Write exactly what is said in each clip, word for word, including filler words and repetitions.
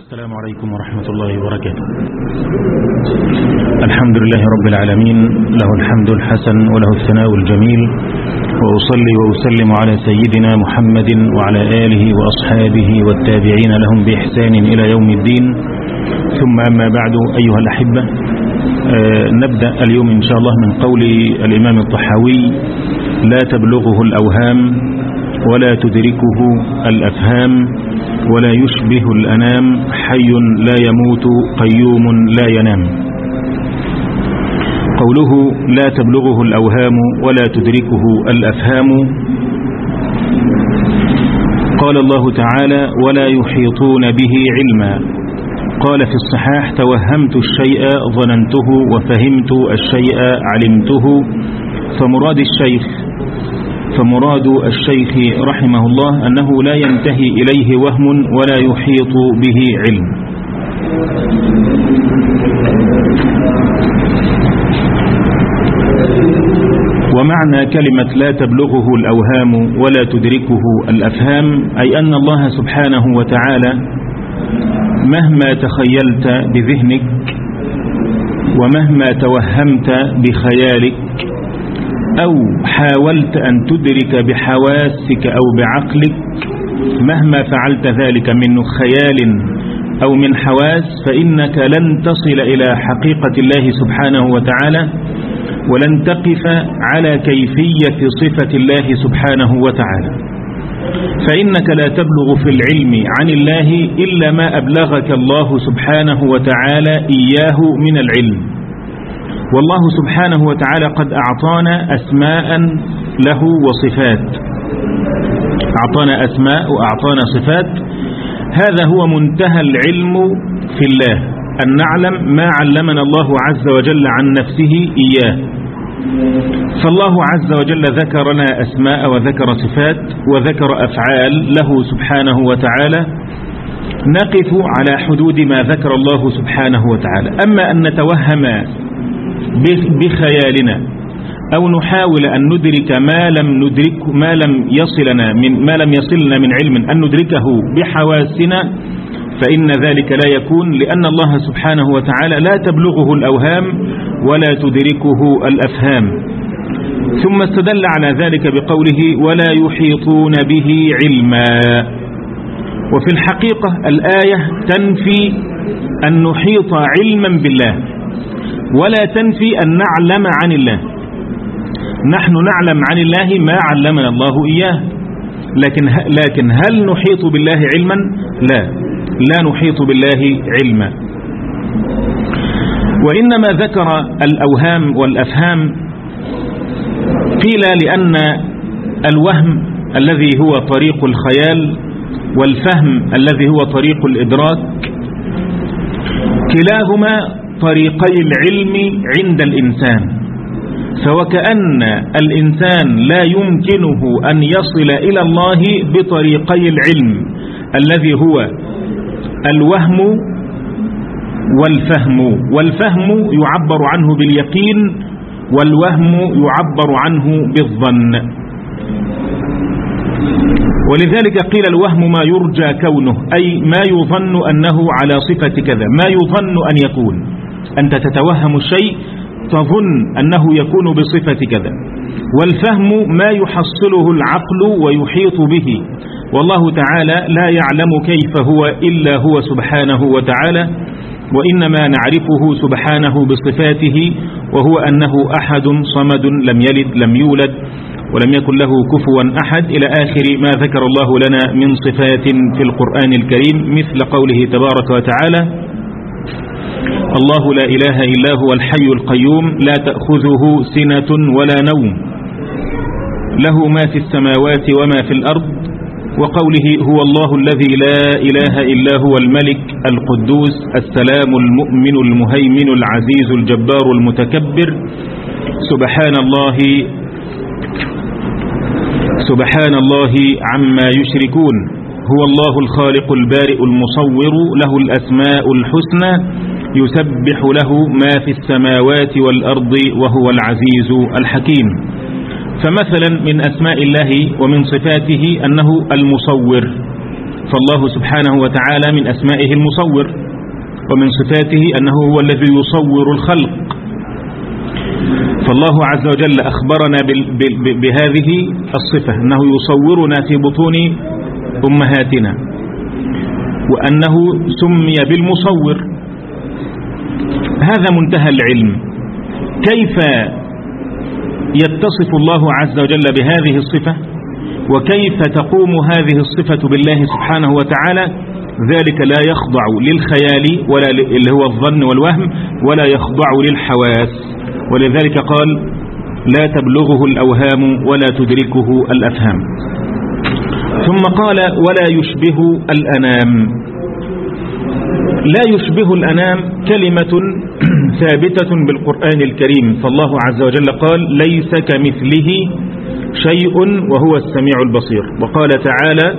السلام عليكم ورحمة الله وبركاته. الحمد لله رب العالمين، له الحمد الحسن وله الثناء الجميل، وأصلي وأسلم على سيدنا محمد وعلى آله وأصحابه والتابعين لهم بإحسان إلى يوم الدين. ثم أما بعد أيها الأحبة، آه نبدأ اليوم إن شاء الله من قول الإمام الطحاوي: لا تبلغه الأوهام ولا تدركه الأفهام ولا يشبه الأنام، حي لا يموت قيوم لا ينام. قوله لا تبلغه الأوهام ولا تدركه الأفهام، قال الله تعالى: ولا يحيطون به علما. قال في الصحاح: توهمت الشيء ظننته وفهمت الشيء علمته. فمراد الشيخ فمراد الشيخ رحمه الله أنه لا ينتهي إليه وهم ولا يحيط به علم. ومعنى كلمة لا تبلغه الأوهام ولا تدركه الأفهام أي أن الله سبحانه وتعالى مهما تخيلت بذهنك ومهما توهمت بخيالك أو حاولت أن تدرك بحواسك أو بعقلك، مهما فعلت ذلك من خيال أو من حواس، فإنك لن تصل إلى حقيقة الله سبحانه وتعالى، ولن تقف على كيفية صفة الله سبحانه وتعالى. فإنك لا تبلغ في العلم عن الله إلا ما أبلغك الله سبحانه وتعالى إياه من العلم. والله سبحانه وتعالى قد أعطانا أسماء له وصفات، أعطانا أسماء وأعطانا صفات. هذا هو منتهى العلم في الله، أن نعلم ما علمنا الله عز وجل عن نفسه إياه. فالله عز وجل ذكر لنا أسماء وذكر صفات وذكر أفعال له سبحانه وتعالى، نقف على حدود ما ذكر الله سبحانه وتعالى. أما أن نتوهم بخيالنا أو نحاول أن ندرك ما لم ندرك ما لم يصلنا من ما لم يصلنا من علم أن ندركه بحواسنا، فإن ذلك لا يكون، لأن الله سبحانه وتعالى لا تبلغه الأوهام ولا تدركه الأفهام. ثم استدل على ذلك بقوله: ولا يحيطون به علما. وفي الحقيقة الآية تنفي أن نحيط علما بالله، ولا تنفي أن نعلم عن الله. نحن نعلم عن الله ما علمنا الله إياه، لكن لكن هل نحيط بالله علما؟ لا لا نحيط بالله علما. وإنما ذكر الأوهام والأفهام قيل لأن الوهم الذي هو طريق الخيال والفهم الذي هو طريق الإدراك كلاهما طريقي العلم عند الإنسان، فوكأن الإنسان لا يمكنه أن يصل إلى الله بطريقي العلم الذي هو الوهم والفهم. والفهم يعبر عنه باليقين، والوهم يعبر عنه بالظن. ولذلك قيل الوهم ما يرجى كونه، أي ما يظن أنه على صفة كذا، ما يظن أن يكون. أنت تتوهم الشيء تظن أنه يكون بصفة كذا. والفهم ما يحصله العقل ويحيط به، والله تعالى لا يعلم كيف هو إلا هو سبحانه وتعالى، وإنما نعرفه سبحانه بصفاته، وهو أنه أحد صمد لم يلد لم يولد ولم يكن له كفوا أحد، إلى آخر ما ذكر الله لنا من صفات في القرآن الكريم، مثل قوله تبارك وتعالى: الله لا إله إلا هو الحي القيوم لا تأخذه سنة ولا نوم له ما في السماوات وما في الأرض. وقوله: هو الله الذي لا إله إلا هو الملك القدوس السلام المؤمن المهيمن العزيز الجبار المتكبر سبحان الله سبحان الله عما يشركون. هو الله الخالق البارئ المصور له الأسماء الحسنى يسبح له ما في السماوات والأرض وهو العزيز الحكيم. فمثلا من أسماء الله ومن صفاته أنه المصور، فالله سبحانه وتعالى من أسمائه المصور، ومن صفاته أنه هو الذي يصور الخلق. فالله عز وجل أخبرنا بهذه الصفة، أنه يصورنا في بطون أمهاتنا، وأنه سمي بالمصور. هذا منتهى العلم. كيف يتصف الله عز وجل بهذه الصفة، وكيف تقوم هذه الصفة بالله سبحانه وتعالى؟ ذلك لا يخضع للخيال ولا اللي هو الظن والوهم، ولا يخضع للحواس. ولذلك قال لا تبلغه الأوهام ولا تدركه الأفهام. ثم قال ولا يشبه الأنام. لا يشبه الأنام كلمة ثابتة بالقرآن الكريم، فالله عز وجل قال ليس كمثله شيء وهو السميع البصير. وقال تعالى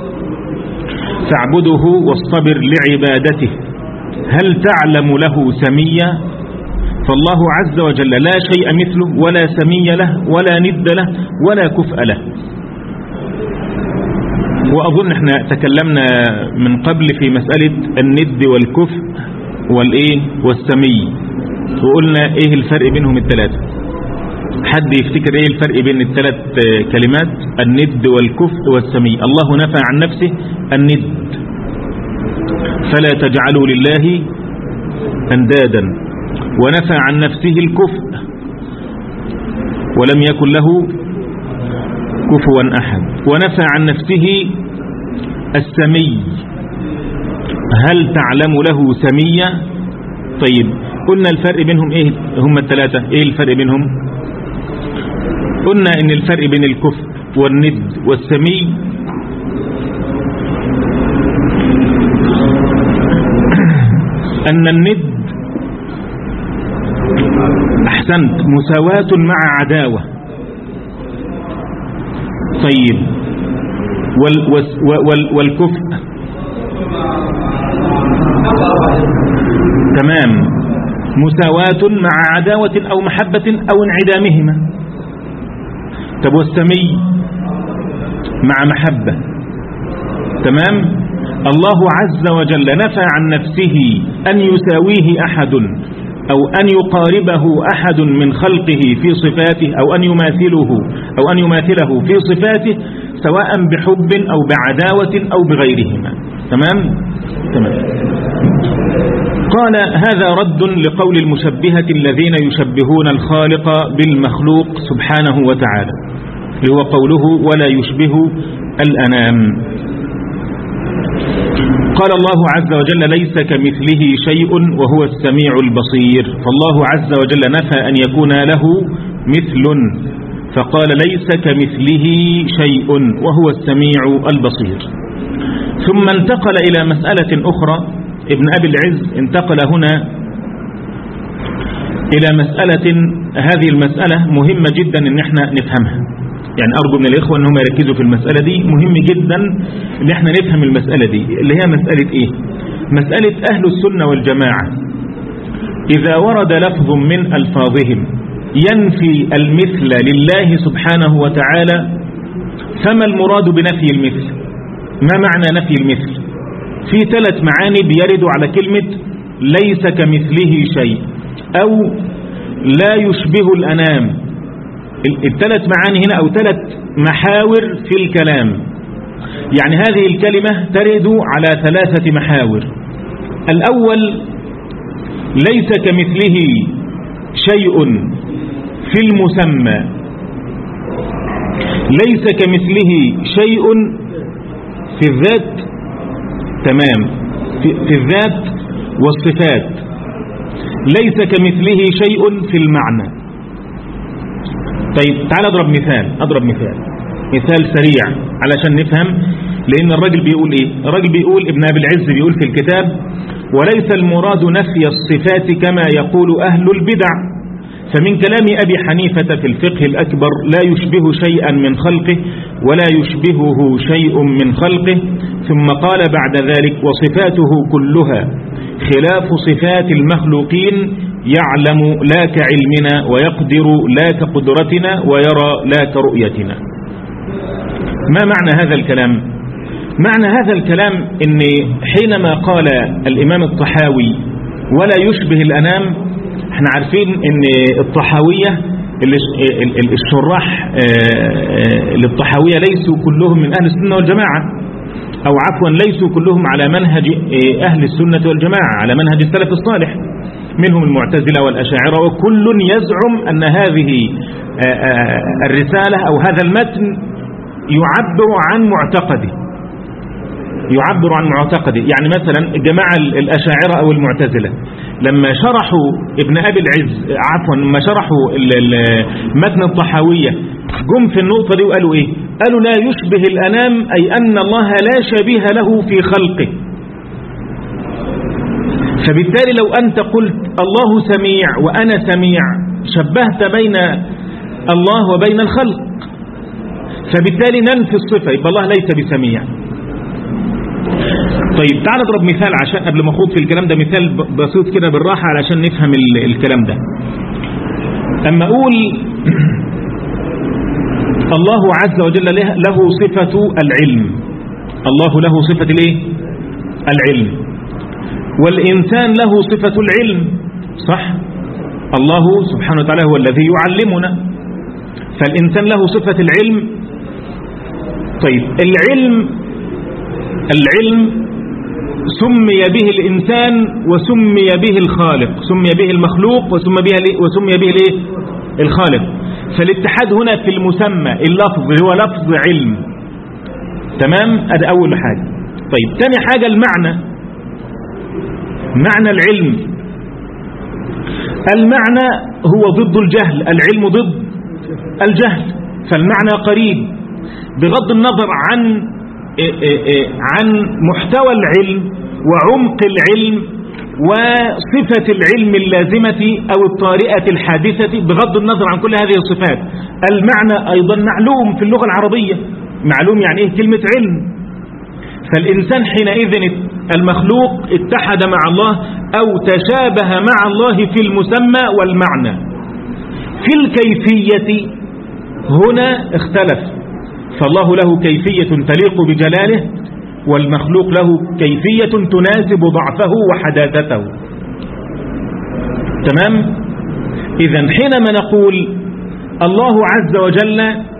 فاعبده واصطبر لعبادته هل تعلم له سميا. فالله عز وجل لا شيء مثله ولا سمي له ولا ند له ولا كفء له. وأظن احنا تكلمنا من قبل في مسألة الند والكفء والإيه والسمي، وقلنا ايه الفرق بينهم الثلاثة. حد يفتكر ايه الفرق بين الثلاث كلمات الند والكفء والسمي؟ الله نفى عن نفسه الند، فلا تجعلوا لله أندادا، ونفى عن نفسه الكفء ولم يكن له كفوا أحد، ونفى عن نفسه السمي هل تعلم له سميا. طيب قلنا الفرق بينهم ايه هم الثلاثة؟ ايه الفرق بينهم؟ قلنا ان الفرق بين الكفء والند والسمي ان الند احسنت مساواة مع عداوة. طيب وال وال والكفء تمام مساواة مع عداوة أو محبة أو انعدامهما. طب والسمي مع محبة. تمام. الله عز وجل نفى عن نفسه أن يساويه أحد أو أن يقاربه أحد من خلقه في صفاته، أو أن يماثله أو أن يماثله في صفاته، سواء بحب أو بعداوة أو بغيرهما. تمام تمام. قال هذا رد لقول المشبهة الذين يشبهون الخالق بالمخلوق سبحانه وتعالى، اللي هو قوله ولا يشبه الأنام. قال الله عز وجل ليس كمثله شيء وهو السميع البصير، فالله عز وجل نفى أن يكون له مثل، فقال ليس كمثله شيء وهو السميع البصير. ثم انتقل إلى مسألة أخرى. ابن أبي العز انتقل هنا إلى مسألة، هذه المسألة مهمة جدا ان احنا نفهمها، يعني أرجو من الإخوة أنهم يركزوا في المسألة دي. مهم جدا ان احنا نفهم المسألة دي، اللي هي مسألة ايه؟ مسألة أهل السنة والجماعة إذا ورد لفظ من ألفاظهم ينفي المثل لله سبحانه وتعالى، فما المراد بنفي المثل؟ ما معنى نفي المثل؟ في ثلاث معاني بيردوا على كلمة ليس كمثله شيء أو لا يشبه الأنام. الثلاث معاني هنا أو ثلاث محاور في الكلام، يعني هذه الكلمة ترد على ثلاثة محاور. الأول ليس كمثله شيء في المسمى، ليس كمثله شيء في الذات، تمام، في, في الذات والصفات. ليس كمثله شيء في المعنى. طيب تعال اضرب مثال اضرب مثال مثال سريع علشان نفهم، لان الراجل بيقول ايه؟ الراجل بيقول ابن ابي العز بيقول في الكتاب وليس المراد نفي الصفات كما يقول اهل البدع، فمن كلام ابي حنيفة في الفقه الاكبر لا يشبه شيئا من خلقه ولا يشبهه شيء من خلقه. ثم قال بعد ذلك وصفاته كلها خلاف صفات المخلوقين، يعلم لا كعلمنا ويقدر لا كقدرتنا ويرى لا كرؤيتنا. ما معنى هذا الكلام؟ معنى هذا الكلام ان حينما قال الإمام الطحاوي ولا يشبه الأنام، احنا عارفين ان الطحاوية الشراح للطحاوية ليسوا كلهم من أهل السنة والجماعة، أو عفوا ليسوا كلهم على منهج أهل السنة والجماعة، على منهج السلف الصالح، منهم المعتزلة والأشاعرة، وكل يزعم أن هذه الرسالة أو هذا المتن يعبر عن معتقده، يعبر عن معتقده. يعني مثلا الجماعة الأشاعرة أو المعتزلة لما شرحوا ابن أبي العز، عفوا لما شرحوا متن الطحاوية، جم في النقطة دي وقالوا إيه؟ قالوا لا يشبه الأنام، أي أن الله لا شبيه له في خلقه. فبالتالي لو أنت قلت الله سميع وأنا سميع، شبهت بين الله وبين الخلق، فبالتالي ننفي الصفة، يبقى الله ليس بسميع. طيب تعال نضرب مثال عشان قبل ما اخوض في الكلام ده، مثال بسيط كده بالراحة علشان نفهم الكلام ده. اما اقول الله عز وجل له صفة العلم، الله له صفة الايه؟ العلم. والإنسان له صفة العلم، صح؟ الله سبحانه وتعالى هو الذي يعلمنا، فالإنسان له صفة العلم. طيب العلم العلم سمي به الإنسان وسمي به الخالق، سمي به المخلوق وسمي به وسمي به الايه؟ الخالق. فالاتحاد هنا في المسمى، اللفظ هو لفظ علم، تمام؟ هذا أول حاجة. طيب ثاني حاجة المعنى، معنى العلم. المعنى هو ضد الجهل، العلم ضد الجهل، فالمعنى قريب بغض النظر عن عن محتوى العلم وعمق العلم وصفة العلم اللازمة أو الطارئة الحادثة، بغض النظر عن كل هذه الصفات. المعنى أيضا معلوم في اللغة العربية، معلوم يعني إيه كلمة علم. فالإنسان حينئذ المخلوق اتحد مع الله أو تشابه مع الله في المسمى والمعنى. في الكيفية هنا اختلف، فالله له كيفية تليق بجلاله، والمخلوق له كيفية تناسب ضعفه وحداثته، تمام؟ إذن حينما نقول الله عز وجل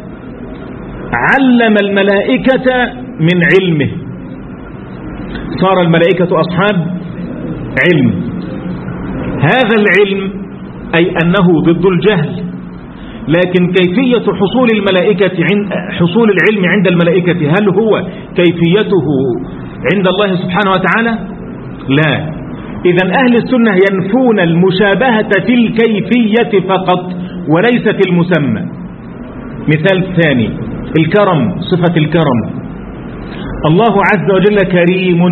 علم الملائكة من علمه، صار الملائكة أصحاب علم. هذا العلم أي أنه ضد الجهل، لكن كيفية حصول الملائكة عند حصول العلم عند الملائكة هل هو كيفيته عند الله سبحانه وتعالى؟ لا. إذن أهل السنة ينفون المشابهة في الكيفية فقط وليس في المسمى. مثال ثاني الكرم، صفة الكرم. الله عز وجل كريم،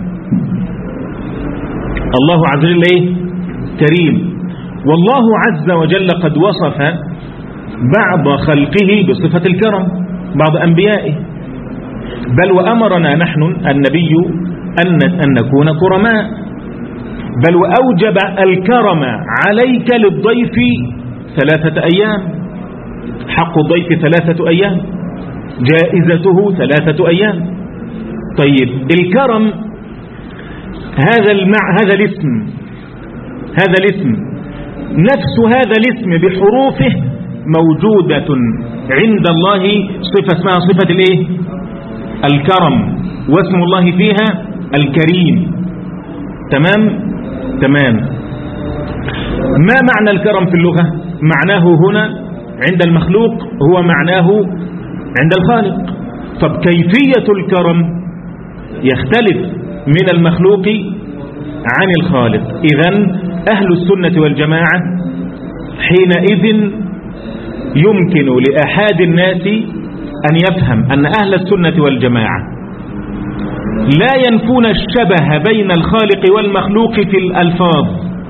الله عز وجل ايه؟ كريم. والله عز وجل قد وصف بعض خلقه بصفة الكرم، بعض أنبيائه، بل وأمرنا نحن النبي أن, أن نكون كرماء، بل وأوجب الكرم عليك للضيف ثلاثة أيام، حق الضيف ثلاثة أيام، جائزته ثلاثة أيام. طيب الكرم هذا المع... هذا الاسم هذا الاسم نفس هذا الاسم بحروفه موجودة عند الله صفة اسمها صفة الايه؟ الكرم، واسم الله فيها الكريم، تمام؟ تمام. ما معنى الكرم في اللغة؟ معناه هنا عند المخلوق هو معناه عند الخالق. طب كيفية الكرم يختلف من المخلوق عن الخالق. إذن أهل السنة والجماعة حينئذ يمكن لأحد الناس أن يفهم أن أهل السنة والجماعة لا ينفون الشبه بين الخالق والمخلوق في الألفاظ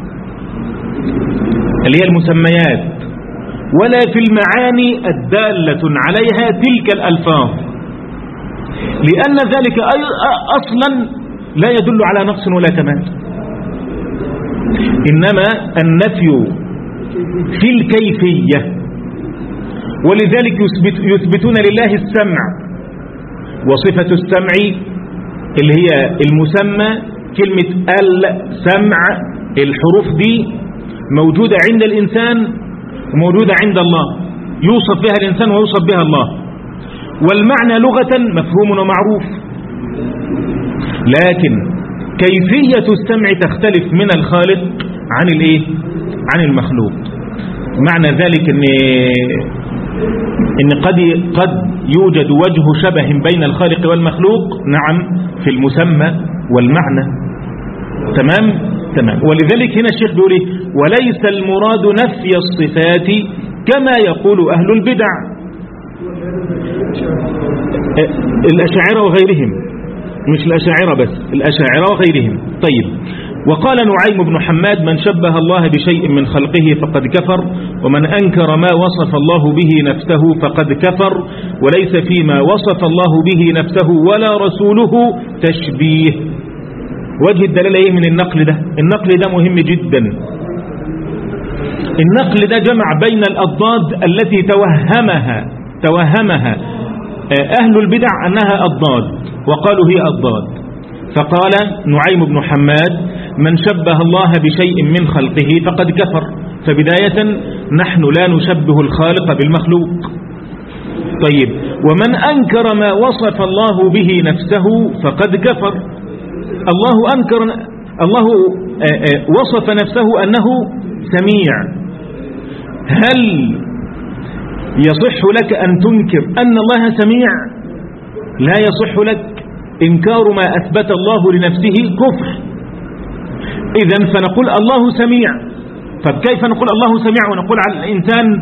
اللي هي المسميات، ولا في المعاني الدالة عليها تلك الألفاظ، لأن ذلك أصلا لا يدل على نقص ولا كمال، إنما النفي في الكيفية. ولذلك يثبت يثبتون لله السمع وصفة السمع اللي هي المسمى، كلمة السمع الحروف دي موجودة عند الإنسان وموجودة عند الله، يوصف بها الإنسان ويوصف بها الله. والمعنى لغة مفهوم ومعروف، لكن كيفية السمع تختلف من الخالق عن الايه عن المخلوق. معنى ذلك ان ان قد قد يوجد وجه شبه بين الخالق والمخلوق، نعم، في المسمى والمعنى. تمام تمام. ولذلك هنا الشيخ بيقول ايه؟ وليس المراد نفي الصفات كما يقول اهل البدع الاشاعره وغيرهم، مش الاشاعره بس، الاشاعره وغيرهم. طيب، وقال نعيم بن حماد: من شبه الله بشيء من خلقه فقد كفر، ومن أنكر ما وصف الله به نفسه فقد كفر، وليس فيما وصف الله به نفسه ولا رسوله تشبيه. وجه الدلالة ايه من النقل ده؟ النقل ده مهم جدا. النقل ده جمع بين الأضداد التي توهمها توهمها أهل البدع أنها أضداد، وقالوا هي أضداد. فقال نعيم بن حماد: من شبه الله بشيء من خلقه فقد كفر. فبداية نحن لا نشبه الخالق بالمخلوق. طيب، ومن أنكر ما وصف الله به نفسه فقد كفر. الله أنكر الله وصف نفسه أنه سميع. هل يصح لك أن تنكر أن الله سميع؟ لا يصح لك. إنكار ما أثبت الله لنفسه كفر. إذن فنقول الله سميع. فكيف نقول الله سميع ونقول على الإنسان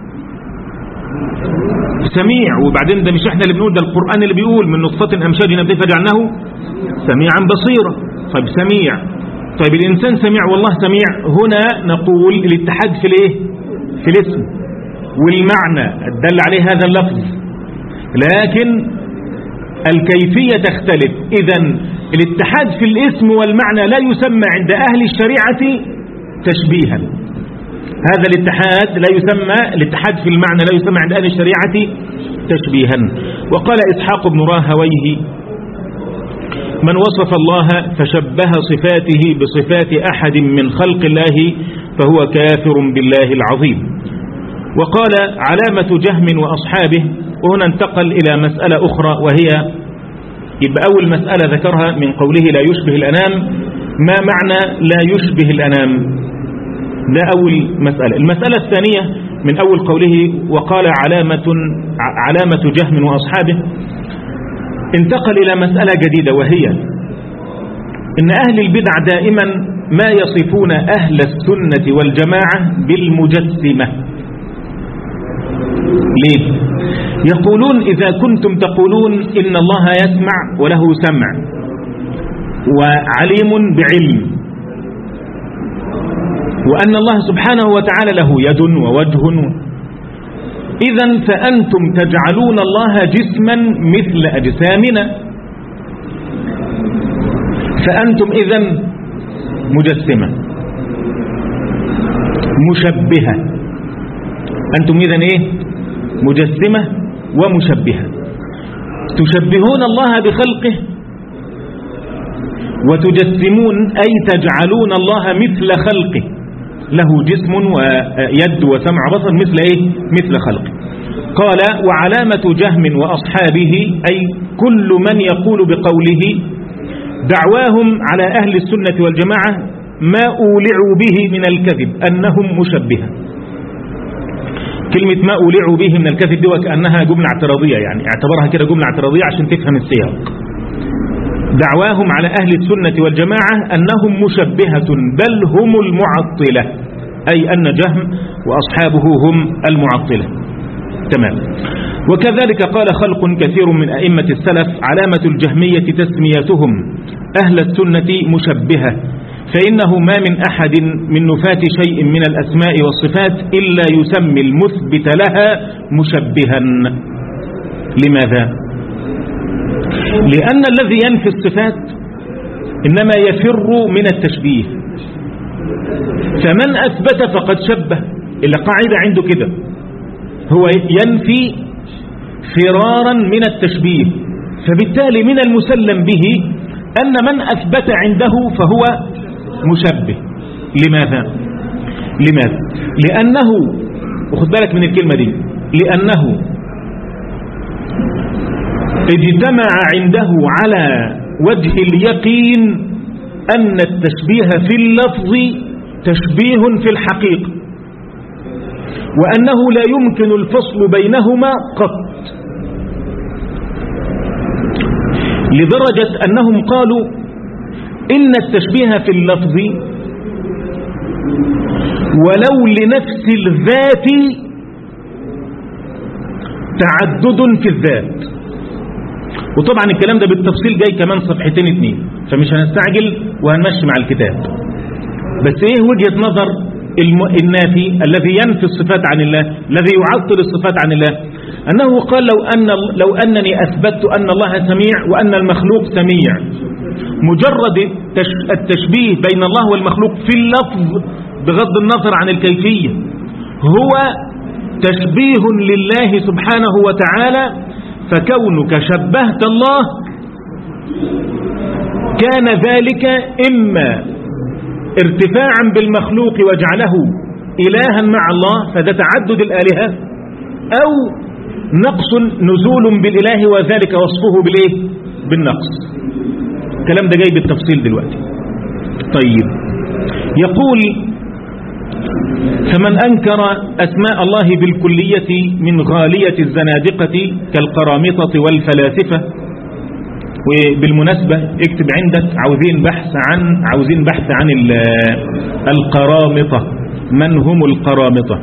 سميع؟ وبعدين ده مش احنا اللي بنقول، ده القرآن اللي بيقول: من نطفة أمشاج نبتليه فجعلناه سميعا بصيرا. طيب سميع، طيب الإنسان سميع والله سميع. هنا نقول الاتحاد في الايه؟ في الاسم والمعنى الدل عليه هذا اللفظ، لكن الكيفية تختلف. إذن الاتحاد في الاسم والمعنى لا يسمى عند أهل الشريعة تشبيها. هذا الاتحاد لا يسمى، الاتحاد في المعنى لا يسمى عند أهل الشريعة تشبيها. وقال إسحاق بن راهويه: من وصف الله فشبه صفاته بصفات أحد من خلق الله فهو كافر بالله العظيم. وقال علامة جهم وأصحابه. وهنا انتقل إلى مسألة أخرى، وهي يبقى أول مسألة ذكرها من قوله لا يشبه الأنام. ما معنى لا يشبه الأنام؟ ده أول مسألة. المسألة الثانية من أول قوله وقال علامة علامة جهم وأصحابه، انتقل إلى مسألة جديدة، وهي إن أهل البدع دائما ما يصفون أهل السنة والجماعة بالمجسمة. ليه؟ يقولون إذا كنتم تقولون إن الله يسمع وله سمع وعليم بعلم، وأن الله سبحانه وتعالى له يد ووجه، إذن فأنتم تجعلون الله جسما مثل أجسامنا، فأنتم إذن مجسمة مشبهة. أنتم إذن إيه؟ مجسمة ومشبهة. تشبهون الله بخلقه وتجسمون، أي تجعلون الله مثل خلقه، له جسم ويد وسمع بصر مثل إيه؟ مثل خلقه. قال وعلامة جهم وأصحابه، أي كل من يقول بقوله دعواهم على أهل السنة والجماعة ما أولعوا به من الكذب أنهم مشبهة. كلمة ما أولعوا به من الكذب دي وكأنها جملة اعتراضية، يعني اعتبرها كده جملة اعتراضية عشان تفهم السياق. دعواهم على أهل السنة والجماعة أنهم مشبهة بل هم المعطلة، أي أن جهم وأصحابه هم المعطلة. تمام. وكذلك قال خلق كثير من أئمة السلف علامة الجهمية تسميتهم أهل السنة مشبهة، فإنه ما من أحد من نفاة شيء من الأسماء والصفات إلا يسمي المثبت لها مشبها. لماذا؟ لأن الذي ينفي الصفات إنما يفر من التشبيه، فمن أثبت فقد شبه. إلا قاعدة عنده كده، هو ينفي فرارا من التشبيه، فبالتالي من المسلم به أن من أثبت عنده فهو مشبه. لماذا؟ لماذا؟ لأنه، وخد بالك من الكلمة دي، لأنه اجتمع عنده على وجه اليقين أن التشبيه في اللفظ تشبيه في الحقيقة، وأنه لا يمكن الفصل بينهما قط، لدرجة أنهم قالوا إن التشبيه في اللفظ ولو لنفس الذات تعدد في الذات. وطبعا الكلام ده بالتفصيل جاي كمان صفحتين اتنين، فمش هنستعجل وهنمشي مع الكتاب. بس ايه وجهة نظر النافي الذي ينفي الصفات عن الله، الذي يعطل الصفات عن الله؟ أنه قال لو, أن لو أنني أثبتت أن الله سميع وأن المخلوق سميع، مجرد التشبيه بين الله والمخلوق في اللفظ بغض النظر عن الكيفية هو تشبيه لله سبحانه وتعالى، فكونك شبهت الله كان ذلك إما ارتفاعا بالمخلوق وجعله إلها مع الله فده تعدد الآلهة، أو نقص نزول بالإله وذلك وصفه بالإيه؟ بالنقص. الكلام ده جاي بالتفصيل دلوقتي. طيب، يقول فمن أنكر أسماء الله بالكلية من غالية الزنادقة كالقرامطة والفلاسفة. وبالمناسبة اكتب عندك عاوزين بحث عن عاوزين بحث عن القرامطة. من هم القرامطة؟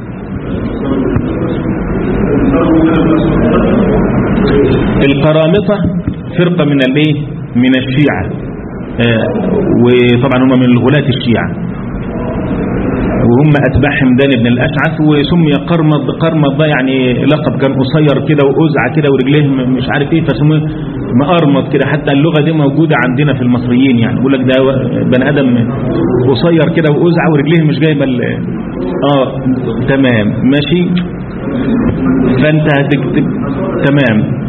القرامطة فرقة من الايه من الشيعة، آه وطبعا هم من الغلاة الشيعة، وهم أتباع حمدان بن الأشعث. وسمي قرمض. قرمض ده يعني لقب، كان قصير كده وأزعة كده ورجليه مش عارف ايه، فسموه مقرمض كده. حتى اللغة دي موجودة عندنا في المصريين، يعني يقول لك ده بني آدم قصير كده وأزعة ورجليه مش جايبه اه تمام ماشي. فانت هتكتب تمام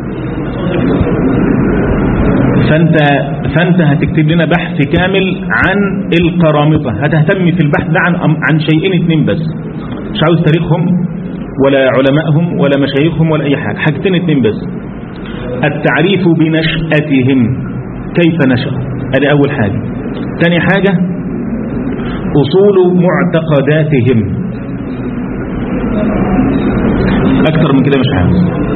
فانت فانت هتكتب لنا بحث كامل عن القرامطة. هتهتم في البحث ده عن عن شيئين اتنين بس، مش عاوز تاريخهم ولا علمائهم ولا مشايخهم ولا اي حاجة، حاجتين اتنين بس. التعريف بنشأتهم، كيف نشأوا، ادي اول حاجة. تاني حاجة اصول معتقداتهم. اكتر من كده مش عاوز.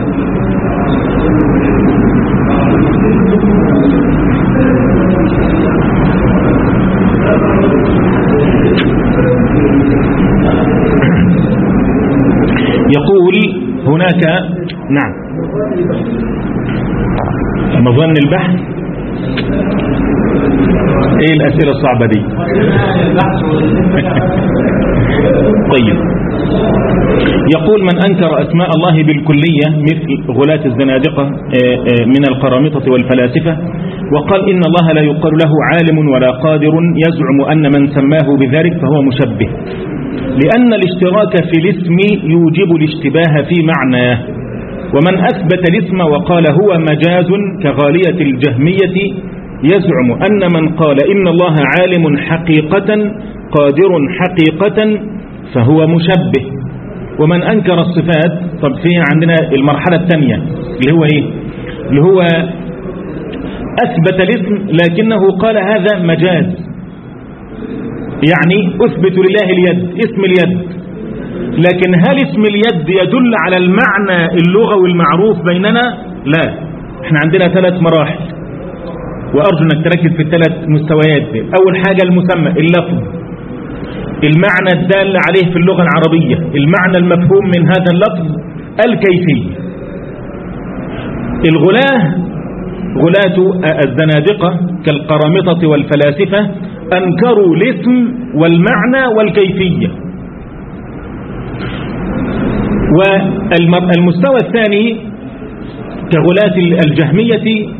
يقول هناك نعم مظن البحث. ايه الاسئله الصعبه دي؟ طيب، يقول من أنكر أسماء الله بالكلية مثل غلاة الزنادقة من القرامطة والفلاسفة، وقال إن الله لا يقال له عالم ولا قادر، يزعم أن من سماه بذلك فهو مشبه، لأن الاشتراك في الاسم يوجب الاشتباه في معناه. ومن أثبت الاسم وقال هو مجاز كغالية الجهمية يزعم أن من قال إن الله عالم حقيقة قادر حقيقة فهو مشبه. ومن أنكر الصفات، طب فيها عندنا المرحلة الثانية اللي هو إيه؟ اللي هو أثبت الاسم لكنه قال هذا مجاز، يعني أثبت لله اليد، اسم اليد، لكن هل اسم اليد يدل على المعنى اللغوي المعروف بيننا؟ لا، احنا عندنا ثلاث مراحل، وأرجو أنك تركز في الثلاث مستويات دي. أول حاجة المسمى، اللفظ، المعنى الدال عليه في اللغة العربية، المعنى المفهوم من هذا اللفظ، الكيفية. الغلاة غلاة الزنادقة كالقرامطة والفلاسفة أنكروا الاسم والمعنى والكيفية. والمستوى الثاني كغلاة الجهمية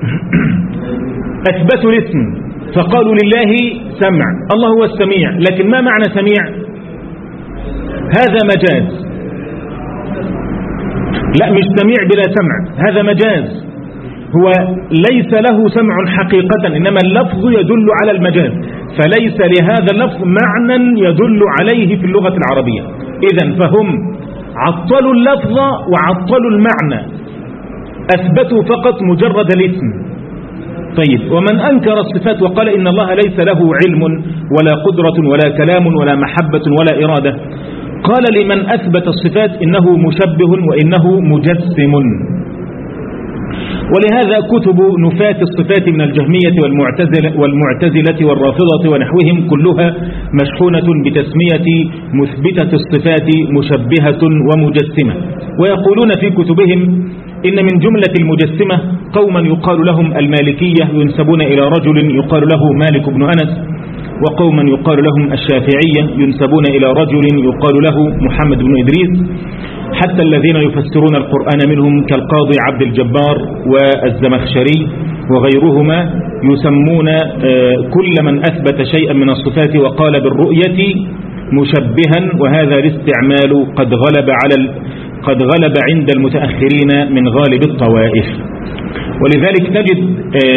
أثبتوا الاسم فقالوا لله سمع، الله هو السميع، لكن ما معنى سميع؟ هذا مجاز. لا، مش سميع بلا سمع، هذا مجاز، هو ليس له سمع حقيقة، إنما اللفظ يدل على المجاز، فليس لهذا اللفظ معنى يدل عليه في اللغة العربية. إذن فهم عطلوا اللفظ وعطلوا المعنى، أثبتوا فقط مجرد الاسم. طيب، ومن أنكر الصفات وقال إن الله ليس له علم ولا قدرة ولا كلام ولا محبة ولا إرادة، قال لمن أثبت الصفات إنه مشبه وإنه مجسم. ولهذا كتب نفاة الصفات من الجهمية والمعتزلة, والمعتزلة والرافضة ونحوهم كلها مشحونة بتسمية مثبتة الصفات مشبهة ومجسمة. ويقولون في كتبهم إن من جملة المجسمة قوما يقال لهم المالكية، ينسبون إلى رجل يقال له مالك بن أنس، وقوما يقال لهم الشافعية ينسبون إلى رجل يقال له محمد بن إدريس، حتى الذين يفسرون القرآن منهم كالقاضي عبد الجبار والزمخشري وغيرهما يسمون كل من أثبت شيئا من الصفات وقال بالرؤية مشبها، وهذا الاستعمال قد غلب على قد غلب عند المتأخرين من غالب الطوائف. ولذلك نجد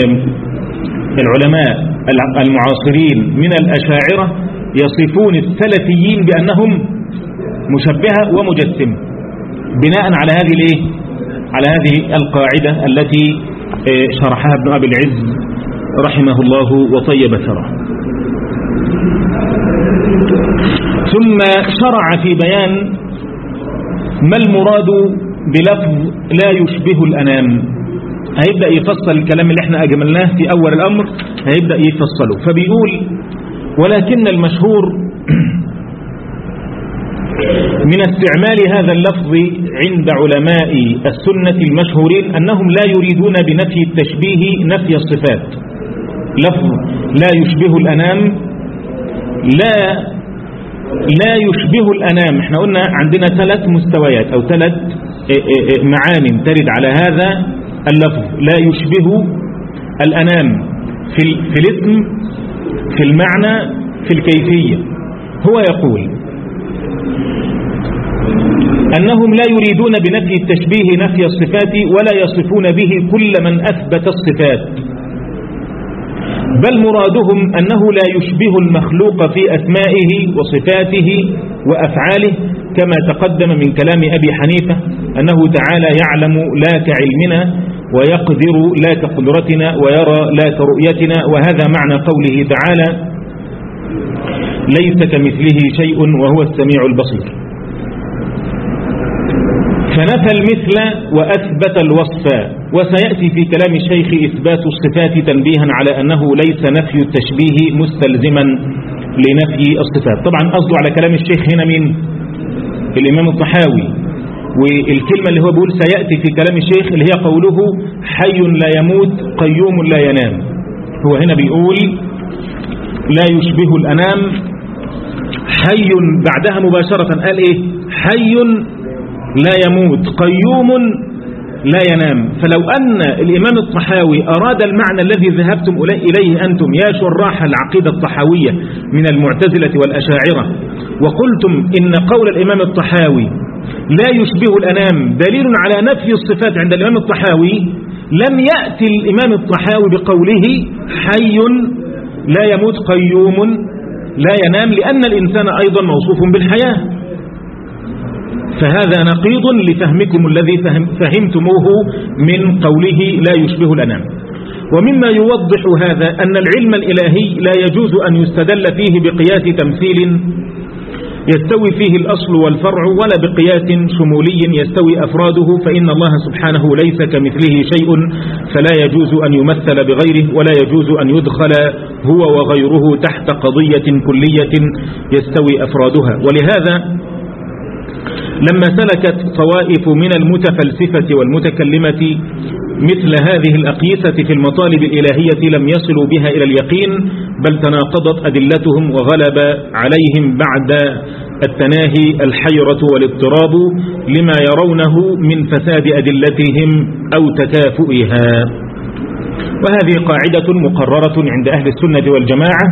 العلماء المعاصرين من الأشاعرة يصفون السلفيين بأنهم مشبهة ومجسم، بناء على هذه الايه على هذه القاعدة التي شرحها ابن أبي العز رحمه الله وطيب ثراه. ثم شرع في بيان ما المراد بلفظ لا يشبه الأنام. هيبدأ يفصل الكلام اللي احنا أجملناه في أول الأمر، هيبدأ يفصله. فبيقول: ولكن المشهور من استعمال هذا اللفظ عند علماء السنة المشهورين أنهم لا يريدون بنفي التشبيه نفي الصفات. لفظ لا يشبه الأنام لا لا يشبه الأنام، احنا قلنا عندنا ثلاث مستويات أو ثلاث معان ترد على هذا اللفظ. لا يشبه الأنام في, في الاسم، في المعنى، في الكيفية. هو يقول أنهم لا يريدون بنفي التشبيه نفي الصفات، ولا يصفون به كل من أثبت الصفات، بل مرادهم أنه لا يشبه المخلوق في أسمائه وصفاته وأفعاله، كما تقدم من كلام أبي حنيفة أنه تعالى يعلم لا كعلمنا، ويقدر لا كقدرتنا، ويرى لا كرؤيتنا. وهذا معنى قوله تعالى: ليس كمثله شيء وهو السميع البصير. فنفى المثل وأثبت الوصف. وسيأتي في كلام الشيخ إثبات الصفات تنبيها على أنه ليس نفي التشبيه مستلزما لنفي الصفات. طبعا قصده على كلام الشيخ هنا مين؟ الإمام الطحاوي. والكلمة اللي هو بيقول سيأتي في كلام الشيخ اللي هي قوله حي لا يموت قيوم لا ينام. هو هنا بيقول لا يشبه الأنام، حي بعدها مباشرة قال إيه؟ حي لا يموت قيوم لا ينام. فلو أن الإمام الطحاوي أراد المعنى الذي ذهبتم إليه أنتم يا شراح العقيدة الطحاوية من المعتزلة والأشاعرة، وقلتم إن قول الإمام الطحاوي لا يشبه الأنام دليل على نفي الصفات عند الإمام الطحاوي، لم يأتي الإمام الطحاوي بقوله حي لا يموت قيوم لا ينام، لأن الإنسان أيضا موصوف بالحياة. فهذا نقيض لفهمكم الذي فهم فهمتموه من قوله لا يشبه الأنام. ومما يوضح هذا أن العلم الإلهي لا يجوز أن يستدل فيه بقياس تمثيل يستوي فيه الأصل والفرع، ولا بقياس شمولي يستوي أفراده، فإن الله سبحانه ليس كمثله شيء، فلا يجوز أن يمثل بغيره، ولا يجوز أن يدخل هو وغيره تحت قضية كلية يستوي أفرادها. ولهذا لما سلكت طوائف من المتفلسفة والمتكلمة مثل هذه الأقيسة في المطالب الإلهية لم يصلوا بها إلى اليقين، بل تناقضت أدلتهم وغلب عليهم بعد التناهي الحيرة والاضطراب لما يرونه من فساد أدلتهم أو تكافؤها. وهذه قاعدة مقررة عند أهل السنة والجماعة،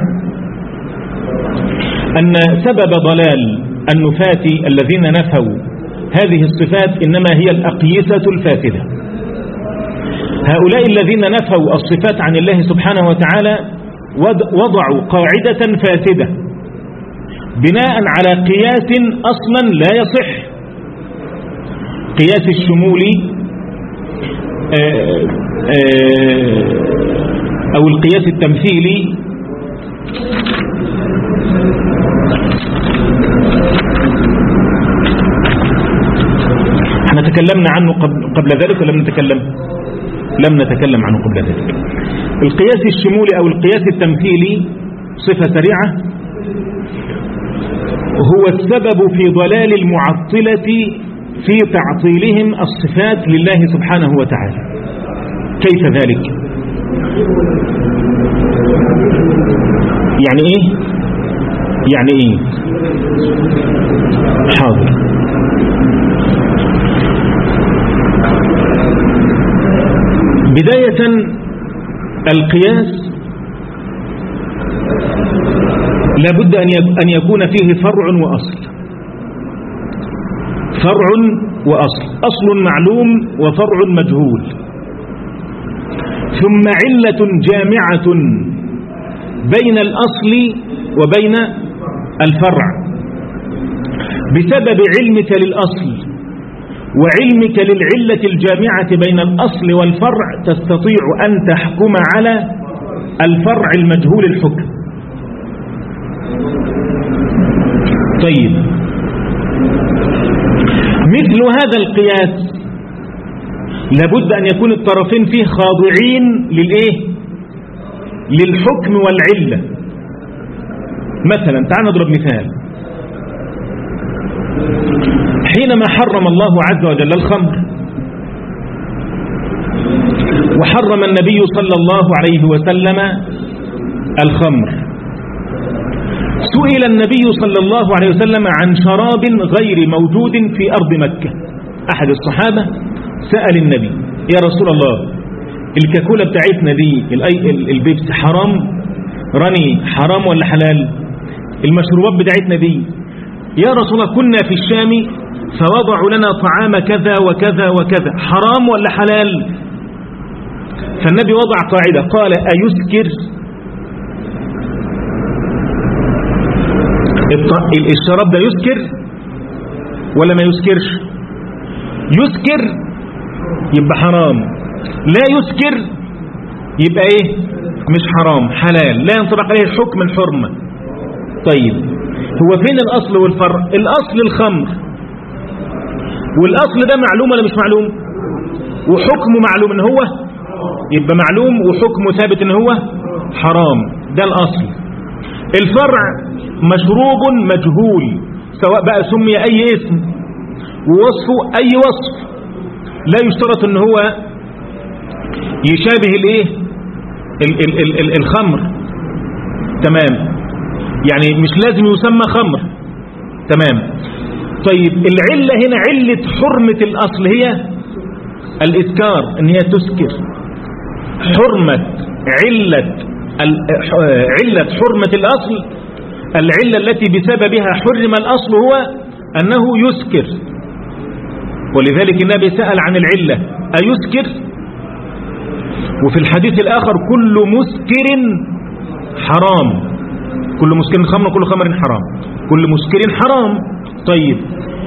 أن سبب ضلال النفاة الذين نفوا هذه الصفات إنما هي الأقيسة الفاسدة. هؤلاء الذين نفوا الصفات عن الله سبحانه وتعالى وضعوا قاعدة فاسدة بناء على قياس أصلا لا يصح، قياس الشمولي أو القياس التمثيلي. احنا تكلمنا عنه قبل ذلك ولم نتكلم لم نتكلم عنه قبل ذلك. القياس الشمولي أو القياس التمثيلي صفة سريعة هو السبب في ضلال المعطلة في تعطيلهم الصفات لله سبحانه وتعالى. كيف ذلك؟ يعني ايه يعني ايه حاضر. بداية القياس لابد أن يكون فيه فرع وأصل، فرع وأصل، أصل معلوم وفرع مجهول، ثم علة جامعة بين الأصل وبين الفرع. بسبب علمك للأصل وعلمك للعلة الجامعة بين الأصل والفرع تستطيع أن تحكم على الفرع المجهول الحكم. طيب، مثل هذا القياس لابد أن يكون الطرفين فيه خاضعين للإيه؟ للحكم والعلة. مثلا تعال نضرب مثال. حينما حرم الله عز وجل الخمر وحرم النبي صلى الله عليه وسلم الخمر، سئل النبي صلى الله عليه وسلم عن شراب غير موجود في أرض مكة. أحد الصحابة سأل النبي: يا رسول الله، الكاكولا بتاعتنا دي البيبس حرام رني حرام ولا حلال؟ المشروبات بتاعتنا دي يا رسول الله كنا في الشام فوضعوا لنا طعام كذا وكذا وكذا، حرام ولا حلال؟ فالنبي وضع قاعدة قال: أيسكر؟ الشراب ده يسكر ولا ما يسكرش؟ يسكر يبقى حرام، لا يسكر يبقى ايه؟ مش حرام، حلال، لا ينطبق عليه حكم الحرمة. طيب، هو فين الأصل والفرع؟ الأصل الخمر، والأصل ده معلوم ولا مش معلوم؟ وحكمه معلوم ان هو يبقى معلوم، وحكمه ثابت ان هو حرام، ده الأصل. الفرع مشروب مجهول، سواء بقى سمي أي اسم ووصفه أي وصف، لا يشترط ان هو يشابه الايه ال ال ال ال الخمر، تمام، يعني مش لازم يسمى خمر، تمام. طيب، العلة هنا علة حرمة الأصل هي الإسكار، ان هي تسكر. حرمة علة علة حرمة الأصل، العلة التي بسببها حرم الأصل هو أنه يسكر، ولذلك النبي سأل عن العلة: أيسكر؟ وفي الحديث الآخر: كل مسكر حرام، كل مسكر خمر كل خمر حرام، كل مسكر حرام. طيب،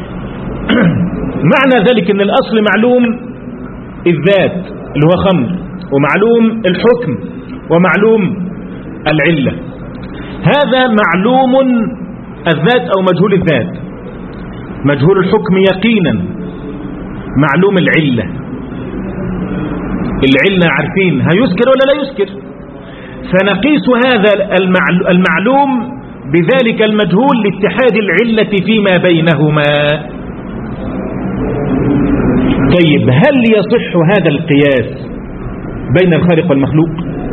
معنى ذلك أن الأصل معلوم الذات اللي هو خمر، ومعلوم الحكم، ومعلوم العلة. هذا معلوم الذات أو مجهول الذات، مجهول الحكم يقينا، معلوم العلة. العلة عارفين هيسكر ولا لا يسكر، فنقيس هذا المعلوم بذلك المجهول لاتحاد العلة فيما بينهما. طيب، هل يصح هذا القياس بين الخالق والمخلوق؟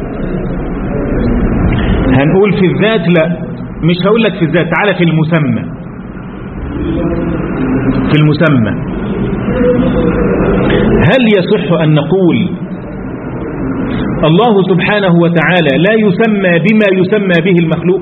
هنقول في الذات لا، مش هقول لك في الذات، تعالى في المسمى. في المسمى هل يصح أن نقول الله سبحانه وتعالى لا يسمى بما يسمى به المخلوق؟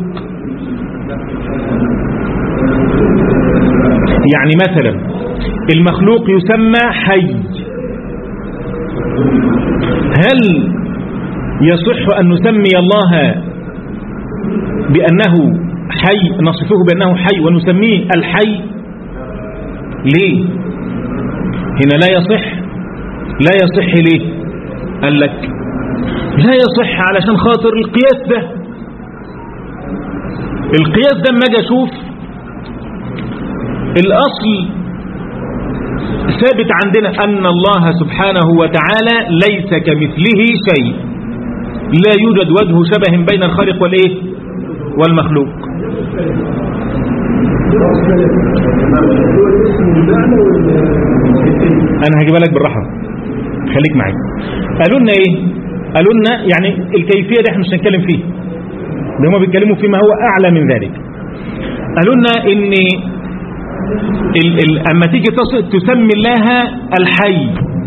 يعني مثلا المخلوق يسمى حي، هل يصح أن نسمي الله بأنه حي، نصفه بأنه حي ونسميه الحي؟ ليه هنا لا يصح؟ لا يصح ليه؟ قال لك لا يصح علشان خاطر القياس ده القياس ده ما اجي اشوف الاصل ثابت عندنا ان الله سبحانه وتعالى ليس كمثله شيء، لا يوجد وجه شبه بين الخالق والايه والمخلوق. انا هجيبها لك بالراحه، خليك معي. قالوا لنا ايه؟ قالوا لنا يعني الكيفيه دي احنا مش هنتكلم فيها، ده هم بيتكلموا فيما هو اعلى من ذلك. قالوا لنا ان ال ال اما تيجي تسمي الله الحي،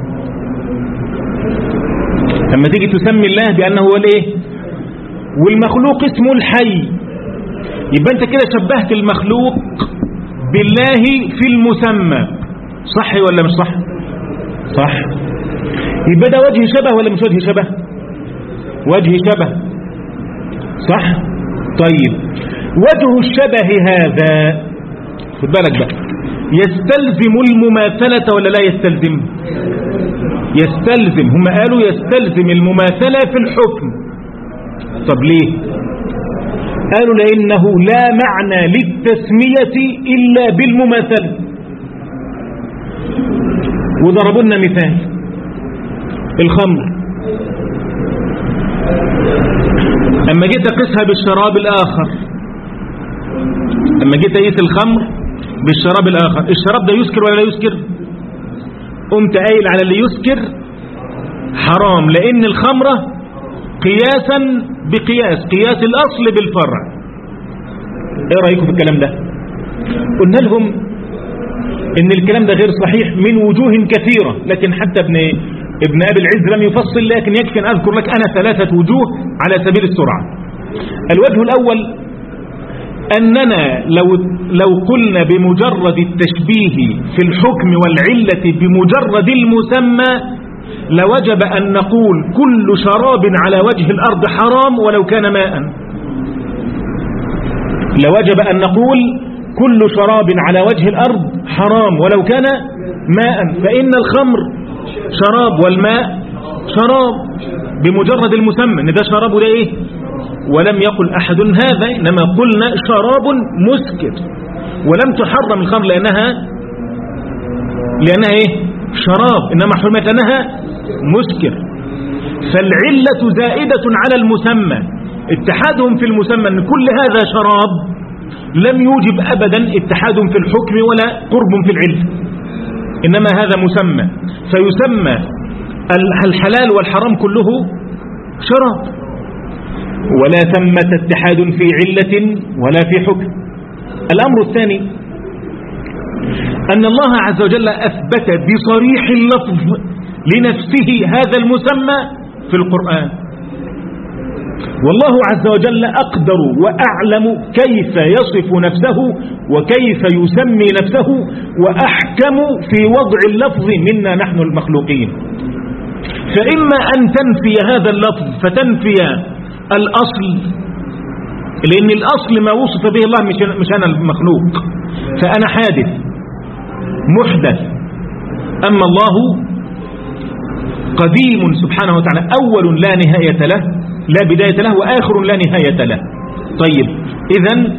اما تيجي تسمي الله بانه هو الايه والمخلوق اسمه الحي، يبقى انت كده شبهت المخلوق بالله في المسمى، صح ولا مش صح؟ صح. يبقى ده وجه شبه ولا مش وجه شبه؟ وجه شبه، صح. طيب وجه الشبه هذا خد بالك بقى، يستلزم المماثلة ولا لا يستلزم؟ يستلزم. هم قالوا يستلزم المماثلة في الحكم. طب ليه؟ قالوا لأنه لا معنى للتسمية إلا بالمماثلة. وضربوا لنا مثال الخمر، أما جيت أقيسها بالشراب الآخر، أما جيت أقيس الخمر بالشراب الآخر، الشراب ده يسكر ولا لا يسكر؟ قمت قايل على اللي يسكر حرام، لأن الخمرة قياسا بقياس، قياس الأصل بالفرع. ايه رأيكم في الكلام ده؟ قلنا لهم ان الكلام ده غير صحيح من وجوه كثيرة، لكن حتى ابن ابن أبي العز لم يفصل، لكن يكفي أن أذكر لك أنا ثلاثة وجوه على سبيل السرعة. الوجه الأول أننا لو لو قلنا بمجرد التشبيه في الحكم والعلة بمجرد المسمى لوجب أن نقول كل شراب على وجه الأرض حرام ولو كان ماء. لوجب أن نقول كل شراب على وجه الأرض حرام ولو كان ماء، فإن الخمر شراب والماء شراب بمجرد المسمى ان ده شراب وده ايه. ولم يقل أحد هذا، إنما قلنا شراب مسكر، ولم تحرم الخمر لأنها لأنها ايه شراب، إنما حرمت أنها مسكر. فالعلة زائدة على المسمى، اتحادهم في المسمى أن كل هذا شراب لم يوجب أبدا اتحاد في الحكم ولا قرب في العلة، إنما هذا مسمى، فيسمى الحلال والحرام كله شراب، ولا ثمة اتحاد في علة ولا في حكم. الأمر الثاني أن الله عز وجل أثبت بصريح اللفظ لنفسه هذا المسمى في القرآن، والله عز وجل أقدر وأعلم كيف يصف نفسه وكيف يسمي نفسه، وأحكم في وضع اللفظ منا نحن المخلوقين. فإما أن تنفي هذا اللفظ فتنفي الأصل، لأن الأصل ما وصف به الله مش أنا المخلوق، فأنا حادث محدث، أما الله قديم سبحانه وتعالى، أول لا نهاية له لا بداية له وآخر لا نهاية له. طيب إذن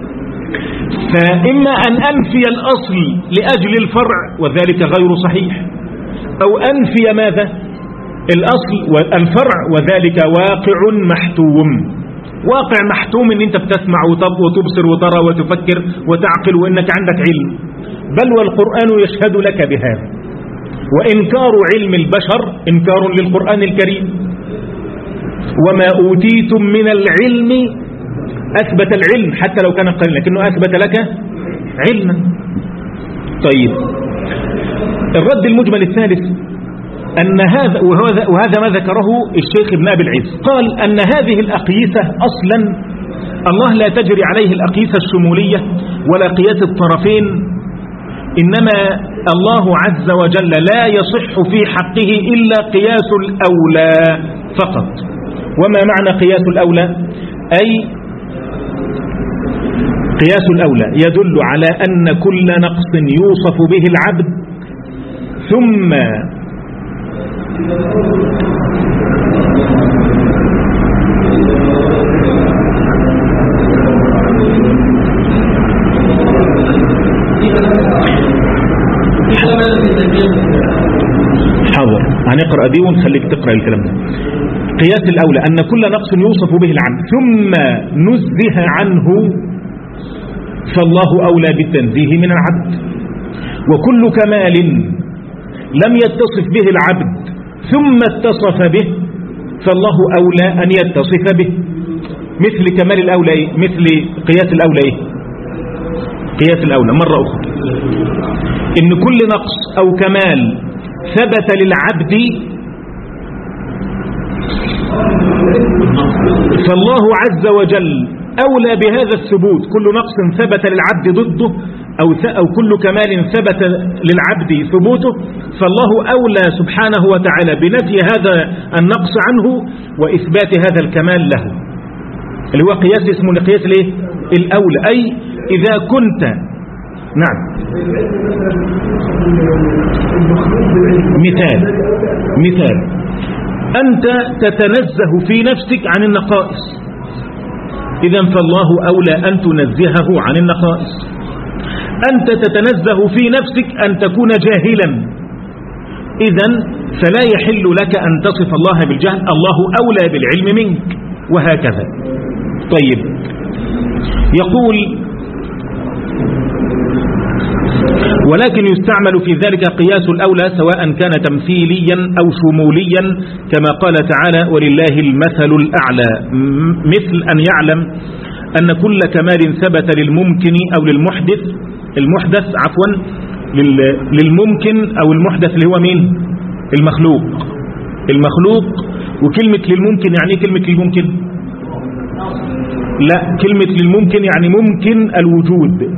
فإما أن أنفي الأصل لأجل الفرع وذلك غير صحيح، أو أنفي ماذا الأصل والفرع وذلك واقع محتوم. واقع محتوم ان انت بتسمع وتبصر وترى وتفكر وتعقل وانك عندك علم، بل والقرآن يشهد لك بهذا. وإنكار علم البشر إنكار للقرآن الكريم. وما أوتيتم من العلم، أثبت العلم حتى لو كان قليلا لكنه أثبت لك علما. طيب الرد المجمل الثالث أن هذا وهذا ما ذكره الشيخ ابن أبي العز، قال أن هذه الأقيسة أصلا الله لا تجري عليه الأقيسة الشمولية ولا قياس الطرفين إنما الله عز وجل لا يصح في حقه إلا قياس الأولى فقط. وما معنى قياس الأولى؟ أي قياس الأولى يدل على أن كل نقص يوصف به العبد ثم حاضر هنقرأ دي ونخليك تقرأ الكلام ده. قياس الأولى أن كل نقص يوصف به العبد ثم نزه عنه فالله أولى بالتنزيه من العبد، وكل كمال لم يتصف به العبد ثم اتصف به فالله أولى أن يتصف به. مثل كمال الأولى إيه؟ مثل قياس الأولى إيه؟ قياس الأولى مرة أخرى إن كل نقص أو كمال ثبت للعبد فالله عز وجل أولى بهذا الثبوت. كل نقص ثبت للعبد ضده أو, أو كل كمال ثبت للعبد ثبوته فالله أولى سبحانه وتعالى بنفي هذا النقص عنه وإثبات هذا الكمال له، اللي هو قياس اسمه قياس الايه؟ الأولى. أي إذا كنت نعم مثال مثال أنت تتنزه في نفسك عن النقائص، إذن فالله أولى أن تنزهه عن النقائص. أنت تتنزه في نفسك أن تكون جاهلا، إذن فلا يحل لك أن تصف الله بالجهل، الله أولى بالعلم منك، وهكذا. طيب يقول ولكن يستعمل في ذلك قياس الأولى سواء كان تمثيليا أو شموليا كما قال تعالى ولله المثل الأعلى، مثل أن يعلم أن كل كمال ثبت للممكن أو للمحدث المحدث عفوا للممكن أو المحدث اللي هو مين؟ المخلوق المخلوق وكلمة للممكن يعني كلمة للممكن لا كلمة للممكن يعني ممكن الوجود،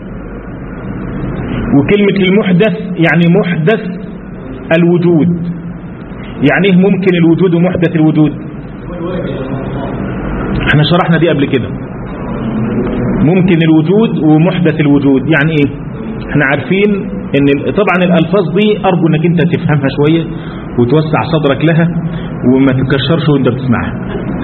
وكلمة المحدث يعني محدث الوجود. يعني ايه ممكن الوجود ومحدث الوجود؟ احنا شرحنا دي قبل كده. ممكن الوجود ومحدث الوجود يعني ايه؟ احنا عارفين ان طبعا الالفاظ دي ارجو انك انت تفهمها شوية وتوسع صدرك لها وما تكشرش وانت بتسمعها.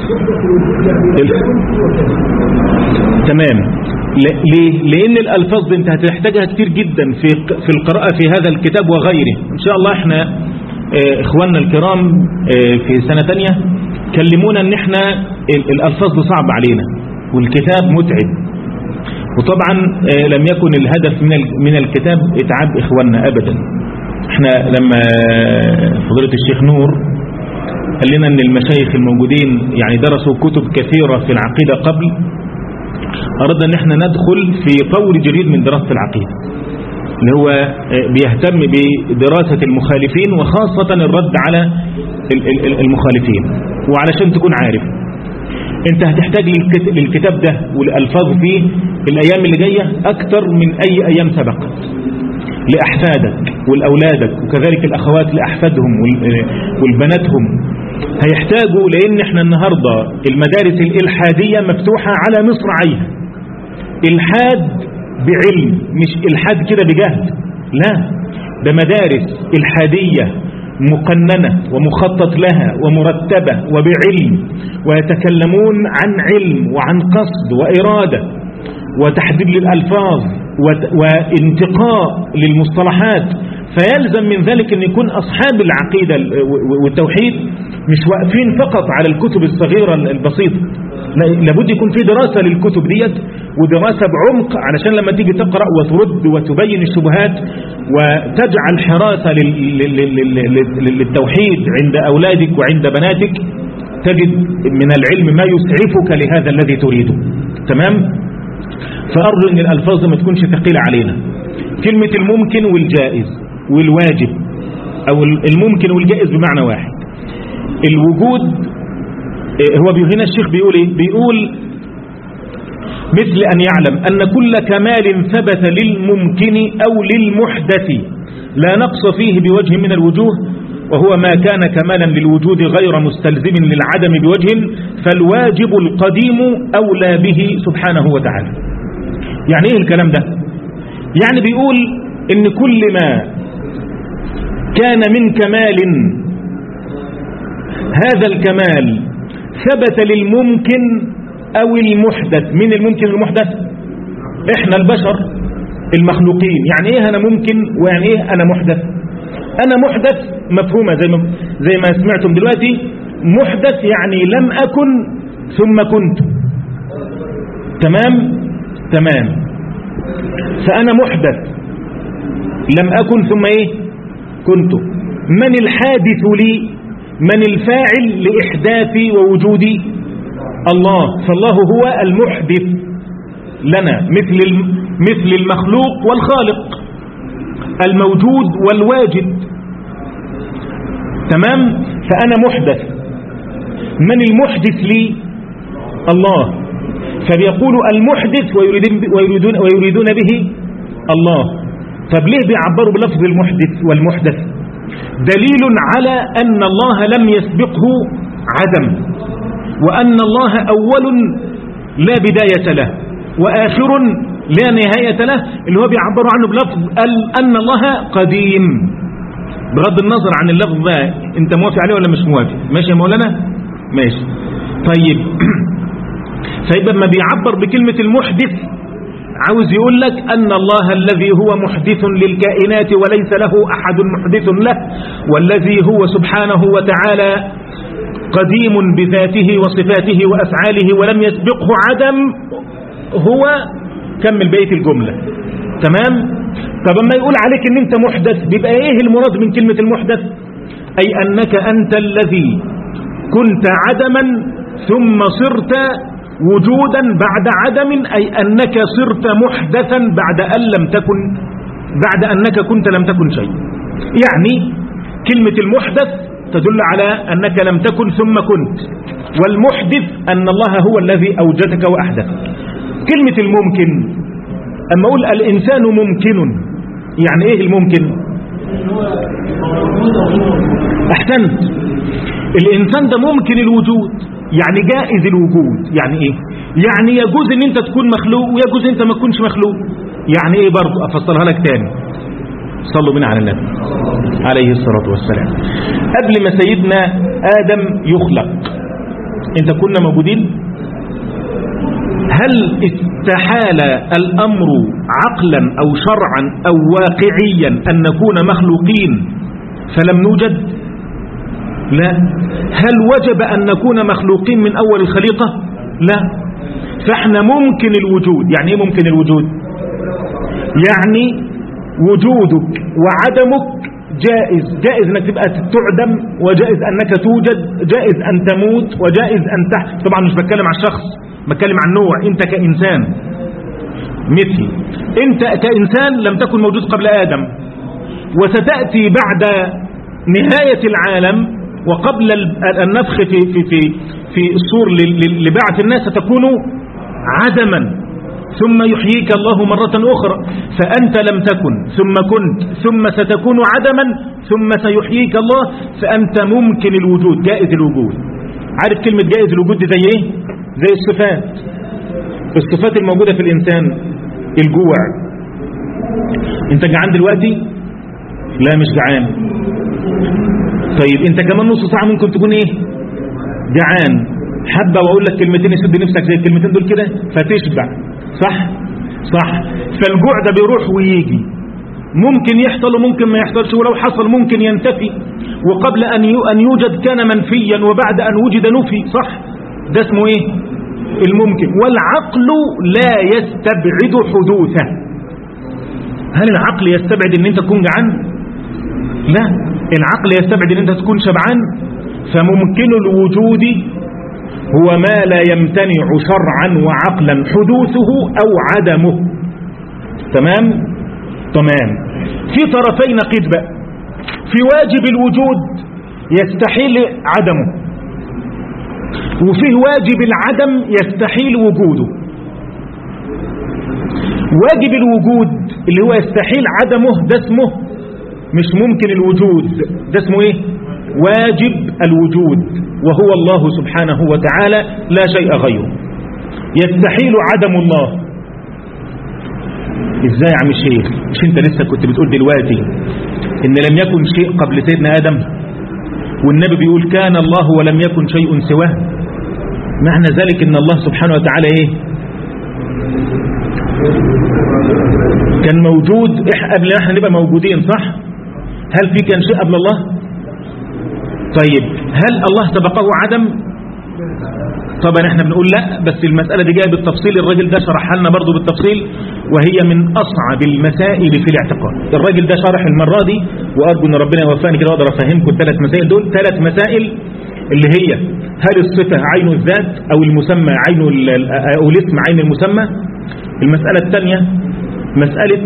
تمام. ليه؟ لأن الألفاظ دي انت هتحتاجها كتير جدا في في القراءة في هذا الكتاب وغيره. إن شاء الله احنا اه إخواننا الكرام اه في سنة تانية كلمونا ان احنا الألفاظ دي صعب علينا والكتاب متعب، وطبعا اه لم يكن الهدف من من الكتاب اتعاب إخواننا أبدا. احنا لما فضيلة الشيخ نور قال لنا ان المشايخ الموجودين يعني درسوا كتب كثيرة في العقيدة قبل، أردنا أن احنا ندخل في طور جديد من دراسة العقيدة اللي هو بيهتم بدراسة المخالفين وخاصة الرد على المخالفين. وعلشان تكون عارف انت هتحتاج للكتاب ده والألفاظ فيه الأيام اللي جاية أكتر من أي أيام سبقت لأحفادك والأولادك وكذلك الأخوات لأحفادهم والبناتهم هيحتاجوا، لأن احنا النهاردة المدارس الإلحادية مفتوحة على مصراعيها. إلحاد بعلم مش إلحاد كده بجهد، لا ده مدارس إلحادية مقننة ومخطط لها ومرتبة وبعلم، ويتكلمون عن علم وعن قصد وإرادة وتحديد للألفاظ وانتقاء للمصطلحات. فيلزم من ذلك أن يكون أصحاب العقيدة والتوحيد مش واقفين فقط على الكتب الصغيرة البسيطة، لابد يكون في دراسة للكتب ديت ودراسة بعمق علشان لما تيجي تقرأ وترد وتبين الشبهات وتجعل حراسة للتوحيد عند أولادك وعند بناتك تجد من العلم ما يسعفك لهذا الذي تريده. تمام؟ فأرجو أن الألفاظ ما تكونش ثقيلة علينا. كلمة الممكن والجائز والواجب أو الممكن والجائز بمعنى واحد. الوجود هو هنا الشيخ بيقول إيه؟ بيقول مثل أن يعلم أن كل كمال ثبت للممكن أو للمحدث لا نقص فيه بوجه من الوجوه، وهو ما كان كمالا للوجود غير مستلزم للعدم بوجه، فالواجب القديم أولى به سبحانه وتعالى. يعني إيه الكلام ده؟ يعني بيقول إن كل ما كان من كمال هذا الكمال ثبت للممكن أو المحدث. من الممكن المحدث؟ إحنا البشر المخلوقين. يعني إيه أنا ممكن ويعني إيه أنا محدث؟ أنا محدث مفهومة زي ما, زي ما سمعتم دلوقتي. محدث يعني لم أكن ثم كنت. تمام تمام. فأنا محدث لم أكن ثم إيه كنت. من الحادث لي؟ من الفاعل لإحداثي ووجودي؟ الله. فالله هو المحدث لنا، مثل مثل المخلوق والخالق، الموجود والواجد. تمام. فأنا محدث. من المحدث لي؟ الله. فبيقول المحدث ويريدون, ويريدون به الله. طب ليه بيعبروا بلفظ المحدث والمحدث؟ دليل على أن الله لم يسبقه عدم، وأن الله أول لا بداية له وآخر لا نهاية له، اللي هو بيعبروا عنه بلفظ أن الله قديم. بغض النظر عن اللفظ ده انت موافق عليه ولا مش موافق؟ ماشي يا مولانا؟ ماشي. طيب فيبقى ما بيعبر بكلمة المحدث عاوز يقول لك أن الله الذي هو محدث للكائنات وليس له أحد محدث له، والذي هو سبحانه وتعالى قديم بذاته وصفاته وأفعاله ولم يسبقه عدم، هو كمل بقية الجملة. تمام. طب اما يقول عليك ان انت محدث بيبقى ايه المراد من كلمة المحدث؟ اي انك انت الذي كنت عدما ثم صرت وجودا بعد عدم، اي انك صرت محدثا بعد ان لم تكن، بعد انك كنت لم تكن شيء. يعني كلمة المحدث تدل على انك لم تكن ثم كنت، والمحدث ان الله هو الذي اوجدك واحدث. كلمة الممكن اما اقول الانسان ممكن، يعني ايه الممكن؟ احسنت. الانسان ده ممكن الوجود، يعني جائز الوجود. يعني ايه؟ يعني يجوز ان انت تكون مخلوق ويجوز انت ما تكونش مخلوق. يعني ايه برضو؟ افصلها لك تاني. صلوا بنا على النبي عليه الصلاة والسلام. قبل ما سيدنا آدم يخلق انت كنا موجودين؟ هل استحال الأمر عقلا أو شرعا أو واقعيا أن نكون مخلوقين فلم نوجد؟ لا. هل وجب أن نكون مخلوقين من أول الخليقة؟ لا. فاحنا ممكن الوجود. يعني ايه ممكن الوجود؟ يعني وجودك وعدمك جائز. جائز انك تبقى تعدم، وجائز انك توجد، جائز ان تموت، وجائز ان تحت. طبعا مش بتكلم عن الشخص، بتكلم عن نوع. انت كإنسان مثلي، انت كإنسان لم تكن موجود قبل آدم، وستأتي بعد نهاية العالم وقبل النفخ في في في في الصور لبعث الناس ستكون عدما، ثم يحييك الله مرة أخرى. فأنت لم تكن ثم كنت ثم ستكون عدما ثم سيحييك الله، فأنت ممكن الوجود، جائز الوجود. عارف كلمة جائز الوجود دي زي ايه؟ زي الصفات. الصفات الموجودة في الإنسان، الجوع. انت جعان دلوقتي؟ لا مش جعان. طيب انت كمان نص ساعة ممكن تكون ايه؟ جعان. حابة واقول لك كلمتين يسد نفسك زي الكلمتين دول كده فتشبع. صح؟ صح. فالجوع ده بيروح ويجي، ممكن يحصل وممكن ما يحصلش، ولو حصل ممكن ينتفي، وقبل أن يوجد كان منفيا، وبعد أن وجد نفي. صح؟ ده اسمه ايه؟ الممكن. والعقل لا يستبعد حدوثه. هل العقل يستبعد ان انت تكون جعان؟ لا. العقل يستبعد ان انت تكون شبعان. فممكن الوجود هو ما لا يمتنع شرعا وعقلا حدوثه او عدمه. تمام؟ تمام. في طرفي نقيض بقى. في واجب الوجود يستحيل عدمه، وفيه واجب العدم يستحيل وجوده. واجب الوجود اللي هو يستحيل عدمه ده اسمه مش ممكن الوجود، ده اسمه ايه؟ واجب الوجود، وهو الله سبحانه وتعالى لا شيء غيره. يستحيل عدم الله. ازاي يا عم الشيخ؟ مش انت لسه كنت بتقول دلوقتي ان لم يكن شيء قبل سيدنا آدم، والنبي بيقول كان الله ولم يكن شيء سواه. معنى ذلك ان الله سبحانه وتعالى ايه؟ كان موجود قبل احنا نبقى موجودين، صح؟ هل في كان شيء قبل الله؟ طيب هل الله سبقه عدم؟ طبعا احنا بنقول لا، بس المسألة دي جايه بالتفصيل، الراجل ده شرحها لنا برضه بالتفصيل، وهي من أصعب المسائل في الاعتقاد. الراجل ده شرح المرة دي، وأرجو أن ربنا يوفقني كده وأقدر أفهمكم الثلاث مسائل دول. ثلاث مسائل اللي هي هل الصفة عين الذات أو المسمى عين أو الاسم عين المسمى. المسألة الثانية مسألة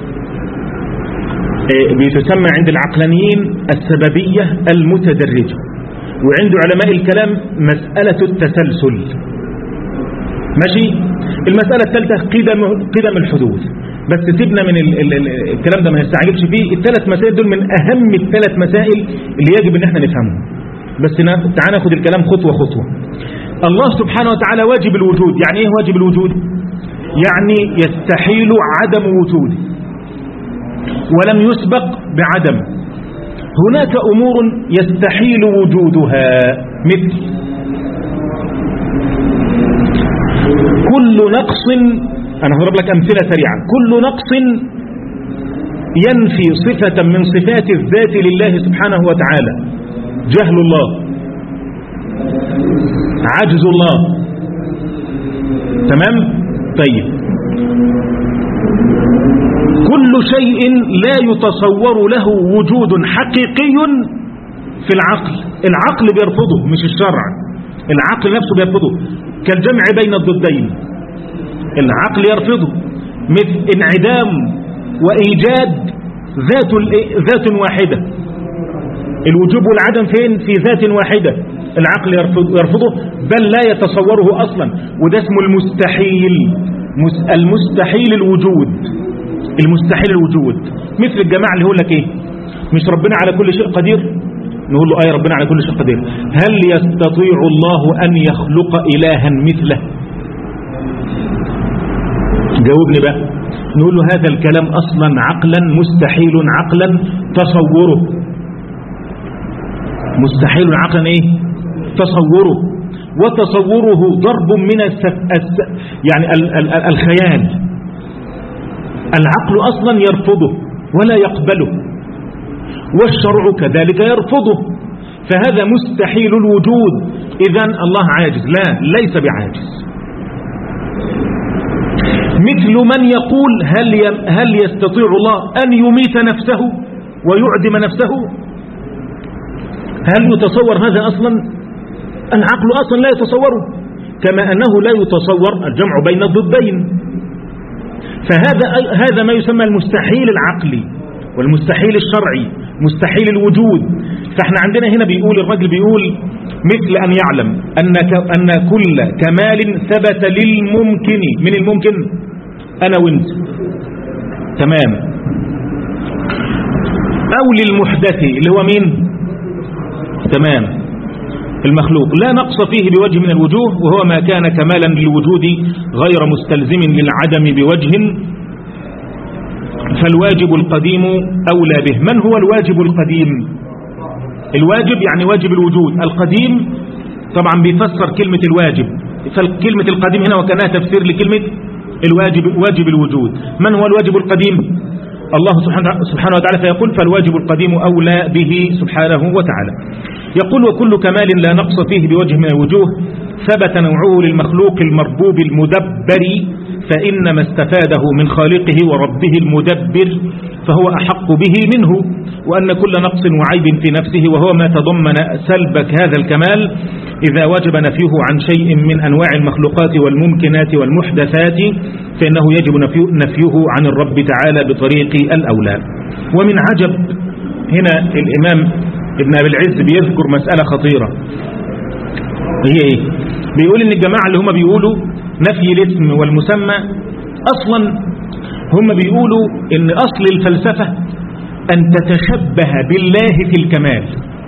بتسمى عند العقلانيين السببية المتدرجة، وعند علماء الكلام مسألة التسلسل. ماشي. المسألة الثالثة قدم قدم الحدوث. بس سيبنا من ال ال ال الكلام ده، ما نستعجلش فيه. الثلاث مسائل دول من أهم الثلاث مسائل اللي يجب ان احنا نفهمهم. بس تعال ناخد الكلام خطوة خطوة. الله سبحانه وتعالى واجب الوجود. يعني ايه واجب الوجود؟ يعني يستحيل عدم وجوده ولم يسبق بعدم. هناك أمور يستحيل وجودها، مثل كل نقص. أنا هضرب لك أمثلة سريعة. كل نقص ينفي صفة من صفات الذات لله سبحانه وتعالى. جهل الله، عجز الله. تمام؟ طيب كل شيء لا يتصور له وجود حقيقي في العقل. العقل بيرفضه مش الشرع، العقل نفسه بيرفضه، كالجمع بين الضدين. العقل يرفضه، مثل انعدام وإيجاد ذات ذات واحدة. الوجوب والعدم فين؟ في ذات واحدة. العقل يرفضه بل لا يتصوره أصلا، وده اسمه المستحيل. المستحيل الوجود، المستحيل الوجود. مثل الجماعة اللي يقول لك ايه؟ مش ربنا على كل شيء قدير؟ نقول له ايه ربنا على كل شيء قدير. هل يستطيع الله ان يخلق الها مثله؟ جاوبني بقى. نقول له هذا الكلام اصلا عقلا مستحيل، عقلا تصوره مستحيل، عقلا ايه؟ تصوره. وتصوره ضرب من السف... الس... يعني ال... ال... الخيال. العقل أصلا يرفضه ولا يقبله، والشرع كذلك يرفضه، فهذا مستحيل الوجود. إذن الله عاجز؟ لا، ليس بعاجز. مثل من يقول هل ي... هل يستطيع الله أن يميت نفسه ويعدم نفسه؟ هل يتصور هذا أصلا؟ العقل أصلا لا يتصوره، كما أنه لا يتصور الجمع بين الضدين. فهذا هذا ما يسمى المستحيل العقلي والمستحيل الشرعي، مستحيل الوجود. فاحنا عندنا هنا بيقول الرجل بيقول مثل أن يعلم أن أن كل كمال ثبت للممكن. من الممكن؟ أنا وانت. تمام. أو للمحدث اللي هو مين؟ تمام، المخلوق. لا نقص فيه بوجه من الوجوه، وهو ما كان كمالا للوجود غير مستلزم للعدم بوجه، فالواجب القديم أولى به. من هو الواجب القديم؟ الواجب يعني واجب الوجود. القديم طبعا بيفسر كلمة الواجب، فكلمة القديم هنا وكانها تفسير لكلمة الواجب، واجب الوجود. من هو الواجب القديم؟ الله سبحانه وتعالى فيقول فالواجب القديم أولى به سبحانه وتعالى. يقول وكل كمال لا نقص فيه بوجه من الوجوه ثبت نوعه للمخلوق المربوب المدبر، فإنما استفاده من خالقه وربه المدبر فهو أحق به منه، وأن كل نقص وعيب في نفسه وهو ما تضمن سلبك هذا الكمال إذا وجب نفيه عن شيء من أنواع المخلوقات والممكنات والمحدثات فإنه يجب نفيه عن الرب تعالى بطريق الأولى. ومن عجب هنا الإمام ابن أبي العز بيذكر مسألة خطيرة، هي إيه؟ بيقول إن الجماعة اللي هم بيقولوا نفي الاسم والمسمى أصلا هم بيقولوا إن أصل الفلسفة أن تتشبه بالله في الكمال.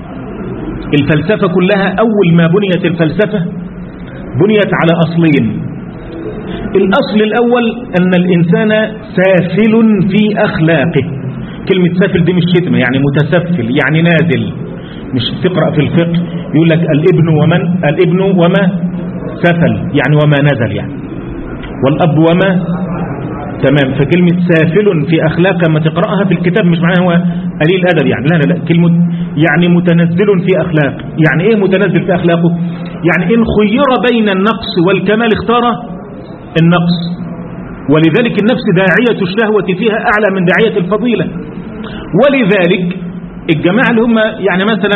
الفلسفة كلها أول ما بنيت الفلسفة بنيت على أصلين. الأصل الأول أن الإنسان سافل في أخلاقه. كلمة سافل دي مش شتمة، يعني متسفل، يعني نازل. مش تقرأ في الفقه يقول لك الابن ومن الابن وما سفل، يعني وما نزل يعني، والأب وما تمام. فكلمة سافل في أخلاقه لما تقرأها في الكتاب مش معناها هو قليل أدب يعني، لا لا لا، كلمة يعني متنزل في أخلاقه. يعني إيه متنزل في أخلاقه؟ يعني إن خير بين النقص والكمال اختار النقص، ولذلك النفس داعية الشهوة فيها أعلى من داعية الفضيلة. ولذلك الجماعة اللي هم يعني مثلا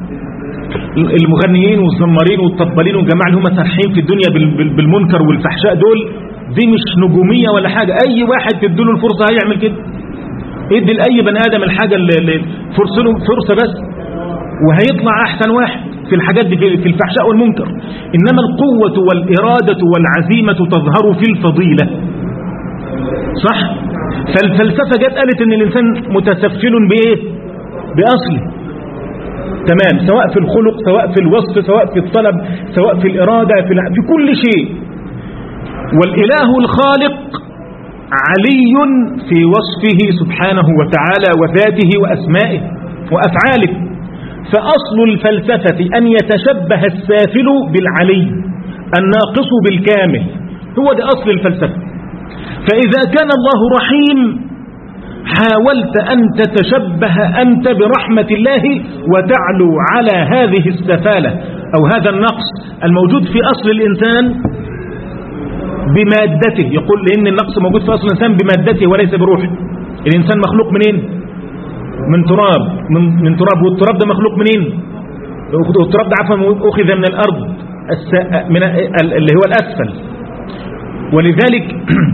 المغنيين والزمارين والطبالين والجماعة اللي هم سارحين في الدنيا بالمنكر والفحشاء دول، دي مش نجومية ولا حاجة. أي واحد تديله الفرصة هيعمل كده. ادي لأي بني آدم الحاجة اللي فرصة له فرصة بس وهيطلع أحسن واحد في الحاجات دي، في الفحشاء والمنكر. إنما القوة والإرادة والعزيمة تظهر في الفضيلة، صح؟ فالفلسفة جت قالت إن الإنسان متسفل بإيه؟ بأصله، تمام، سواء في الخلق، سواء في الوصف، سواء في الطلب، سواء في الإرادة، في, في كل شيء. والإله الخالق علي في وصفه سبحانه وتعالى وذاته وأسمائه وأفعاله. فأصل الفلسفة أن يتشبه السافل بالعلي، الناقص بالكامل، هو ده أصل الفلسفة. فإذا كان الله رحيم حاولت أن تتشبه أنت برحمة الله وتعلو على هذه السفالة أو هذا النقص الموجود في أصل الإنسان بمادته. يقول لأن النقص موجود في أصل الإنسان بمادته وليس بروحه. الإنسان مخلوق منين؟ من تراب، من, من تراب، والتراب ده مخلوق منين؟ والتراب ده عفوا أخذ من الأرض من اللي هو الأسفل. ولذلك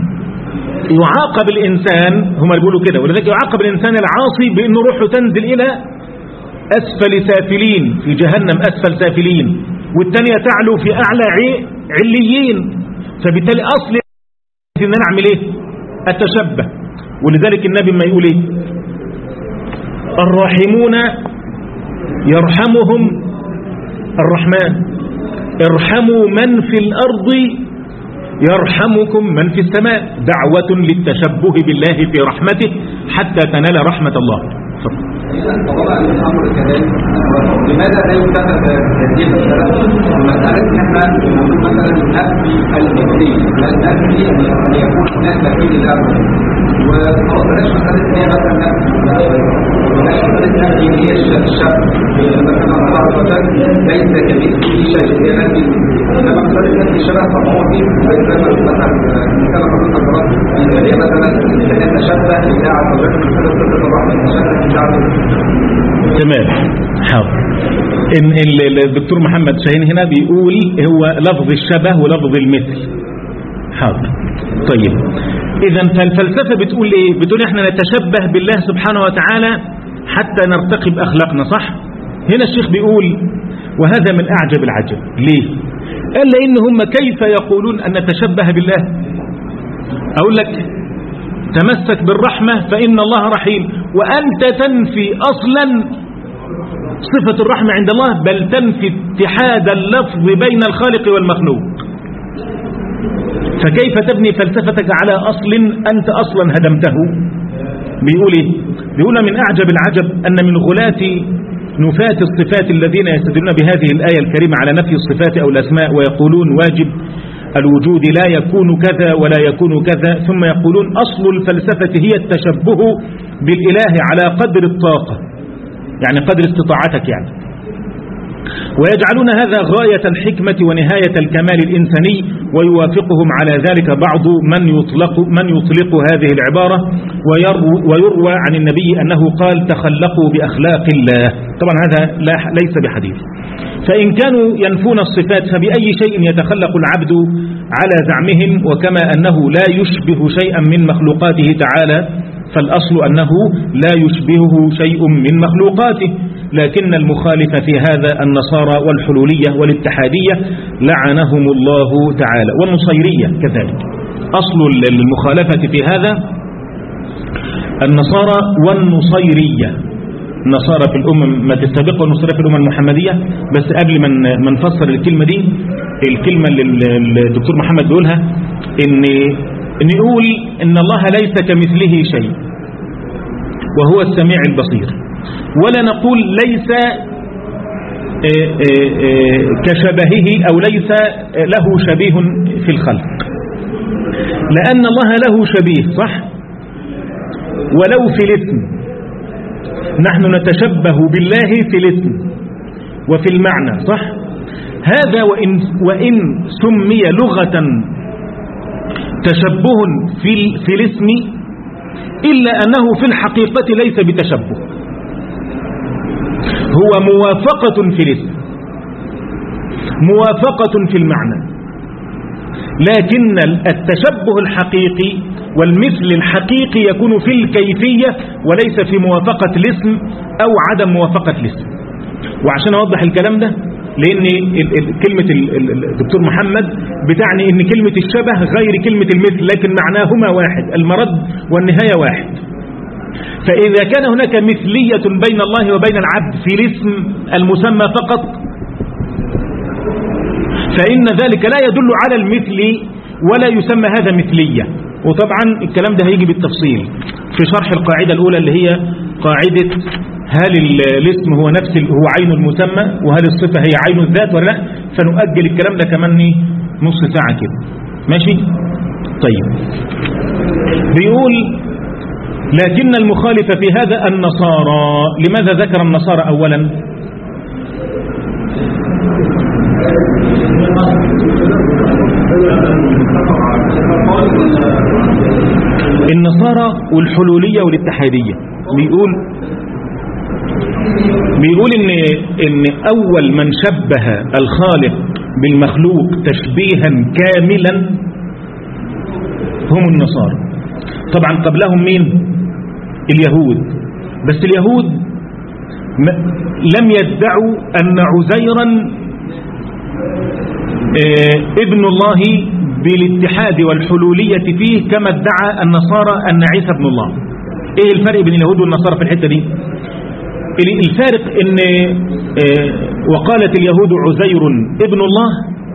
يعاقب الإنسان، هم اللي بيقولوا كده، ولذلك يعاقب الإنسان العاصي بأنه روحه تنزل إلى أسفل سافلين في جهنم، أسفل سافلين، والتانية تعلو في أعلى عليين. فبالتالي أصل إن أنا أعمل إيه؟ أتشبه. ولذلك النبي ما يقول إيه؟ الراحمون يرحمهم الرحمن، ارحموا من في الأرض يرحمكم من في السماء. دعوة للتشبه بالله في رحمته حتى تنال رحمة الله. لماذا لا يتخذ هذه المسألة مسألة احنا مثلا نفي المثلي، لا نفي أن يكون هناك مثيل الأرض، وخلاص بلاش مسألة هي مثلا بلاش مسألة نفي هي الشاب مثلا الله عز وجل ليس كمثله شيء، هي نفي. إنما مسألة نفي الشبه فمعطي مثلا مثلا مثلا حضرتك هي مثلا يتشبه بالله عز وجل مثلا صفة الرحمة يتشبه بالله. تمام، حاضر. إن الدكتور محمد شاهين هنا بيقول هو لفظ الشبه ولفظ المثل. حاضر. طيب، إذا فالفلسفة بتقول إيه؟ بتقول إحنا نتشبه بالله سبحانه وتعالى حتى نرتقي بأخلاقنا، صح؟ هنا الشيخ بيقول وهذا من أعجب العجب. ليه؟ قال لأن هم كيف يقولون أن نتشبه بالله؟ أقول لك تمسك بالرحمة فإن الله رحيم، وأنت تنفي أصلا صفة الرحمة عند الله، بل تنفي اتحاد اللفظ بين الخالق والمخلوق. فكيف تبني فلسفتك على أصل أنت أصلا هدمته؟ بيقول إيه؟ بيقول من أعجب العجب أن من غلاة نفاة الصفات الذين يستدلون بهذه الآية الكريمة على نفي الصفات أو الأسماء ويقولون واجب الوجود لا يكون كذا ولا يكون كذا، ثم يقولون أصل الفلسفة هي التشبه بالإله على قدر الطاقة، يعني قدر استطاعتك يعني، ويجعلون هذا غاية الحكمة ونهاية الكمال الإنساني، ويوافقهم على ذلك بعض من يطلق, من يطلق هذه العبارة، ويروى عن النبي أنه قال تخلقوا بأخلاق الله. طبعا هذا لا ليس بحديث. فإن كانوا ينفون الصفات فبأي شيء يتخلق العبد على زعمهم؟ وكما أنه لا يشبه شيئا من مخلوقاته تعالى، فالأصل أنه لا يشبهه شيء من مخلوقاته. لكن المخالف في هذا النصارى والحلولية والاتحادية لعنهم الله تعالى، والنصيرية كذلك. أصل المخالفة في هذا النصارى والنصيرية. النصارى في الأمم ما تستبق والنصيرية في الأمم المحمدية. بس قبل ما نفسر الكلمة دي، الكلمة اللي الدكتور محمد بيقولها إن نقول إن الله ليس كمثله شيء وهو السميع البصير، ولا نقول ليس كشبهه أو ليس له شبيه في الخلق، لأن الله له شبيه صح، ولو في الاسم. نحن نتشبه بالله في الاسم وفي المعنى صح. هذا وإن, وإن سمي لغة تشبه في, في الاسم، إلا أنه في الحقيقة ليس بتشبه، هو موافقة في الاسم، موافقة في المعنى، لكن التشبه الحقيقي والمثل الحقيقي يكون في الكيفية وليس في موافقة الاسم أو عدم موافقة الاسم. وعشان أوضح الكلام ده، لأن كلمة الدكتور محمد بتعني أن كلمة الشبه غير كلمة المثل، لكن معناهما واحد، المرد والنهاية واحد. فإذا كان هناك مثلية بين الله وبين العبد في الاسم المسمى فقط، فإن ذلك لا يدل على المثل ولا يسمى هذا مثلية. وطبعا الكلام ده هيجي بالتفصيل في شرح القاعدة الأولى اللي هي قاعدة هل الاسم هو نفس هو عين المسمى، وهل الصفة هي عين الذات ولا لا. فنؤجل الكلام ده كمان نص ساعة كده ماشي. طيب بيقول لكن المخالف في هذا النصارى. لماذا ذكر النصارى أولا؟ النصارى والحلولية والاتحادية بيقول بيقول إن, إن أول من شبه الخالق بالمخلوق تشبيها كاملا هم النصارى. طبعا قبلهم مين؟ اليهود. بس اليهود لم يدعوا أن عزيرا ابن الله بالاتحاد والحلولية فيه كما ادعى النصارى أن عيسى ابن الله. ايه الفرق بين اليهود والنصارى في الحتة دي؟ الفارق ان وقالت اليهود عزير ابن الله،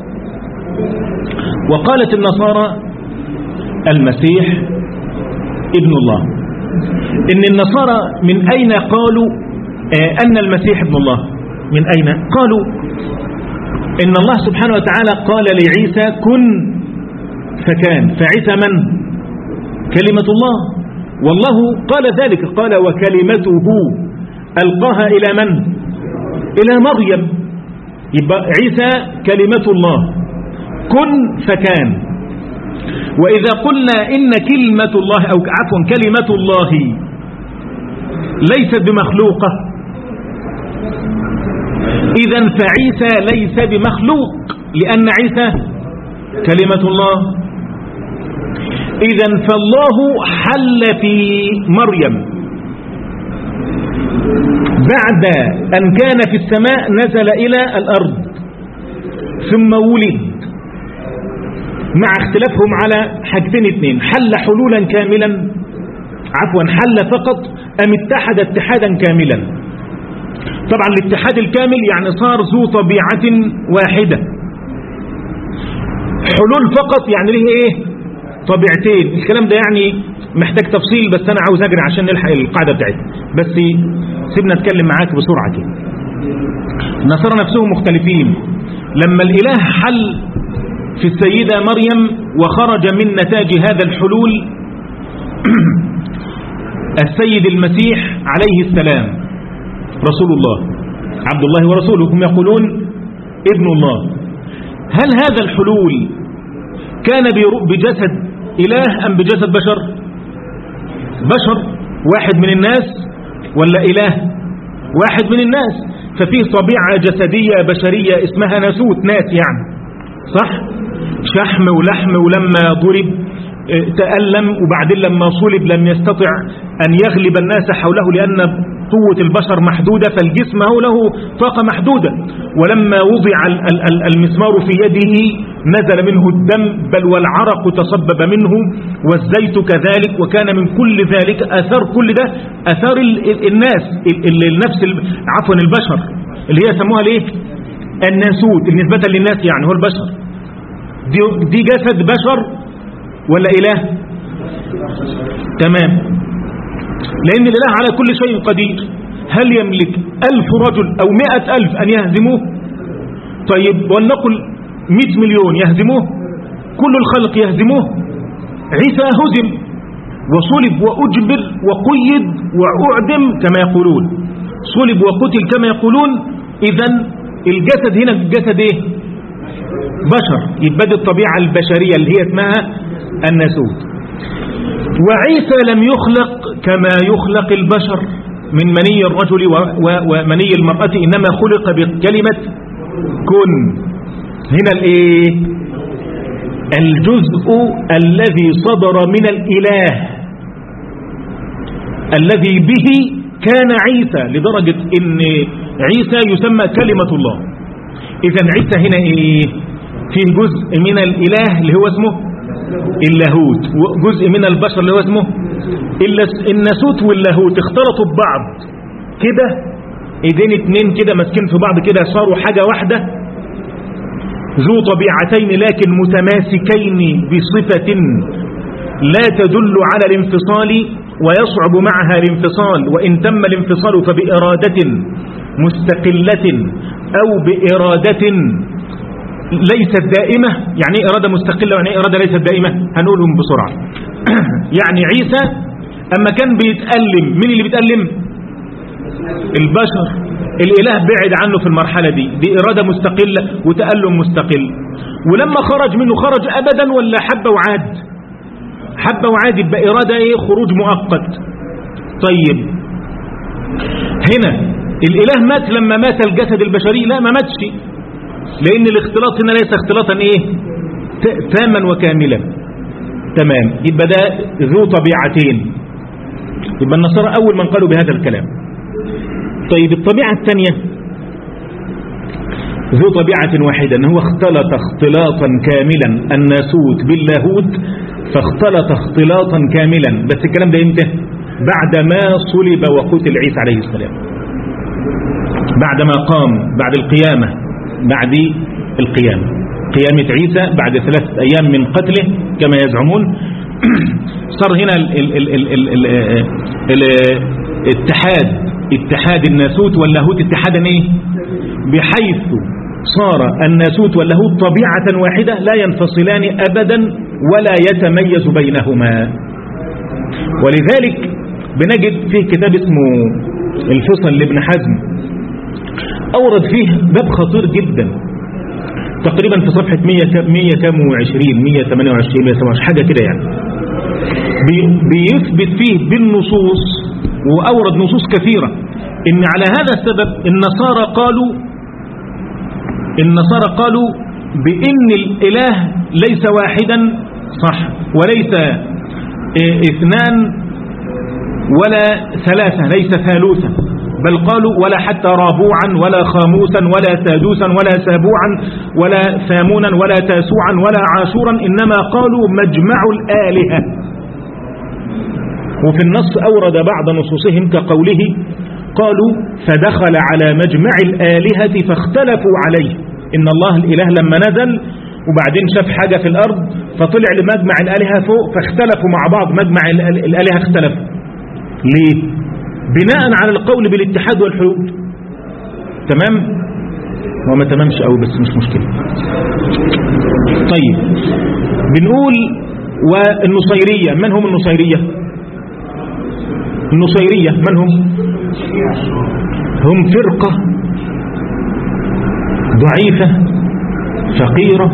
وقالت النصارى المسيح ابن الله. ان النصارى من اين قالوا ان المسيح ابن الله؟ من اين قالوا ان الله سبحانه وتعالى قال لعيسى كن فكان، فعيسى من؟ كلمة الله، والله قال ذلك، قال وكلمته ألقاها إلى من؟ إلى مريم. يبقى عيسى كلمة الله كن فكان. وإذا قلنا إن كلمة الله أو عفوا كلمة الله ليست بمخلوقة، إذن فعيسى ليس بمخلوق لأن عيسى كلمة الله. إذن فالله حل في مريم بعد أن كان في السماء نزل إلى الأرض ثم ولد، مع اختلافهم على حاجتين اثنين: حل حلولا كاملا عفوا حل فقط أم اتحد اتحادا كاملا. طبعا الاتحاد الكامل يعني صار ذو طبيعة واحدة، حلول فقط يعني له ايه؟ طبيعتين. الكلام ده يعني محتاج تفصيل، بس انا عاوز اجري عشان نلحق القاعدة بتاعتنا، بس سيبنا اتكلم معاك بسرعة كده. النصارى نفسهم مختلفين. لما الاله حل في السيدة مريم وخرج من نتاج هذا الحلول السيد المسيح عليه السلام رسول الله عبد الله ورسوله، هم يقولون ابن الله. هل هذا الحلول كان بجسد إله أم بجسد بشر؟ بشر واحد من الناس ولا إله واحد من الناس؟ ففيه طبيعة جسدية بشرية اسمها ناسوت، ناس يعني صح، شحم ولحم، ولما ضرب تألم، وبعدين لما صلب لم يستطع أن يغلب الناس حوله لأن قوة البشر محدودة، فالجسم هو له طاقة محدودة. ولما وضع المسمار في يده نزل منه الدم بل والعرق تصبب منه والزيت كذلك، وكان من كل ذلك أثار كل ده أثار الناس النفس عفوا البشر اللي هي سموها ليه الناسوت النسبة للناس، يعني هو البشر دي, دي جسد بشر ولا إله؟ تمام، لأن الإله على كل شيء قدير. هل يملك ألف رجل أو مئة ألف أن يهزموه؟ طيب ولنقل مئة مليون يهزموه، كل الخلق يهزموه. عيسى هزم وصلب وأجبر وقيد وأعدم كما يقولون، صلب وقتل كما يقولون. إذن الجسد هنا الجسد إيه؟ بشر، يبقى دي الطبيعة البشرية اللي هي اسمها الناسوت. وعيسى لم يخلق كما يخلق البشر من مني الرجل ومني المرأة، إنما خلق بكلمة كن. هنا الايه؟ الجزء الذي صدر من الإله الذي به كان عيسى، لدرجة ان عيسى يسمى كلمة الله. إذن عيسى هنا ايه؟ فيه جزء من الإله اللي هو اسمه اللاهوت، وجزء من البشر اللي هو اسمه الناسوت واللاهوت اختلطوا ببعض كده، ايدين اتنين كده ماسكين في بعض كده صاروا حاجة واحدة ذو طبيعتين لكن متماسكين بصفة لا تدل على الانفصال ويصعب معها الانفصال، وإن تم الانفصال فبإرادة مستقلة أو بإرادة ليست دائمة. يعني ايه إرادة مستقلة ويعني ايه إرادة ليست دائمة؟ هنقولهم بسرعة. يعني عيسى أما كان بيتألم، مين اللي بيتألم؟ البشر. الإله بعد عنه في المرحلة دي، دي إرادة مستقلة وتألم مستقل. ولما خرج منه خرج أبدا ولا حبة وعاد؟ حبة وعاد، يبقى إرادة ايه؟ خروج مؤقت. طيب هنا الإله مات لما مات الجسد البشري؟ لا، ما ماتش، لأن الاختلاط هنا ليس اختلاطا ايه؟ تاما وكاملا. تمام، يبقى ده ذو طبيعتين. يبقى النصارى أول من قالوا بهذا الكلام. طيب الطبيعة الثانية ذو طبيعة واحدة، أنه اختلط اختلاطا كاملا الناسوت باللاهوت، فاختلط اختلاطا كاملا. بس الكلام ده امتى؟ بعدما صلب وقتل عيسى عليه السلام، بعدما قام، بعد القيامة، بعد القيامة قيامة عيسى بعد ثلاثة أيام من قتله كما يزعمون. صار هنا ال ال ال ال ال اتحاد اتحاد الناسوت واللاهوت اتحادا ايه؟ بحيث صار الناسوت واللاهوت طبيعة واحدة لا ينفصلان أبدا ولا يتميز بينهما. ولذلك بنجد فيه كتاب اسمه الفصل لابن حزم، أورد فيه باب خطير جدا تقريبا في صفحة مية كام وعشرين مية ثمانية وعشرين مية سبعة وعشرين حاجة كده، يعني بيثبت فيه بالنصوص، وأورد نصوص كثيرة إن على هذا السبب النصارى قالوا النصارى قالوا بإن الإله ليس واحدا، صح، وليس اثنان ولا ثلاثة، ليس ثالوثا، بل قالوا ولا حتى رابوعا ولا خاموسا ولا سادوسا ولا سابوعا ولا ثامونا ولا تاسوعا ولا عاشورا، إنما قالوا مجمع الآلهة. وفي النص أورد بعض نصوصهم كقوله قالوا فدخل على مجمع الآلهة فاختلفوا عليه، إن الله الإله لما نزل وبعدين شاف حاجة في الأرض فطلع لمجمع الآلهة فوق فاختلفوا مع بعض، مجمع الآلهة اختلف. ليه؟ بناء على القول بالاتحاد والحلول. تمام؟ وما تمامش قوي بس مش مشكلة. طيب بنقول والنصيرية، من هم النصيرية؟ النصيرية من هم؟ هم فرقة ضعيفة فقيرة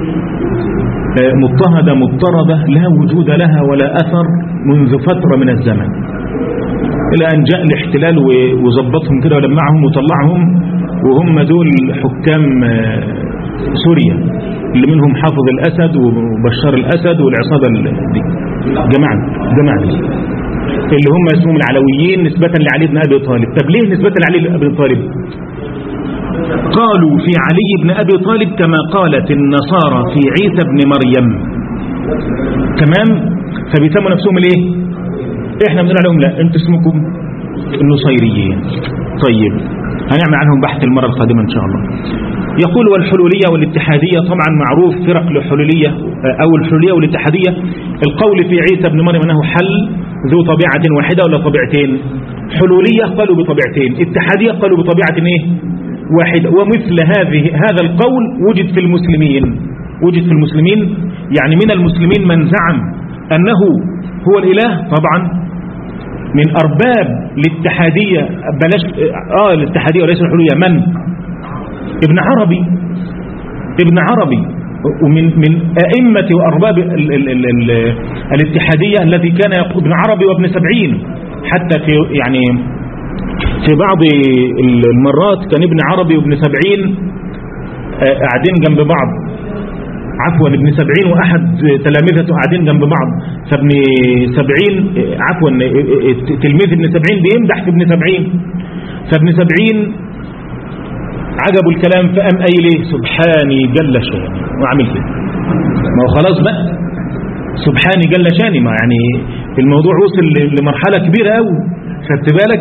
مضطهدة مضطردة لا وجود لها ولا أثر منذ فترة من الزمن، إلى أن جاء الاحتلال وظبطهم كده ولمعهم وطلعهم، وهم دول حكام سوريا اللي منهم حافظ الأسد وبشار الأسد والعصابة دي، جماعة جماعة دي. اللي هم اسمهم العلويين نسبة لعلي بن أبي طالب. طب ليه نسبة لعلي بن أبي طالب؟ قالوا في علي بن أبي طالب كما قالت النصارى في عيسى بن مريم. تمام؟ فبيسموا نفسهم الايه؟ احنا بنقول عليهم لا، انتوا اسمكم النصيريين. طيب هنعمل عنهم بحث المرة القادمة ان شاء الله. يقول والحلولية والاتحادية، طبعا معروف فرق الحلولية او الحلولية والاتحادية. القول في عيسى بن مريم انه حل ذو طبيعة واحدة ولا طبيعتين؟ حلولية قالوا بطبيعتين، اتحادية قالوا بطبيعة ايه؟ واحدة. ومثل هذه هذا القول وجد في المسلمين، وجد في المسلمين يعني من المسلمين من زعم أنه هو الإله. طبعا من أرباب الاتحادية بلاش آه الاتحادية وليس الحلولية من؟ ابن عربي، ابن عربي ومن من أئمة وأرباب ال ال ال ال الاتحادية الذي كان ابن عربي وابن سبعين. حتى في يعني في بعض المرات كان ابن عربي وابن سبعين قاعدين جنب بعض، عفوا ابن سبعين وأحد تلامذته قاعدين جنب بعض، فابن سبعين عفوا تلميذ ابن سبعين بيمدح في ابن سبعين، فابن سبعين عجبوا الكلام فقام قايل ايه؟ سبحاني جل شاني، وعمل كده. ما هو خلاص بقى سبحاني جل شاني، ما يعني الموضوع وصل لمرحلة كبيرة قوي. خدت بالك؟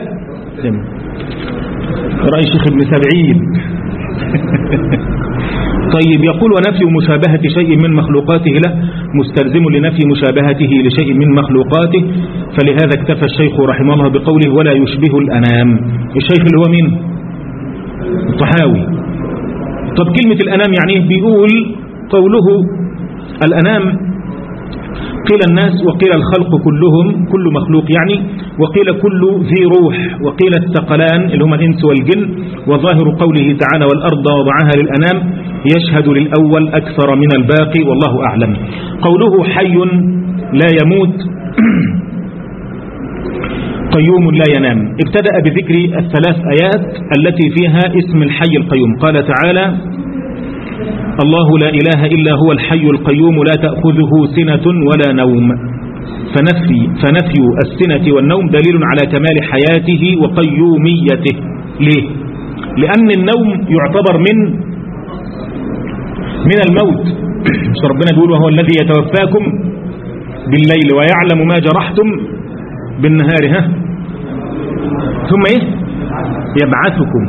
رأي شيخ ابن سبعين. طيب يقول ونفي مشابهة شيء من مخلوقاته له مستلزم لنفي مشابهته لشيء من مخلوقاته، فلهذا اكتفى الشيخ رحمه الله بقوله ولا يشبه الأنام. الشيخ اللي هو مين؟ الطحاوي. طب كلمة الأنام يعني بيقول قوله الأنام قيل الناس وقيل الخلق كلهم، كل مخلوق يعني، وقيل كل ذي روح، وقيل الثقلان اللي هم الإنس والجن. وظاهر قوله تعالى والأرض وضعها للأنام يشهد للأول أكثر من الباقي والله أعلم. قوله حي لا يموت قيوم لا ينام، ابتدأ بذكر الثلاث آيات التي فيها اسم الحي القيوم. قال تعالى الله لا إله إلا هو الحي القيوم لا تأخذه سنة ولا نوم، فنفي, فنفي السنة والنوم دليل على كمال حياته وقيوميته. ليه؟ لأن النوم يعتبر من من الموت. مش ربنا بيقول وهو الذي يتوفاكم بالليل ويعلم ما جرحتم بالنهار ها ثم ايه يبعثكم،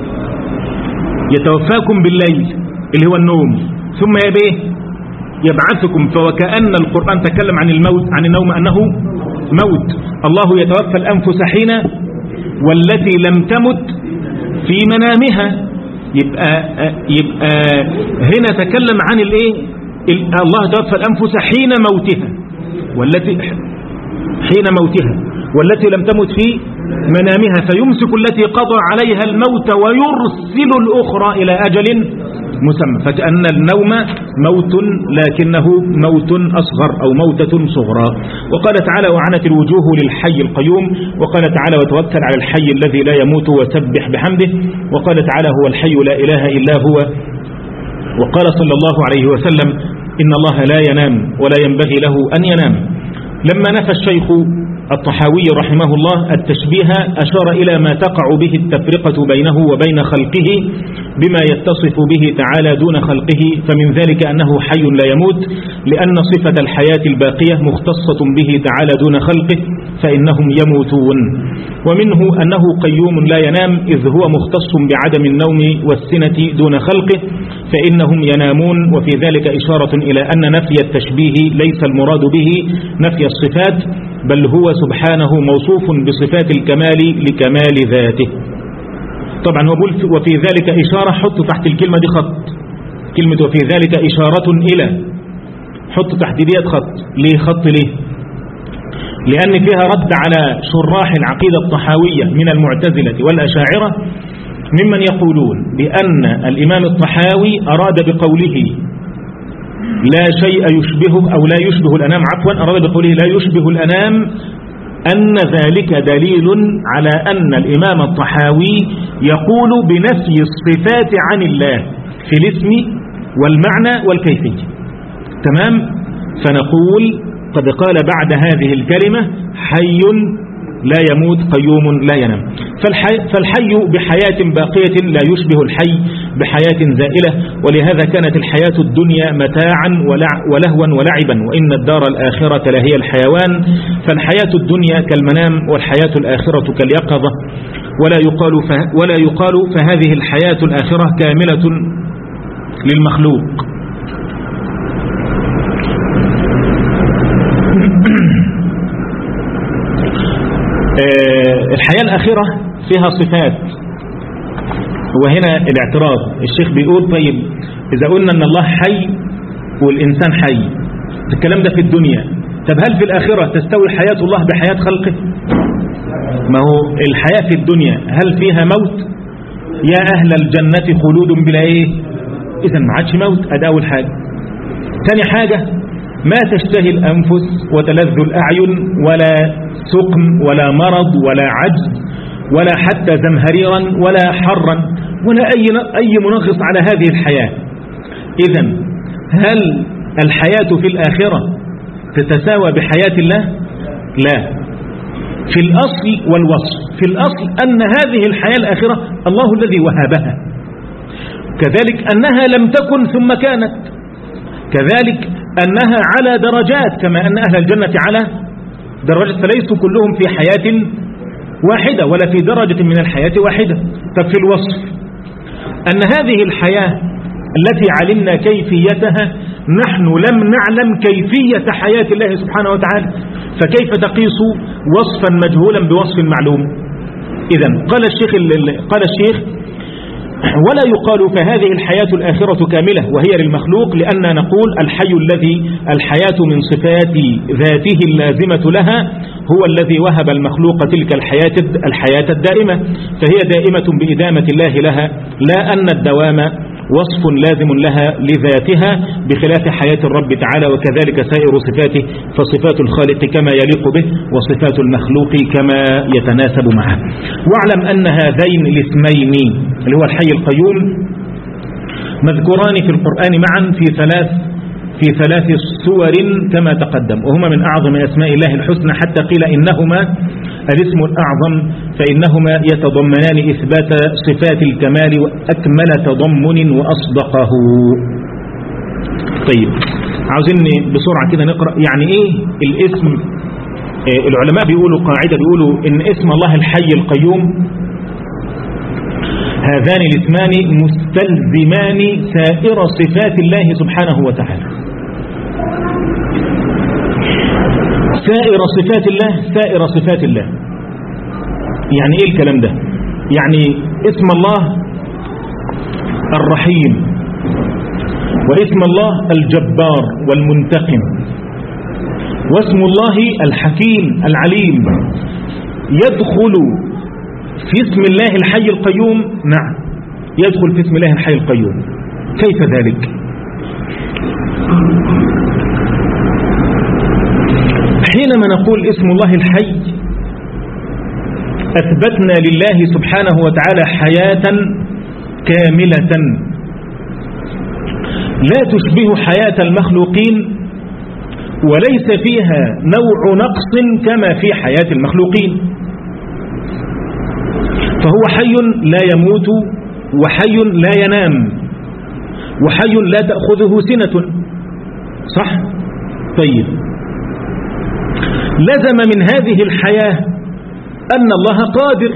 يتوفاكم بالليل اللي هو النوم، ثم يبيه يبعثكم. فوكأن القرآن تكلم عن الموت عن النوم أنه موت. الله يتوفى الأنفس حين والتي لم تمت في منامها. يبقى يبقى هنا تكلم عن الايه؟ الله يتوفى الأنفس حين موتها والتي حين موتها والتي لم تمت في منامها، فيمسك التي قضى عليها الموت ويرسل الأخرى إلى أجل مسمى. فكأن النوم موت لكنه موت أصغر أو موتة صغرى. وقال تعالى وعنت الوجوه للحي القيوم، وقال تعالى وتوكل على الحي الذي لا يموت وسبح بحمده، وقال تعالى هو الحي لا إله إلا هو. وقال صلى الله عليه وسلم إن الله لا ينام ولا ينبغي له أن ينام. لما نفى الشيخ الطحاوي رحمه الله التشبيه أشار إلى ما تقع به التفرقة بينه وبين خلقه بما يتصف به تعالى دون خلقه، فمن ذلك أنه حي لا يموت لأن صفة الحياة الباقية مختصة به تعالى دون خلقه فإنهم يموتون. ومنه أنه قيوم لا ينام إذ هو مختص بعدم النوم والسنة دون خلقه فإنهم ينامون. وفي ذلك إشارة إلى أن نفي التشبيه ليس المراد به نفي الصفات، بل هو سبحانه موصوف بصفات الكمال لكمال ذاته. طبعا هو بقول وفي ذلك إشارة، حط تحت الكلمة دي خط، كلمة وفي ذلك إشارة إلى، حط تحت دي خط. ليه خط؟ ليه؟ لأن فيها رد على شراح العقيدة الطحاوية من المعتزلة والأشاعرة ممن يقولون بأن الإمام الطحاوي أراد بقوله لا شيء يشبهه أو لا يشبه الأنام، عفوا أراد بقوله لا يشبه الأنام أن ذلك دليل على أن الإمام الطحاوي يقول بنفي الصفات عن الله في الاسم والمعنى والكيفية. تمام؟ فنقول قد قال بعد هذه الكلمة حي لا يموت قيوم لا ينام. فالحي, فالحي بحياة باقية لا يشبه الحي بحياة زائلة، ولهذا كانت الحياة الدنيا متاعا ولهوا ولعبا، وإن الدار الآخرة لهي الحيوان. فالحياة الدنيا كالمنام والحياة الآخرة كاليقظة، ولا يقال, ولا يقال فهذه الحياة الآخرة كاملة للمخلوق. الحياة الآخرة فيها صفات، وهنا الاعتراض. الشيخ بيقول طيب إذا قلنا أن الله حي والإنسان حي، الكلام ده في الدنيا، طب هل في الآخرة تستوي حياة الله بحياة خلقه؟ ما هو الحياة في الدنيا هل فيها موت؟ يا أهل الجنة خلود بلا إيه؟ إذن ما عادش موت، أدي أول حاجة. ثاني حاجة ما تشتهي الأنفس وتلذ الأعين، ولا سقم ولا مرض ولا عجز ولا حتى زمهريرا ولا حرا ولا أي أي منغص على هذه الحياة. إذن هل الحياة في الآخرة تتساوى بحياة الله؟ لا، في الأصل والوصف. في الأصل أن هذه الحياة الآخرة الله الذي وهبها، كذلك أنها لم تكن ثم كانت، كذلك أنها على درجات كما أن أهل الجنة على درجات، فليسوا كلهم في حياة واحدة ولا في درجة من الحياة واحدة. طب في الوصف أن هذه الحياة التي علمنا كيفيتها نحن لم نعلم كيفية حياة الله سبحانه وتعالى، فكيف تقيس وصفا مجهولا بوصف معلوم؟ إذن قال الشيخ قال الشيخ ولا يقال فهذه الحياة الآخرة كاملة وهي للمخلوق، لأننا نقول الحي الذي الحياة من صفات ذاته اللازمة لها هو الذي وهب المخلوق تلك الحياة الحياة الدائمة، فهي دائمة بإدامة الله لها، لا أن الدوام وصف لازم لها لذاتها بخلاف حياة الرب تعالى، وكذلك سائر صفاته، فصفات الخالق كما يليق به وصفات المخلوق كما يتناسب معه. واعلم أن هذين الاسمين اللي هو الحي القيوم مذكوران في القرآن معا في ثلاث في ثلاث سور كما تقدم، وهما من أعظم أسماء الله الحسنى، حتى قيل إنهما الاسم الأعظم فإنهما يتضمنان إثبات صفات الكمال وأكمل تضمن وأصدقه. طيب عاوزين بسرعة كده نقرأ يعني إيه الاسم. إيه العلماء بيقولوا قاعدة، بيقولوا إن اسم الله الحي القيوم هذان الاسمان مستلزمان سائر صفات الله سبحانه وتعالى. سائر صفات الله سائر صفات الله يعني ايه الكلام ده؟ يعني اسم الله الرحيم، واسم الله الجبار والمنتقم، واسم الله الحكيم العليم يدخل في اسم الله الحي القيوم. نعم يدخل في اسم الله الحي القيوم. كيف ذلك؟ حينما نقول اسم الله الحي أثبتنا لله سبحانه وتعالى حياة كاملة لا تشبه حياة المخلوقين، وليس فيها نوع نقص كما في حياة المخلوقين، فهو حي لا يموت وحي لا ينام وحي لا تأخذه سنة، صح؟ طيب لزم من هذه الحياة أن الله قادر،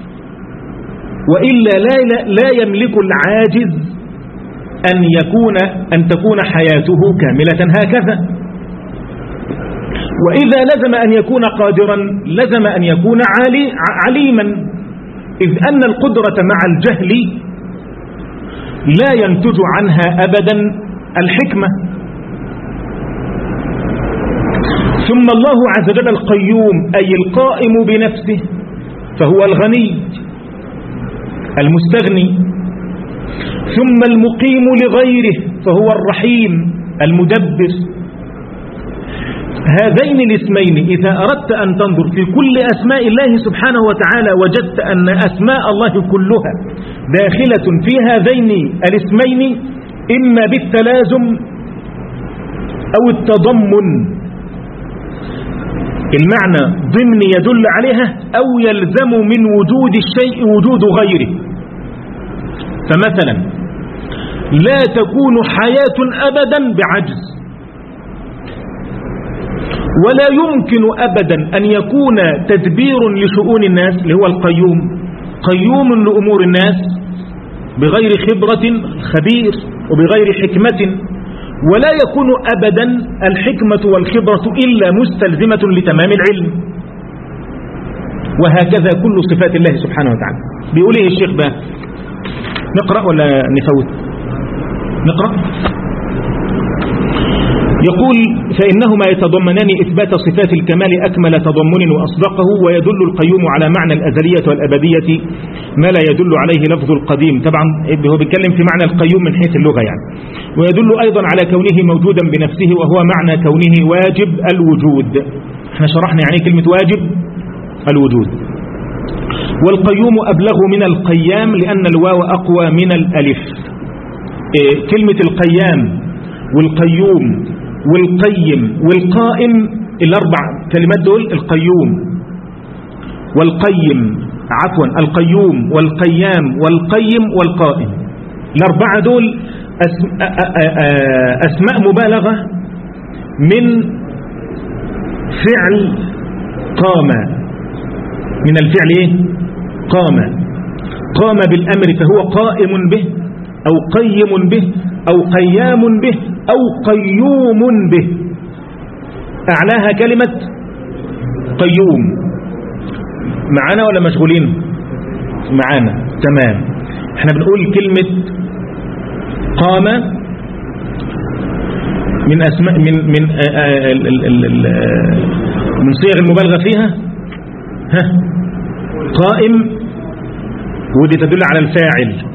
وإلا لا, لا يملك العاجز أن يكون أن تكون حياته كاملة هكذا. وإذا لزم أن يكون قادرا لزم أن يكون عالي عليما، إذ أن القدرة مع الجهل لا ينتج عنها أبدا الحكمة. ثم الله عز وجل القيوم أي القائم بنفسه، فهو الغني المستغني، ثم المقيم لغيره فهو الرحيم المدبر. هذين الاسمين إذا أردت أن تنظر في كل أسماء الله سبحانه وتعالى وجدت أن أسماء الله كلها داخلة في هذين الاسمين، إما بالتلازم أو التضمن. المعنى ضمن يدل عليها أو يلزم من وجود الشيء وجود غيره. فمثلا لا تكون حياة أبدا بعجز، ولا يمكن أبدا أن يكون تدبير لشؤون الناس اللي هو القيوم قيوم لأمور الناس بغير خبرة خبير وبغير حكمة، ولا يكون أبدا الحكمة والخبرة إلا مستلزمة لتمام العلم. وهكذا كل صفات الله سبحانه وتعالى. بيقول ايه الشيخ بقى؟ نقرأ ولا نفوت؟ نقرأ. يقول فإنهما يتضمنان إثبات صفات الكمال أكمل تضمن وأصدقه، ويدل القيوم على معنى الأزلية والأبدية ما لا يدل عليه لفظ القديم. طبعا هو بيتكلم في معنى القيوم من حيث اللغة يعني. ويدل أيضا على كونه موجودا بنفسه، وهو معنى كونه واجب الوجود. احنا شرحنا يعني كلمة واجب الوجود. والقيوم أبلغ من القيام لأن الواو أقوى من الألف. إيه كلمة القيام والقيوم والقيم والقائم، الأربع كلمات دول القيوم والقيم عفوا القيوم والقيام والقيم والقائم، الأربعة دول أسماء مبالغة من فعل قام، من الفعل ايه؟ قام. قام بالأمر فهو قائم به أو قيم به أو قيام به أو قيوم به. أعلاها كلمة قيوم. معانا ولا مشغولين؟ معانا تمام. احنا بنقول كلمة قام من أسماء من من من صيغ المبالغة فيها ها قائم، ودي تدل على الفاعل.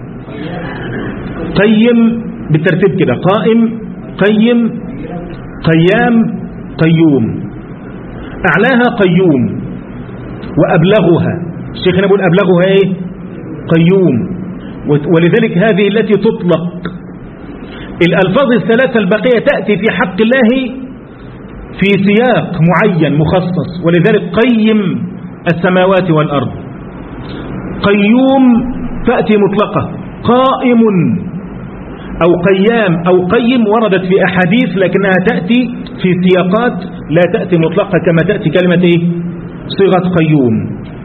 قيم بالترتيب كده، قائم قيم قيام قيوم. أعلاها قيوم وأبلغها، الشيخ نقول أبلغها ايه؟ قيوم. ولذلك هذه التي تطلق. الألفاظ الثلاثة الباقية تأتي في حق الله في سياق معين مخصص، ولذلك قيم السماوات والأرض. قيوم تأتي مطلقة، قائم أو قيام أو قيم وردت في أحاديث، لكنها تأتي في سياقات لا تأتي مطلقة كما تأتي كلمة ايه؟ صيغة قيوم.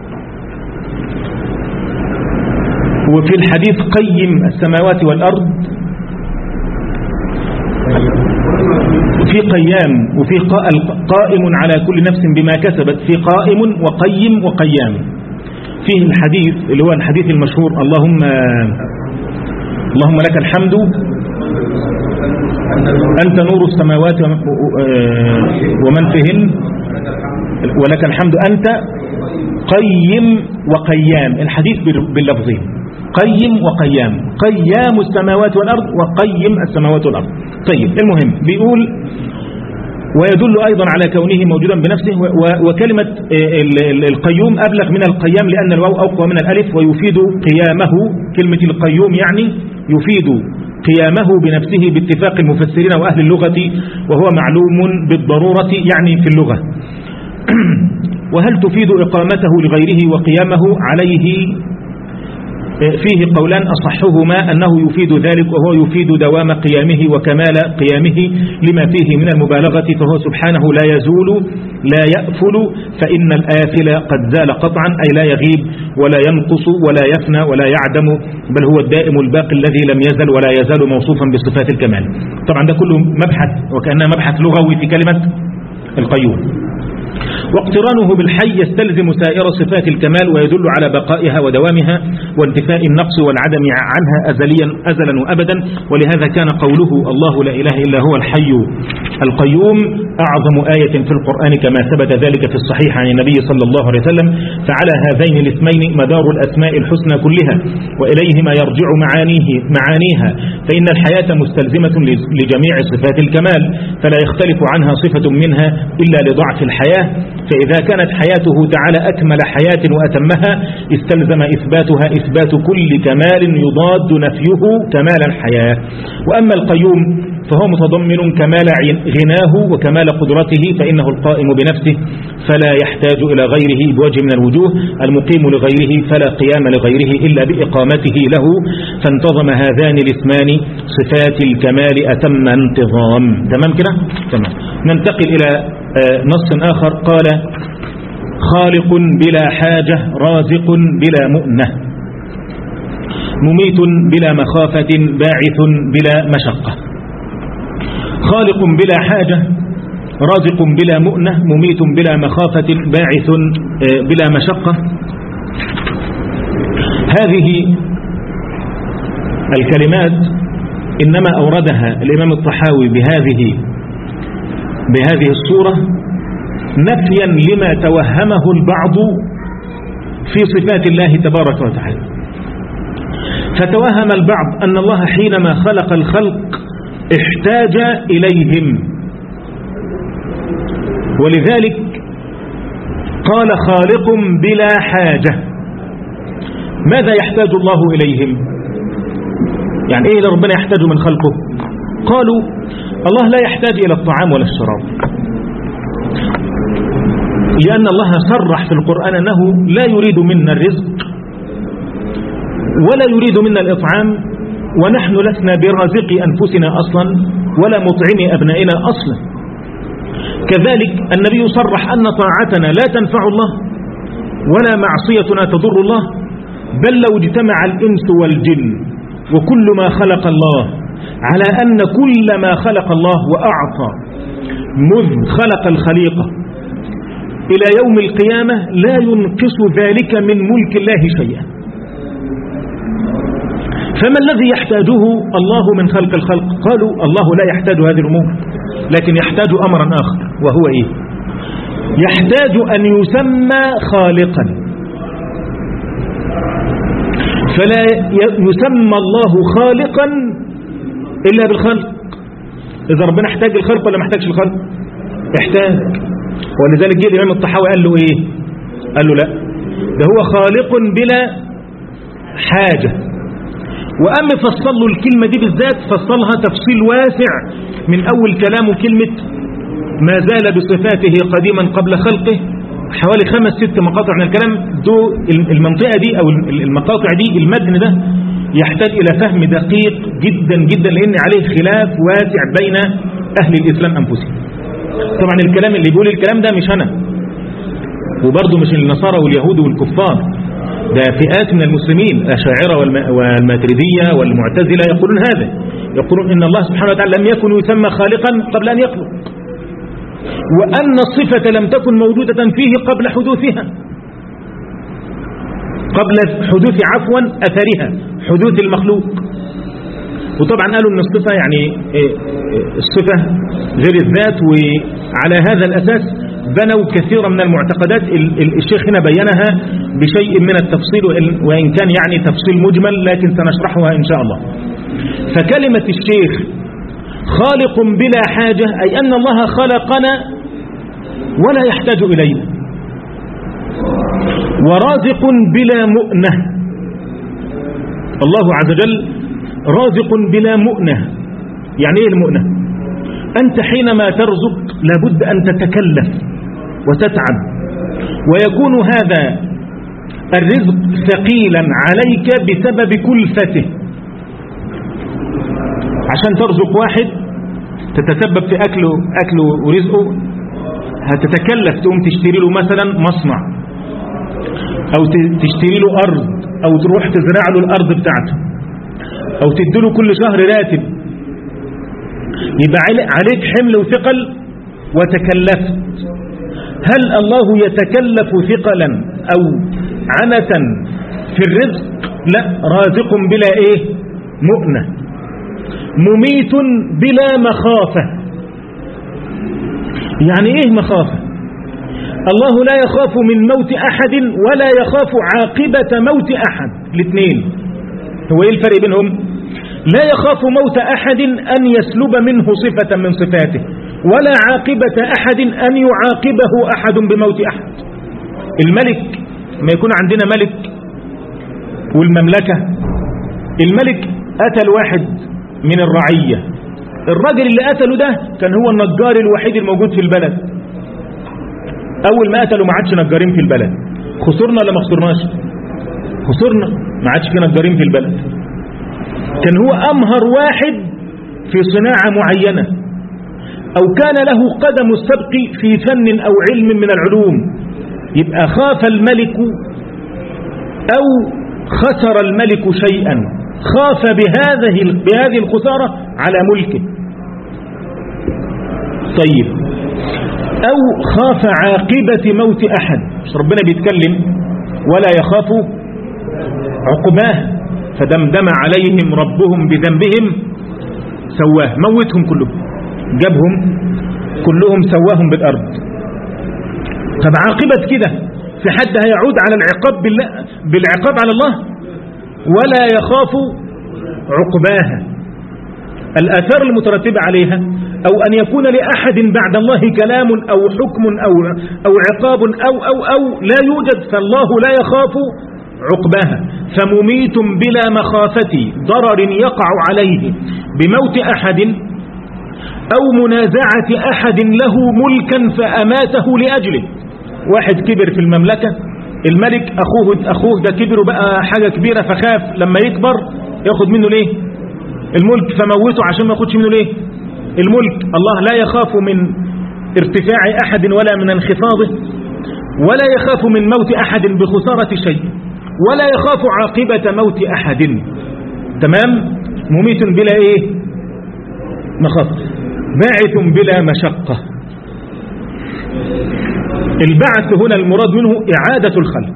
وفي الحديث قيم السماوات والأرض، في قيام وفي قائم على كل نفس بما كسبت، في قائم وقيم وقيام. فيه الحديث اللي هو الحديث المشهور اللهم اللهم لك الحمد أنت نور السماوات ومن فيهن ولك الحمد أنت قيم وقيام. الحديث باللفظين قيم وقيام، قيام السماوات والأرض وقيم السماوات والأرض. طيب المهم بيقول ويدل أيضا على كونه موجودا بنفسه. وكلمة القيوم أبلغ من القيام لأن الواو أقوى من الألف، ويفيد قيامه. كلمة القيوم يعني يفيد قيامه بنفسه باتفاق المفسرين وأهل اللغة، وهو معلوم بالضرورة يعني في اللغة. وهل تفيد إقامته لغيره وقيامه عليه؟ فيه قولان أصحهما أنه يفيد ذلك، وهو يفيد دوام قيامه وكمال قيامه لما فيه من المبالغة، فهو سبحانه لا يزول لا يأفل، فإن الآفل قد زال قطعا، أي لا يغيب ولا ينقص ولا يفنى ولا يعدم، بل هو الدائم الباقي الذي لم يزل ولا يزال موصوفا بصفات الكمال. طبعا ده كله مبحث وكأنه مبحث لغوي في كلمة القيوم. واقترانه بالحي يستلزم سائر صفات الكمال، ويدل على بقائها ودوامها وانتفاء النقص والعدم عنها أزليا أزلا وأبدا. ولهذا كان قوله الله لا إله إلا هو الحي القيوم أعظم آية في القرآن، كما ثبت ذلك في الصحيح عن النبي صلى الله عليه وسلم. فعلى هذين الاسمين مدار الأسماء الحسنى كلها، وإليهما يرجع معانيه معانيها، فإن الحياة مستلزمة لجميع صفات الكمال، فلا يختلف عنها صفة منها إلا لضعف الحياة. فإذا كانت حياته تعالى أكمل حياة وأتمها، استلزم إثباتها إثبات كل كمال يضاد نفيه كمال الحياة. وأما القيوم فهو متضمن كمال غناه وكمال قدرته، فإنه القائم بنفسه، فلا يحتاج إلى غيره بوجه من الوجوه، المقيم لغيره فلا قيام لغيره إلا بإقامته له، فانتظم هذان الاسمان صفات الكمال أتم انتظام. تمام كده؟ تمام. ننتقل إلى نص آخر قال: خالق بلا حاجة، رازق بلا مؤنة، مميت بلا مخافة، باعث بلا مشقة. خالق بلا حاجة، رازق بلا مؤنة، مميت بلا مخافة، باعث بلا مشقة. هذه الكلمات إنما أوردها الإمام الطحاوي بهذه بهذه الصورة نفيا لما توهمه البعض في صفات الله تبارك وتعالى. فتوهم البعض أن الله حينما خلق الخلق احتاج إليهم، ولذلك قال: خالق بلا حاجة. ماذا يحتاج الله إليهم؟ يعني إيه ربنا يحتاج من خلقه؟ قالوا: الله لا يحتاج إلى الطعام ولا الشراب، لأن الله صرح في القرآن أنه لا يريد منا الرزق ولا يريد منا الإطعام، ونحن لسنا برازقي أنفسنا أصلا ولا مطعمي أبنائنا أصلا. كذلك النبي صرح أن طاعتنا لا تنفع الله ولا معصيتنا تضر الله، بل لو اجتمع الإنس والجن وكل ما خلق الله على أن كل ما خلق الله وأعطى مذ خلق الخليقة إلى يوم القيامة لا ينقص ذلك من ملك الله شيئا. فما الذي يحتاجه الله من خلق الخلق؟ قالوا: الله لا يحتاج هذه الأمور، لكن يحتاج أمرا آخر، وهو إيه؟ يحتاج أن يسمى خالقا، فلا يسمى الله خالقا إلا بالخلق. إذا ربنا احتاج الخلق ولا ما احتاجش الخلق؟ احتاج. ولذلك جاء الإمام الطحاوي قال له إيه؟ قال له لا، ده هو خالق بلا حاجة. وأم فصل له الكلمة دي بالذات، فصلها تفصيل واسع من أول كلامه كلمة ما زال بصفاته قديما قبل خلقه، حوالي خمس ست مقاطع من الكلام. دو المنطقة دي أو المقاطع دي المتن ده يحتاج إلى فهم دقيق جدا جدا، لأن عليه خلاف واسع بين أهل الإسلام أنفسهم. طبعا الكلام اللي بيقول الكلام ده مش أنا، وبرضه مش النصارى واليهود والكفار، ده فئات من المسلمين، الأشاعرة والماتريدية والمعتزلة يقولون هذا، يقولون إن الله سبحانه وتعالى لم يكن يسمى خالقا قبل أن يخلق، وأن الصفة لم تكن موجودة فيه قبل حدوثها، قبل حدوث عفوا أثرها، حدوث المخلوق. وطبعا قالوا أن الصفة يعني الصفة غير الذات، وعلى هذا الأساس بنوا كثيرا من المعتقدات. الشيخ هنا بينها بشيء من التفصيل، وإن كان يعني تفصيل مجمل، لكن سنشرحها إن شاء الله. فكلمة الشيخ خالق بلا حاجة أي أن الله خلقنا ولا يحتاج إلينا، ورازق بلا مؤنة. الله عز وجل رازق بلا مؤنة. يعني ايه المؤنة؟ أنت حينما ترزق لابد أن تتكلف وتتعب، ويكون هذا الرزق ثقيلا عليك بسبب كلفته. عشان ترزق واحد تتسبب في أكله, أكله ورزقه، هتتكلف تقوم تشتري له مثلا مصنع، أو تشتري له أرض، أو تروح تزرع له الأرض بتاعته، أو تديله كل شهر راتب. يبقى عليك حمل وثقل وتكلفت. هل الله يتكلف ثقلا أو عنة في الرزق؟ لا، رازق بلا إيه؟ مؤنة. مميت بلا مخافة. يعني إيه مخافة؟ الله لا يخاف من موت أحد ولا يخاف عاقبة موت أحد، الاثنين. هو إيه الفرق بينهم؟ لا يخاف موت أحد أن يسلب منه صفة من صفاته، ولا عاقبة أحد أن يعاقبه أحد بموت أحد. الملك ما يكون عندنا ملك والمملكة، الملك قتل واحد من الرعية، الراجل اللي قتله ده كان هو النجار الوحيد الموجود في البلد، أول ما قتلوا ما عادش نجارين في البلد. خسرنا ولا ما خسرناش؟ خسرنا، ما عادش في نجارين في البلد. كان هو أمهر واحد في صناعة معينة، أو كان له قدم السبق في فن أو علم من العلوم، يبقى خاف الملك أو خسر الملك شيئا، خاف بهذه بهذه الخسارة على ملكه. طيب، أو خاف عاقبة موت أحد، مش ربنا بيتكلم ولا يخاف عقباه، فدمدم عليهم ربهم بذنبهم سواه، موتهم كلهم، جابهم كلهم سواهم بالأرض. طب عاقبة كده في حد هيعود على العقاب بالله بالعقاب على الله ولا يخاف عقباها؟ الآثار المترتبة عليها، أو أن يكون لأحد بعد الله كلام أو حكم أو, أو عقاب أو, أو, أو لا يوجد، فالله لا يخاف عقباها. فمميت بلا مخافة ضرر يقع عليه بموت أحد أو منازعة أحد له ملكا فأماته لأجله. واحد كبر في المملكة، الملك أخوه, أخوه ده كبر وبقى حاجة كبيرة، فخاف لما يكبر ياخد منه ليه الملك، فموته عشان ما ياخدش منه ليه الملك. الله لا يخاف من ارتفاع أحد ولا من انخفاضه، ولا يخاف من موت أحد بخسارة شيء، ولا يخاف عاقبة موت أحد. تمام؟ مميت بلا إيه مخاف، باعث بلا مشقة. البعث هنا المراد منه إعادة الخلق.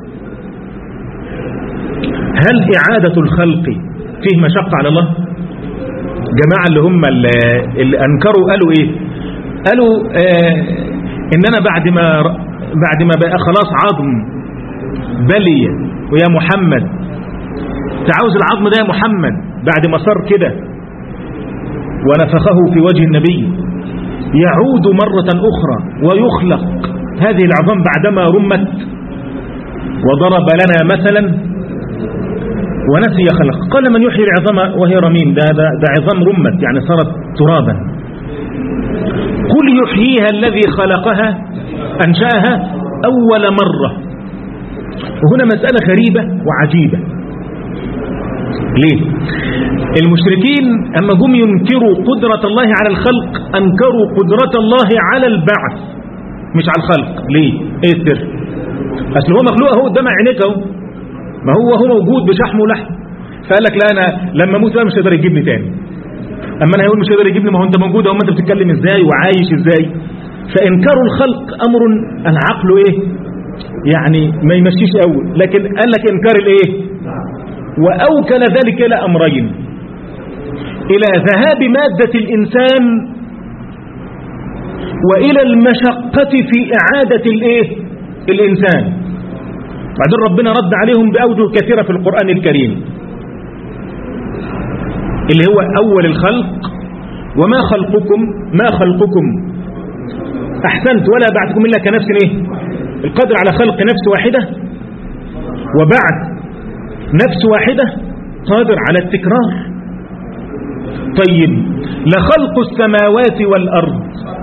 هل إعادة الخلق فيه مشقة على الله؟ جماعة اللي هم اللي أنكروا قالوا إيه؟ قالوا آه إننا بعد ما بعد ما بقى خلاص عظم بلي ويا محمد، تعاوز العظم ده يا محمد بعد ما صار كده ونفخه في وجه النبي يعود مرة أخرى ويخلق هذه العظام بعدما رمت، وضرب لنا مثلا ونسي خلق. قال من يحيي العظام وهي رميم، ده, ده, ده عظام رمت يعني صارت ترابا. قل يحييها الذي خلقها أنشأها أول مرة. وهنا مسألة غريبة وعجيبة. ليه؟ المشركين أما هم ينكروا قدرة الله على الخلق أنكروا قدرة الله على البعث مش على الخلق. ليه؟ ايه السر؟ أصل هو مخلوق اهو قدام عينيك اهو، ما هو هو موجود بشحم ولحم، فقال لك لا أنا لما اموت بقى مش هيقدر يجيبني تاني. أما أنا هيقول مش هيقدر يجيبني، ما هو أنت موجود اهو، ما أنت بتتكلم إزاي وعايش إزاي. فإنكار الخلق أمر العقل إيه يعني ما يمشيش قوي، لكن قال لك إنكار الإيه، وأوكل ذلك إلى أمرين: إلى ذهاب مادة الإنسان، وإلى المشقة في إعادة الإيه الإنسان. بعدين ربنا رد عليهم بأوجه كثيرة في القرآن الكريم، اللي هو أول الخلق: وما خلقكم ما خلقكم أحسنت ولا بعثكم إلا كنفس إيه، القدر على خلق نفس واحدة وبعث نفس واحدة قادر على التكرار. طيب لخلق السماوات والأرض،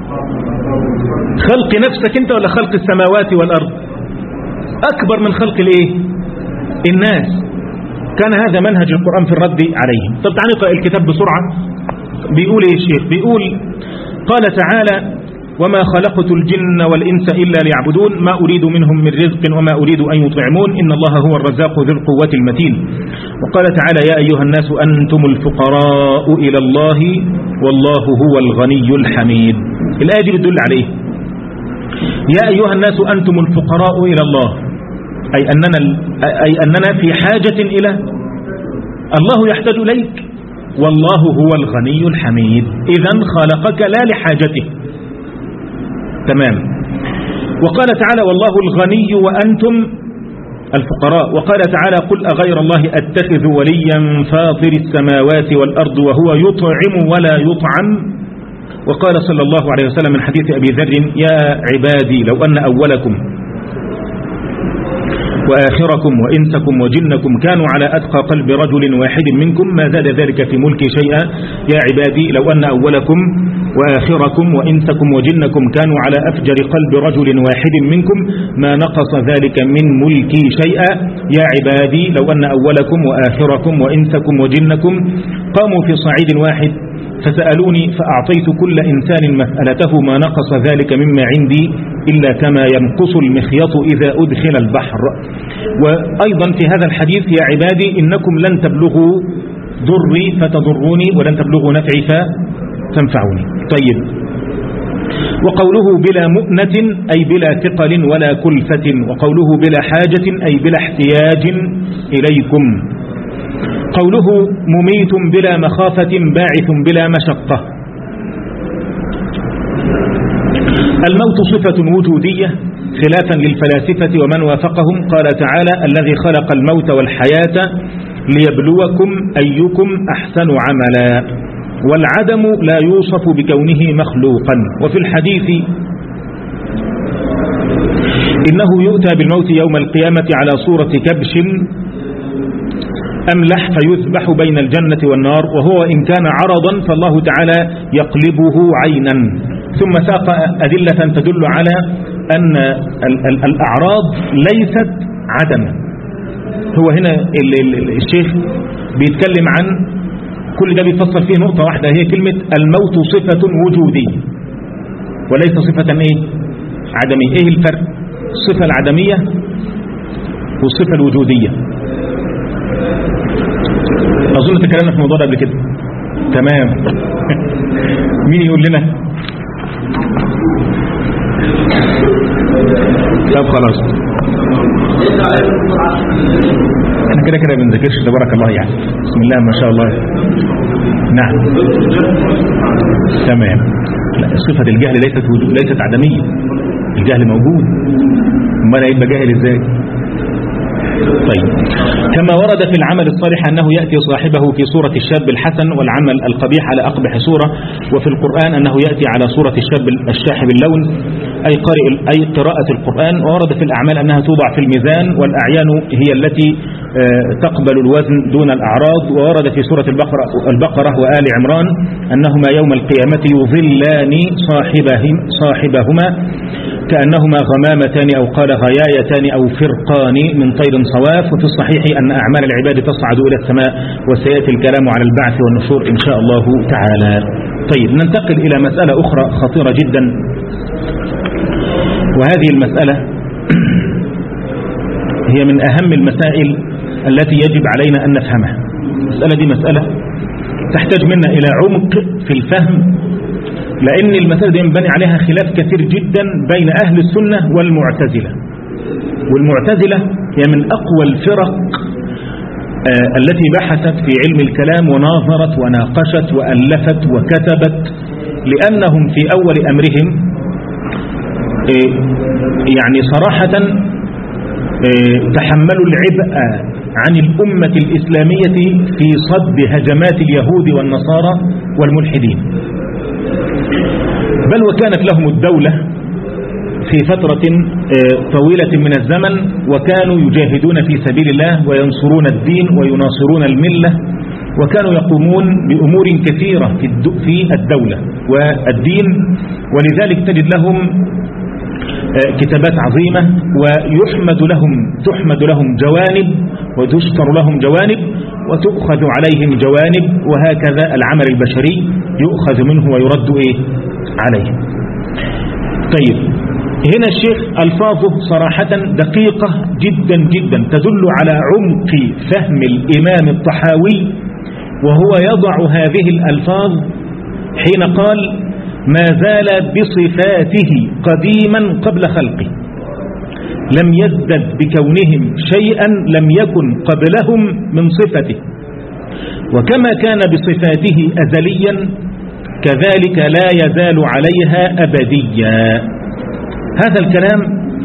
خلق نفسك انت ولا خلق السماوات والأرض أكبر من خلق الايه الناس. كان هذا منهج القرآن في الرد عليهم. طب تعالى نقرأ الكتاب بسرعة. بيقول ايه الشيخ؟ بيقول قال تعالى: وما خلقت الجن والإنس إلا ليعبدون ما أريد منهم من رزق وما أريد أن يطعمون إن الله هو الرزاق ذو القوة المتين. وقال تعالى: يا أيها الناس أنتم الفقراء إلى الله والله هو الغني الحميد. الآية دي بتدل عليه يا أيها الناس أنتم الفقراء إلى الله، أي أننا, أي أننا في حاجة إلى الله، يحتاج إليك، والله هو الغني الحميد. إذن خلقك لا لحاجته. تمام. وقال تعالى: والله الغني وأنتم الفقراء. وقال تعالى: قل أغير الله أتخذ وليا فاطر السماوات والأرض وهو يطعم ولا يطعم. وقال صلى الله عليه وسلم من حديث أبي ذر: يا عبادي لو أن أولكم وآخركم وإنسكم وجنكم كانوا على أتقى قلب رجل واحد منكم ما زاد ذلك في ملكي شيئا يا عبادي لو أن أولكم وآخركم وإنسكم وجنكم كانوا على أفجر قلب رجل واحد منكم ما نقص ذلك من ملكي شيئا يا عبادي لو أن أولكم وآخركم وإنسكم وجنكم قاموا في صعيد واحد فسألوني فأعطيت كل إنسان مسألته ما نقص ذلك مما عندي إلا كما ينقص المخيط إذا أدخل البحر. وأيضا في هذا الحديث يا عبادي إنكم لن تبلغوا ضري فتضروني ولن تبلغوا نفعي فتنفعوني. طيب، وقوله بلا مؤنة أي بلا ثقل ولا كلفة، وقوله بلا حاجة أي بلا احتياج إليكم. قوله مميت بلا مخافة باعث بلا مشقة. الموت صفة وجودية خلافا للفلاسفة ومن وافقهم. قال تعالى الذي خلق الموت والحياة ليبلوكم أيكم أحسن عملا، والعدم لا يوصف بكونه مخلوقا. وفي الحديث إنه يؤتى بالموت يوم القيامة على صورة كبش أملح فيذبح بين الجنة والنار، وهو إن كان عرضا فالله تعالى يقلبه عينا. ثم ساق أدلة تدل على أن الأعراض ليست عدما. هو هنا الشيخ بيتكلم عن كل ده بيفصل فيه نقطة واحدة، هي كلمة الموت صفة وجودية وليس صفة ايه عدمية. ايه الفرق؟ الصفة العدمية والصفة الوجودية. أظن تكلمنا في الموضوع ده قبل كده. تمام. مين يقول لنا؟ طب خلاص، احنا كده كده بنذاكرش تبارك الله يعني. بسم الله ما شاء الله. نعم تمام. لا، صفة الجهل ليست وجود، ليست عدمية. الجهل موجود، امال هيبقى جاهل ازاي؟ طيب، كما ورد في العمل الصالح أنه يأتي صاحبه في صورة الشاب الحسن والعمل القبيح على أقبح صورة، وفي القرآن أنه يأتي على صورة الشاب الشاحب اللون أي قارئ أي قراءة القرآن. وورد في الأعمال أنها توضع في الميزان، والأعيان هي التي تقبل الوزن دون الأعراض. وورد في سورة البقرة, البقرة وآل عمران أنهما يوم القيامة يظلان صاحبهم صاحبهما كأنهما غمامتان أو قال غيايتان أو فرقان من طير صواف. وفي الصحيح أن أعمال العباد تصعد إلى السماء، وسيأتي الكلام على البعث والنشور إن شاء الله تعالى. طيب، ننتقل إلى مسألة أخرى خطيرة جدا، وهذه المسألة هي من أهم المسائل التي يجب علينا أن نفهمها. المسألة دي مسألة تحتاج منا إلى عمق في الفهم، لأن المسألة دي ينبني عليها خلاف كثير جدا بين أهل السنة والمعتزلة. والمعتزلة هي من أقوى الفرق آه التي بحثت في علم الكلام وناظرت وناقشت وألفت وكتبت، لأنهم في أول أمرهم آه يعني صراحة آه تحملوا العبء عن الأمة الإسلامية في صد هجمات اليهود والنصارى والملحدين، بل وكانت لهم الدولة في فترة طويلة من الزمن، وكانوا يجاهدون في سبيل الله وينصرون الدين ويناصرون الملة، وكانوا يقومون بأمور كثيرة في الدولة والدين. ولذلك تجد لهم كتابات عظيمة، ويحمد لهم تحمد لهم جوانب وتشكر لهم جوانب وتؤخذ عليهم جوانب، وهكذا العمل البشري يؤخذ منه ويرد إيه عليه. طيب، هنا الشيخ ألفاظه صراحة دقيقة جدا جدا تدل على عمق فهم الإمام الطحاوي، وهو يضع هذه الألفاظ حين قال ما زال بصفاته قديما قبل خلقه، لم يزدد بكونهم شيئا لم يكن قبلهم من صفته، وكما كان بصفاته أزليا كذلك لا يزال عليها أبديا. هذا الكلام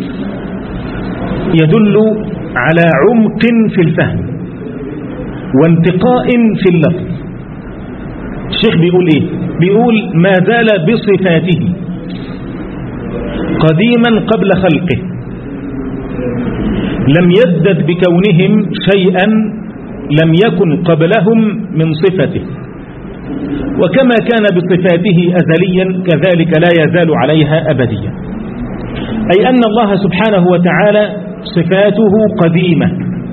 يدل على عمق في الفهم وانتقاء في اللفظ. الشيخ بيقول ايه؟ بيقول ما زال بصفاته قديما قبل خلقه، لم يزدد بكونهم شيئا لم يكن قبلهم من صفته، وكما كان بصفاته أزليا كذلك لا يزال عليها أبديا، أي أن الله سبحانه وتعالى صفاته قديمة،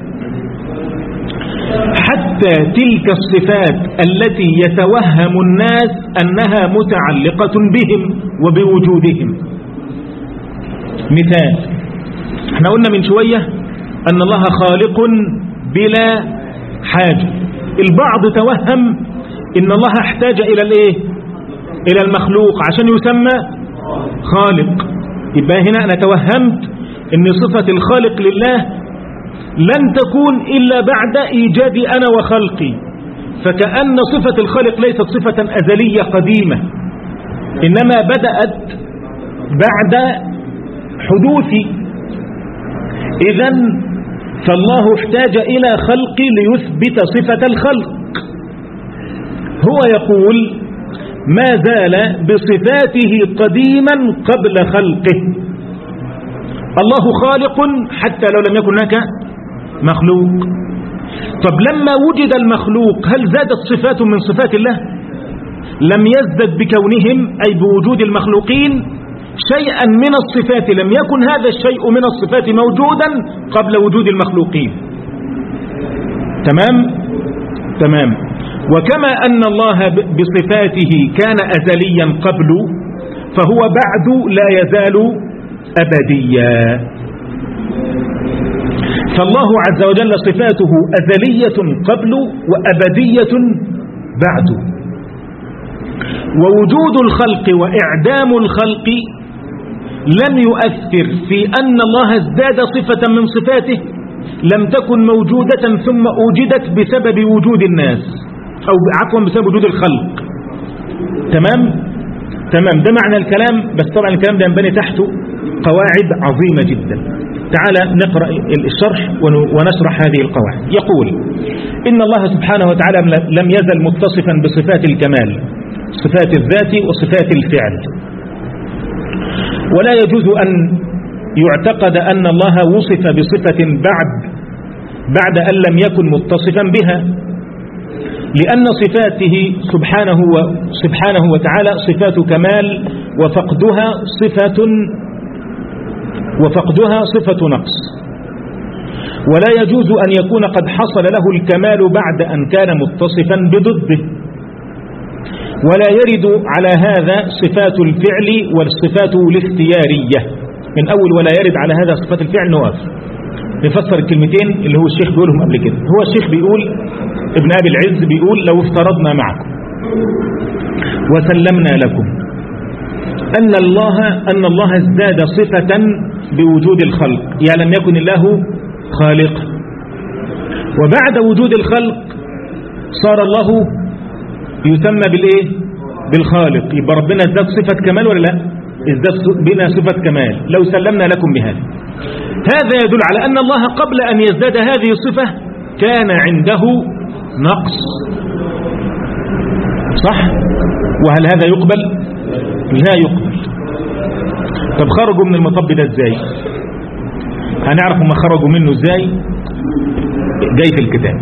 حتى تلك الصفات التي يتوهم الناس أنها متعلقة بهم وبوجودهم. مثال، احنا قلنا من شوية أن الله خالق بلا حاجة، البعض توهم إن الله احتاج إلى الإيه؟ إلى المخلوق عشان يسمى خالق. يبقى هنا أنا توهمت إن صفة الخالق لله لن تكون إلا بعد إيجادي أنا وخلقي، فكأن صفة الخالق ليست صفة أزلية قديمة، إنما بدأت بعد حدوثي. إذن فالله احتاج إلى خلق ليثبت صفة الخلق. هو يقول ما زال بصفاته قديما قبل خلقه. الله خالق حتى لو لم يكن هناك مخلوق. طب لما وجد المخلوق هل زادت صفات من صفات الله؟ لم يزدد بكونهم أي بوجود المخلوقين شيئا من الصفات، لم يكن هذا الشيء من الصفات موجودا قبل وجود المخلوقين. تمام؟ تمام. وكما أن الله بصفاته كان أزليا قبل، فهو بعد لا يزال أبديا. فالله عز وجل صفاته أزلية قبل وأبدية بعد. ووجود الخلق وإعدام الخلق لم يؤثر في أن الله ازداد صفة من صفاته لم تكن موجودة ثم أوجدت بسبب وجود الناس، أو عفوا بسبب وجود الخلق. تمام؟ تمام، ده معنى الكلام. بس طبعا الكلام ده ينبني تحته قواعد عظيمة جدا. تعال نقرأ الشرح ونشرح هذه القواعد. يقول إن الله سبحانه وتعالى لم يزل متصفا بصفات الكمال، صفات الذات وصفات الفعل، ولا يجوز أن يعتقد أن الله وصف بصفة بعد بعد أن لم يكن متصفا بها، لأن صفاته سبحانه سبحانه وتعالى صفات كمال، وفقدها صفة وفقدها صفة نقص. ولا يجوز أن يكون قد حصل له الكمال بعد أن كان متصفا بضده. ولا يرد على هذا صفات الفعل والصفات الاختيارية. من أول ولا يرد على هذا صفات الفعل نقف نفسر الكلمتين اللي هو الشيخ بيقولهم قبل كده. هو الشيخ بيقول، ابن أبي العز بيقول لو افترضنا معكم وسلمنا لكم أن الله أن الله ازداد صفة بوجود الخلق، يعني لم يكن الله خالق، وبعد وجود الخلق صار الله يسمى بالإيه؟ بالخالق. يبقى ربنا ازداد صفة كمال ولا لا؟ ازداد بنا صفة كمال لو سلمنا لكم بهذا. هذا يدل على أن الله قبل أن يزداد هذه الصفة كان عنده نقص. صح؟ وهل هذا يقبل؟ لا يقبل. طب خرجوا من المطب ده ازاي؟ هنعرف ما خرجوا منه ازاي جاي في الكتاب.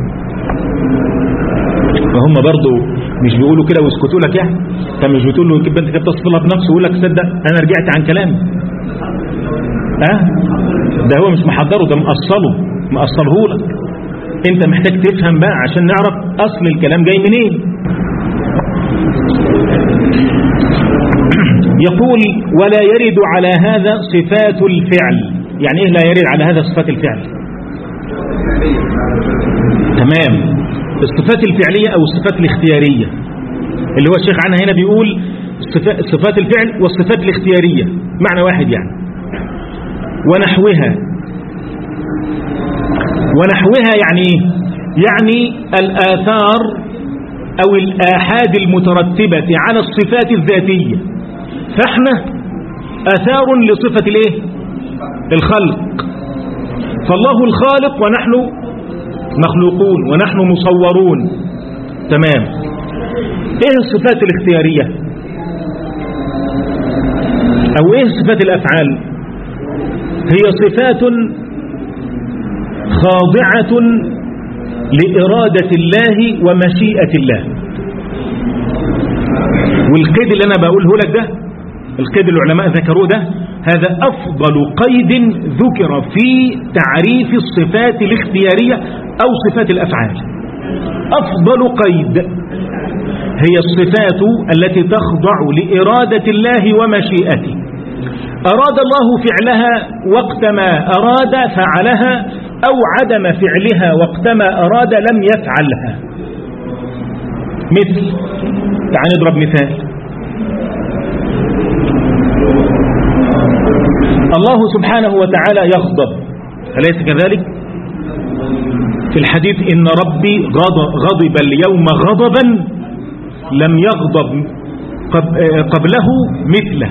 فهم برضو مش بيقولوا كده ويسكتوا لك، يعني انت مش بتقول له انت كده تصفلها بنفسه ويقول لك صدق انا رجعت عن كلامي. اه ده هو مش محضره، ده مقصله مقصله لك. انت محتاج تفهم بقى عشان نعرف اصل الكلام جاي منين. يقول ولا يرد على هذا صفات الفعل. يعني ايه لا يرد على هذا صفات الفعل؟ تمام، الصفات الفعلية او الصفات الاختيارية اللي هو الشيخ عنها هنا بيقول صفات الفعل والصفات الاختيارية معنى واحد يعني. ونحوها ونحوها يعني ايه؟ يعني الآثار او الآحاد المترتبة على الصفات الذاتية. فاحنا آثار لصفة الايه؟ الخلق. فالله الخالق ونحن مخلوقون ونحن مصورون. تمام. ايه الصفات الاختيارية او ايه صفات الافعال؟ هي صفات خاضعة لإرادة الله ومشيئة الله. والقيد اللي أنا بقوله لك ده، القيد العلماء ذكروه ده، هذا أفضل قيد ذكر في تعريف الصفات الاختيارية أو صفات الأفعال. أفضل قيد هي الصفات التي تخضع لإرادة الله ومشيئته. أراد الله فعلها وقتما أراد فعلها، أو عدم فعلها وقتما أراد لم يفعلها. مثل، تعال نضرب مثال. الله سبحانه وتعالى يغضب، أليس كذلك؟ في الحديث إن ربي غضب اليوم غضبا لم يغضب قبله مثله،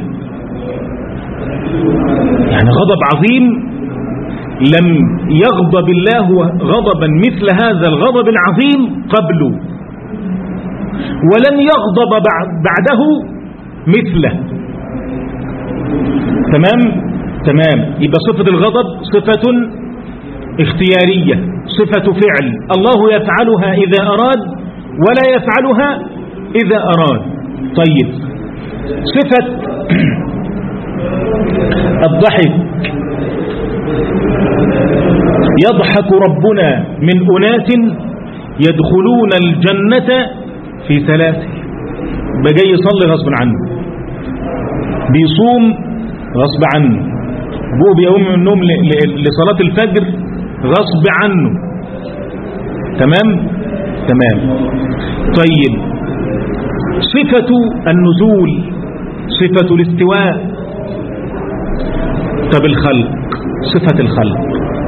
يعني غضب عظيم لم يغضب الله غضبا مثل هذا الغضب العظيم قبله، ولن يغضب بعده مثله. تمام؟ تمام. يبقى صفة الغضب صفة اختيارية، صفة فعل، الله يفعلها إذا أراد ولا يفعلها إذا أراد. طيب، صفة الضحك، يضحك ربنا من أناس يدخلون الجنة في سلاسل. بجي يصلي غصب عنه، بيصوم غصب عنه، بو بيقوم من النوم لصلاة الفجر غصب عنه. تمام؟ تمام. طيب، صفة النزول، صفة الاستواء. طب الخلق، صفة الخلق.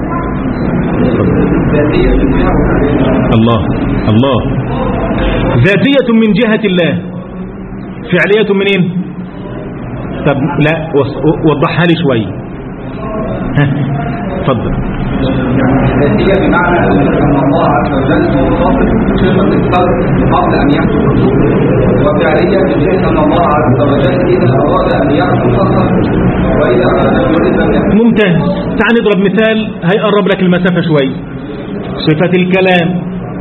الله الله ذاتية من جهة الله، فعلية منين؟ طب لا، وضحها لي شوي. تفضل. ذاتية بمعنى أن الله عز وجل مخاطب صفة الخلق قبل أن يحدث الخلق، وفعلية من جهة أن الله عز وجل إذا أراد أن يحدث الخلق وإذا أراد أن يحدث الخلق. ممتاز. تعال نضرب مثال هيقرب لك المسافة شوي. صفة الكلام،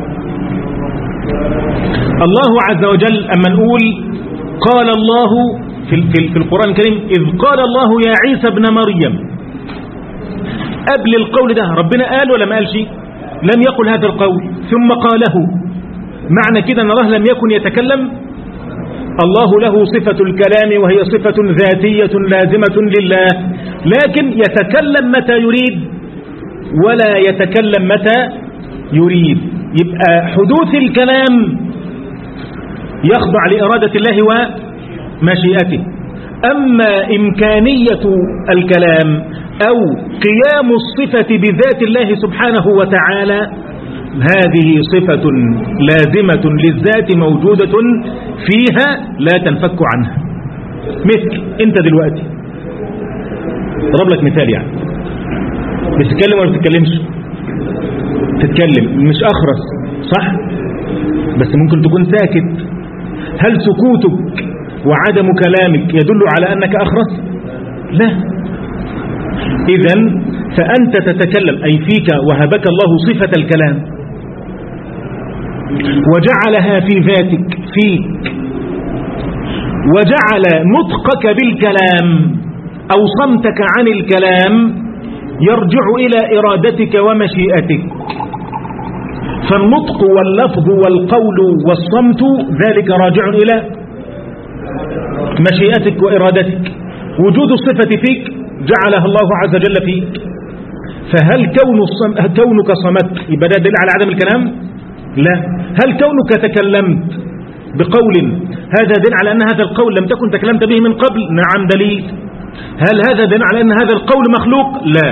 الله عز وجل أما نقول قال الله في في القرآن الكريم إذ قال الله يا عيسى ابن مريم، قبل القول ده ربنا قال ولا ما قالش؟ لم يقل هذا القول ثم قاله. معنى كده أن الله لم يكن يتكلم. الله له صفة الكلام وهي صفة ذاتية لازمة لله، لكن يتكلم متى يريد ولا يتكلم متى يريد. يبقى حدوث الكلام يخضع لإرادة الله ومشيئته. أما إمكانية الكلام أو قيام الصفة بذات الله سبحانه وتعالى، هذه صفة لازمة للذات موجودة فيها لا تنفك عنها. مثل أنت دلوقتي، أضرب لك مثال، يعني بتتكلم ولا بتتكلمش؟ تتكلم، مش أخرس صح؟ بس ممكن تكون ساكت. هل سكوتك وعدم كلامك يدل على أنك أخرس؟ لا. إذن فأنت تتكلم، أي فيك وهبك الله صفة الكلام وجعلها في ذاتك فيك، وجعل نطقك بالكلام أو صمتك عن الكلام يرجع إلى إرادتك ومشيئتك. فالنطق واللفظ والقول والصمت ذلك راجع إلى مشيئتك وإرادتك. وجود الصفة فيك جعلها الله عز وجل فيك. فهل كون الصم... كونك صمت يبقى ده دليل على عدم الكلام؟ لا. هل كونك تكلمت بقول هذا دليل على أن هذا القول لم تكن تكلمت به من قبل؟ نعم دليل. هل هذا دليل على أن هذا القول مخلوق؟ لا.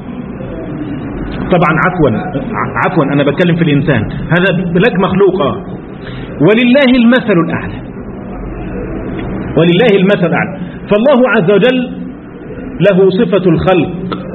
طبعا عفوا عفوا أنا بتكلم في الإنسان، هذا لك مخلوق. آه. ولله المثل الأعلى، ولله المثل الأعلى. فالله عز وجل له صفة الخلق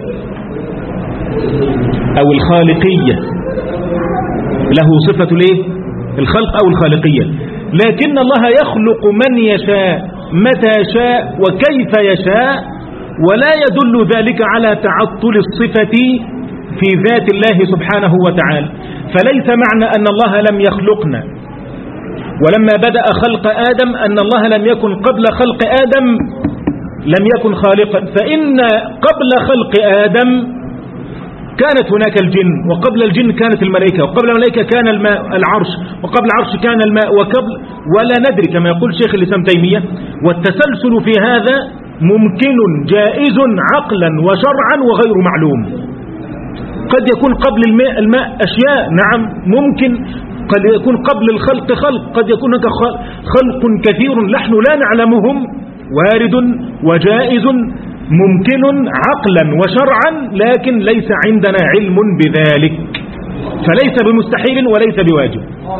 أو الخالقية، له صفة الايه؟ الخلق أو الخالقية. لكن الله يخلق من يشاء متى شاء وكيف يشاء، ولا يدل ذلك على تعطل الصفة في ذات الله سبحانه وتعالى. فليس معنى أن الله لم يخلقنا ولما بدأ خلق آدم أن الله لم يكن قبل خلق آدم لم يكن خالقا، فإن قبل خلق آدم كانت هناك الجن، وقبل الجن كانت الملائكة، وقبل الملائكة كان الماء العرش، وقبل العرش كان الماء، وقبل ولا ندري كما يقول شيخ الإسلام تيمية. والتسلسل في هذا ممكن جائز عقلا وشرعا وغير معلوم. قد يكون قبل الماء, الماء أشياء، نعم ممكن، قد يكون قبل الخلق خلق، قد يكون هناك خلق كثير نحن لا نعلمهم، وارد وجائز ممكن عقلا وشرعا، لكن ليس عندنا علم بذلك، فليس بمستحيل وليس بواجب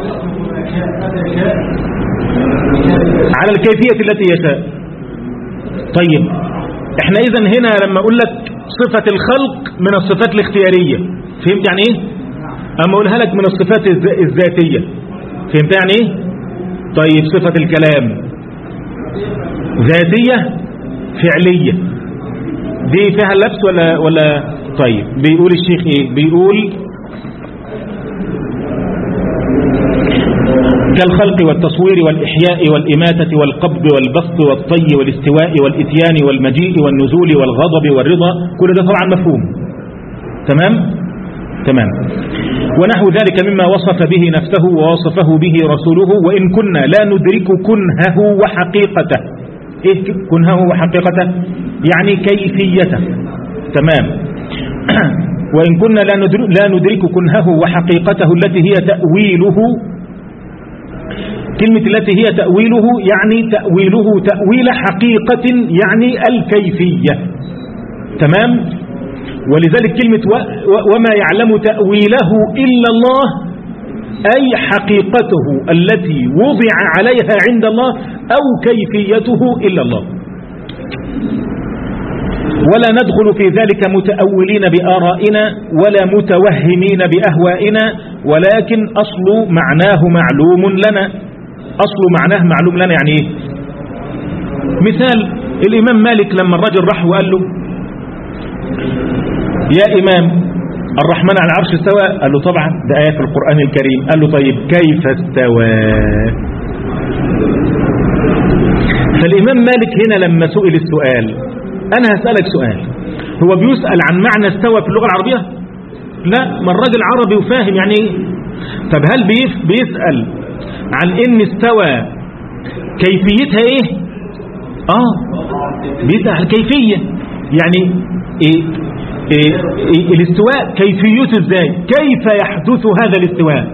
على الكيفية التي يشاء. طيب احنا اذا هنا لما اقول لك صفة الخلق من الصفات الاختيارية، فهمت يعني ايه؟ اما اقولها لك من الصفات الذاتية، فهمت يعني ايه؟ طيب صفة الكلام ذاتية فعلية، دي فيها لبس ولا ولا طيب بيقول الشيخ ايه؟ بيقول كالخلق والتصوير والإحياء والإماتة والقبض والبسط والطي والاستواء والإتيان والمجيء والنزول والغضب والرضا، كل ده طبعا مفهوم. تمام تمام. ونحو ذلك مما وصف به نفسه ووصفه به رسوله، وإن كنا لا ندرك كنهه وحقيقته. إيه كنهه وحقيقته؟ يعني كيفيته. تمام. وإن كنا لا ندرك كنهه وحقيقته التي هي تأويله. كلمة التي هي تأويله يعني تأويله تأويل حقيقة، يعني الكيفية. تمام. ولذلك كلمة وما يعلم تأويله إلا الله، أي حقيقته التي وضع عليها عند الله أو كيفيته إلا الله. ولا ندخل في ذلك متأولين بآرائنا ولا متوهمين بأهوائنا، ولكن أصل معناه معلوم لنا. أصل معناه معلوم لنا يعني إيه؟ مثال الإمام مالك لما الرجل راح وقال له يا إمام الرحمن على العرش استوى، قال له طبعا ده آية في القرآن الكريم. قال له طيب كيف استوى؟ فالإمام مالك هنا لما سئل السؤال، أنا هسألك سؤال، هو بيسأل عن معنى استوى في اللغة العربية؟ لا، ما الراجل عربي وفاهم يعني ايه. طب هل بيسأل عن ان استوى كيفيتها ايه؟ اه بيسأل عن الكيفية، يعني إيه إيه إيه الاستواء كيفيته ازاي؟ كيف يحدث هذا الاستواء؟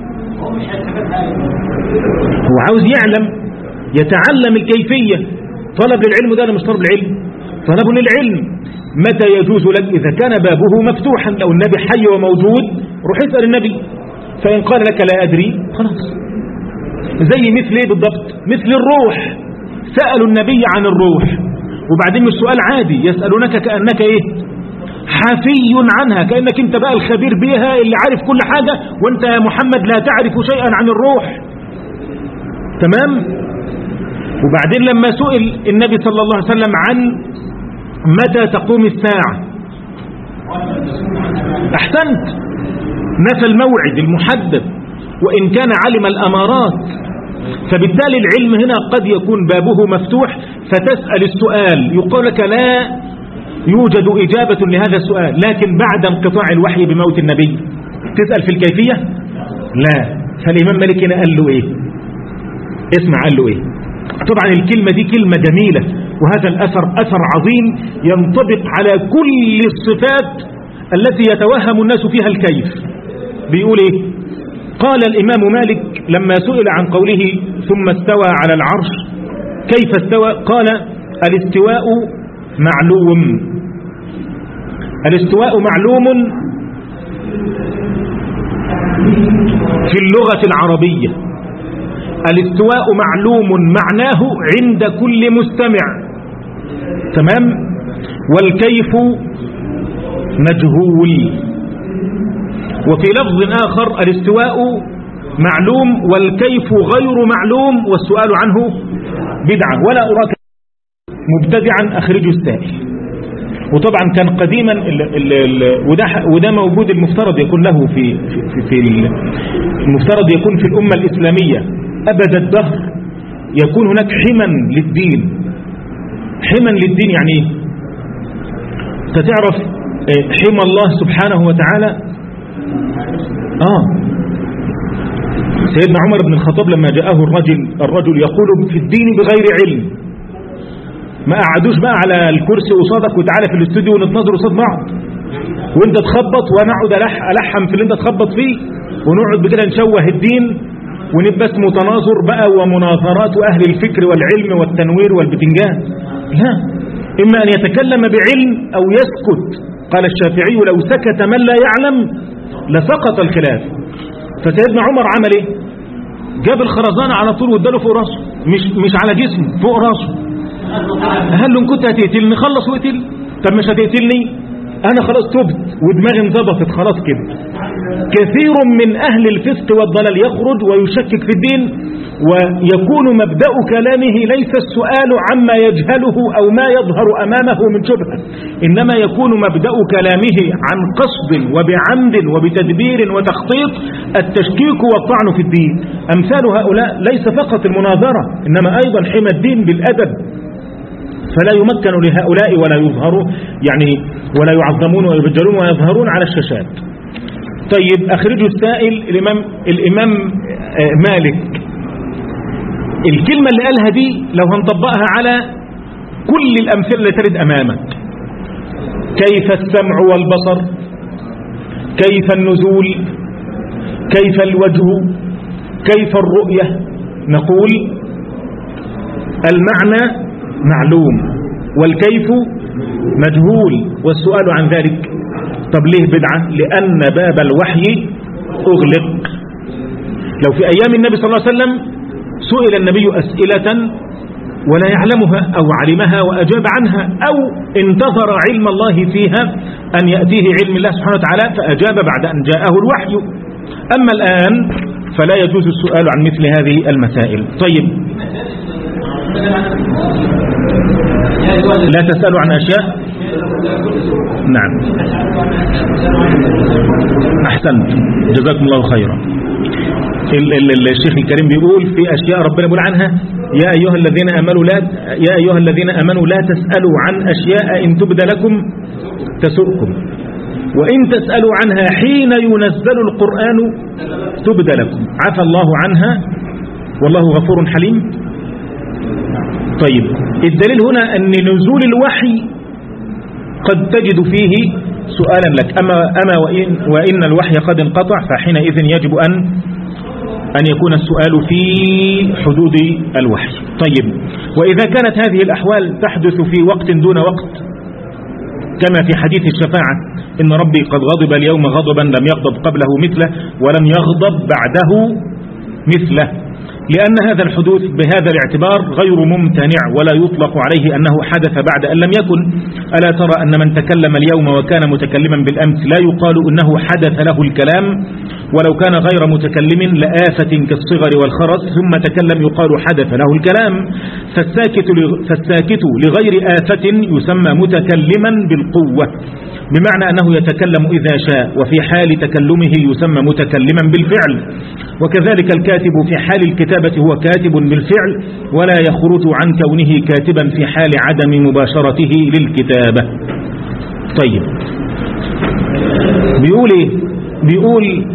هو عاوز يعلم، يتعلم الكيفية. طلب العلم ده مش طلب العلم، طلب للعلم. متى يجوز لك؟ إذا كان بابه مفتوحا، لو النبي حي وموجود روح اسأل النبي، فإن قال لك لا أدري خلاص. زي مثل ايه بالضبط؟ مثل الروح، سألوا النبي عن الروح، وبعدين مش سؤال عادي، يسألونك كأنك ايه؟ حفي عنها، كأنك انت بقى الخبير بها اللي عارف كل حاجة، وانت يا محمد لا تعرف شيئا عن الروح. تمام. وبعدين لما سئل النبي صلى الله عليه وسلم عن متى تقوم الساعة، أحسنت، نفى الموعد المحدد وإن كان علم الأمارات. فبالتالي العلم هنا قد يكون بابه مفتوح، فتسأل السؤال يقول لك لا يوجد إجابة لهذا السؤال، لكن بعد انقطاع الوحي بموت النبي تسأل في الكيفية؟ لا. فالإمام مالك هنا قال له إيه؟ اسمع قال له إيه؟ طبعا الكلمة دي كلمة جميلة، وهذا الأثر أثر عظيم ينطبق على كل الصفات التي يتوهم الناس فيها الكيف. بيقول إيه؟ قال الإمام مالك لما سئل عن قوله ثم استوى على العرش كيف استوى؟ قال الاستواء معلوم. الاستواء معلوم في اللغة العربية. الاستواء معلوم معناه عند كل مستمع. تمام. والكيف مجهول. وفي لفظ آخر الاستواء معلوم والكيف غير معلوم والسؤال عنه بدعة. ولا أراك مبتدعا أخرج السائل. وطبعا كان قديما ال ال ال وده, وده موجود، المفترض يكون له في, في, في المفترض يكون في الأمة الإسلامية أبد الدهر، يكون هناك حما للدين. حما للدين يعني ايه؟ فتعرف حمى الله سبحانه وتعالى. آه سيدنا عمر بن الخطاب لما جاءه الرجل الرجل يقول في الدين بغير علم، ما قعدوش بقى على الكرسي قصادك وتعالى في الاستوديو ونتناظر قصاد بعض وانت تخبط وانا اقعد الحم في اللي انت تخبط فيه ونقعد بكده نشوه الدين ونبقى اسمه تناظر بقى ومناظرات واهل الفكر والعلم والتنوير والبتنجان. لا، اما ان يتكلم بعلم او يسكت. قال الشافعي لو سكت من لا يعلم لسقط الخلاف. فسيدنا عمر عمل ايه؟ جاب الخرزانة على طول واداله فوق راسه، مش مش على جسمه، فوق راسه. هل له كنت هتقتلني خلص واقتل؟ طب مش هتقتلني انا خلاص تبت ودماغي انضبطت خلاص كده. كثير من اهل الفسق والضلال يخرج ويشكك في الدين ويكون مبدأ كلامه ليس السؤال عما يجهله او ما يظهر امامه من شبهة، انما يكون مبدأ كلامه عن قصد وبعمد وبتدبير وتخطيط التشكيك والطعن في الدين. امثال هؤلاء ليس فقط المناظرة انما ايضا حمى الدين بالادب، فلا يمكن لهؤلاء ولا يظهروا يعني ولا يعظمون ويبجلون ويظهرون على الشاشات. طيب أخرجوا السائل الإمام, الإمام مالك، الكلمة اللي قالها دي لو هنطبقها على كل الأمثلة اللي ترد أمامك، كيف السمع والبصر، كيف النزول، كيف الوجه، كيف الرؤية، نقول المعنى معلوم والكيف مجهول والسؤال عن ذلك. طب ليه بدعة؟ لأن باب الوحي أغلق. لو في أيام النبي صلى الله عليه وسلم سئل النبي أسئلة ولا يعلمها أو علمها وأجاب عنها أو انتظر علم الله فيها أن يأتيه علم الله سبحانه وتعالى فأجاب بعد أن جاءه الوحي. أما الآن فلا يجوز السؤال عن مثل هذه المسائل. طيب لا تسألوا عن أشياء. نعم أحسنت جزاكم الله خيرا. الشيخ الكريم بيقول في أشياء ربنا بيقول عنها يا أيها الذين آمنوا لا يا أيها الذين آمنوا لا تسألوا عن أشياء إن تبد لكم تسؤكم وإن تسألوا عنها حين ينزل القرآن تبد لكم عفى الله عنها والله غفور حليم. طيب الدليل هنا أن نزول الوحي قد تجد فيه سؤالا لك أما, أما وإن, وإن الوحي قد انقطع فحينئذ يجب أن أن يكون السؤال في حدود الوحي. طيب وإذا كانت هذه الأحوال تحدث في وقت دون وقت كما في حديث الشفاعة إن ربي قد غضب اليوم غضبا لم يغضب قبله مثله ولم يغضب بعده مثله، لأن هذا الحدوث بهذا الاعتبار غير ممتنع ولا يطلق عليه أنه حدث بعد أن لم يكن. ألا ترى أن من تكلم اليوم وكان متكلما بالأمس لا يقال أنه حدث له الكلام ولو كان غير متكلم لآفة كالصغر والخرس ثم تكلم يقال حدث له الكلام. فالساكت, فالساكت لغير آفة يسمى متكلما بالقوة بمعنى أنه يتكلم إذا شاء وفي حال تكلمه يسمى متكلما بالفعل. وكذلك الكاتب في حال الكتابة هو كاتب بالفعل ولا يخرج عن كونه كاتبا في حال عدم مباشرته للكتابة. طيب بيقول ايه؟ بيقول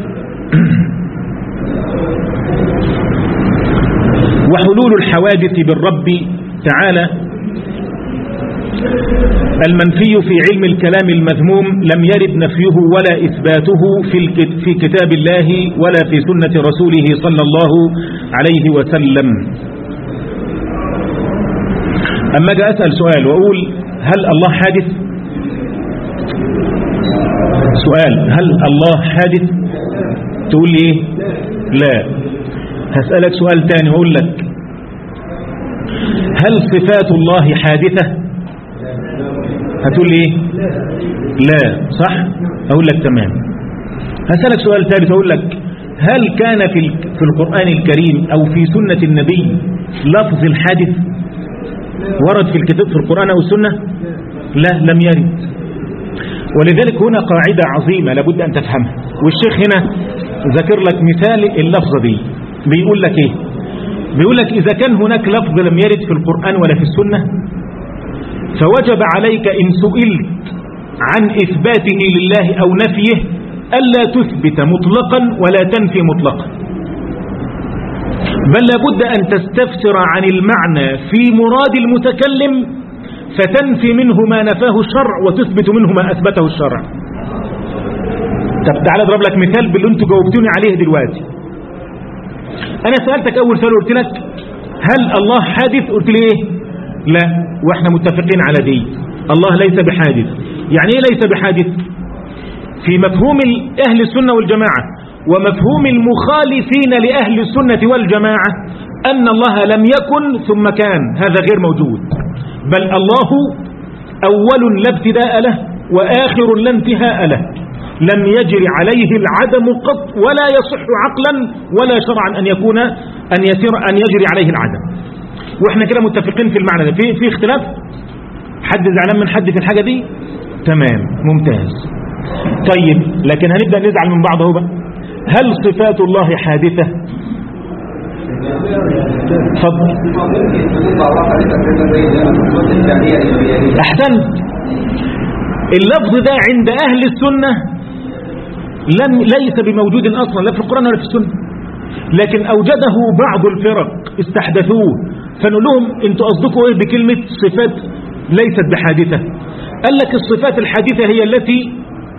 وحلول الحوادث بالرب تعالى المنفي في علم الكلام المذموم لم يرد نفيه ولا إثباته في كتاب الله ولا في سنة رسوله صلى الله عليه وسلم. أما جاء أسأل سؤال وأقول هل الله حادث؟ سؤال هل الله حادث؟ تقول لي إيه؟ لا. هسألك سؤال تاني وأقول لك هل صفات الله حادثة؟ هتقول لي ايه؟ لا. صح؟ اقول لك تمام. هسألك سؤال ثالث اقول لك هل كان في في القرآن الكريم او في سنة النبي لفظ الحادث ورد في الكتاب في القرآن او السنة؟ لا، لم يرد. ولذلك هنا قاعدة عظيمة لابد أن تفهمها، والشيخ هنا ذكر لك مثال اللفظة دي. بيقول لك إيه؟ بيقول لك إذا كان هناك لفظ لم يرد في القرآن ولا في السنة، فوجب عليك إن سئلت عن إثباته لله أو نفيه ألا تثبت مطلقا ولا تنفي مطلقا، بل لابد أن تستفسر عن المعنى في مراد المتكلم فتنفي منه ما نفاه الشرع وتثبت منه ما أثبته الشرع. طب تعالى اضرب لك مثال باللي انتوا جاوبتوني عليه دلوقتي. أنا سألتك أول سؤال قلت لك هل الله حادث؟ قلت لي إيه؟ لا، وإحنا متفقين على دي، الله ليس بحادث. يعني إيه ليس بحادث؟ في مفهوم أهل السنة والجماعة ومفهوم المخالفين لأهل السنة والجماعة أن الله لم يكن ثم كان، هذا غير موجود، بل الله أول لا ابتداء له وآخر لا انتهاء له، لم يجري عليه العدم قط ولا يصح عقلا ولا شرعا أن يكون أن يسير أن يجري عليه العدم. وإحنا كده متفقين في المعنى ده. في في اختلاف؟ حد زعلان من حد في الحاجة دي؟ تمام، ممتاز. طيب لكن هنبدأ نزعل من بعض اهو بقى. هل صفات الله حادثة؟ تفضل. احسنت. اللفظ ده عند اهل السنة لم ليس بموجود اصلا لا في القرآن ولا في السنة، لكن اوجده بعض الفرق استحدثوه، فنقول لهم انتوا قصدكم ايه بكلمة صفات ليست بحادثة؟ قال لك الصفات الحادثة هي التي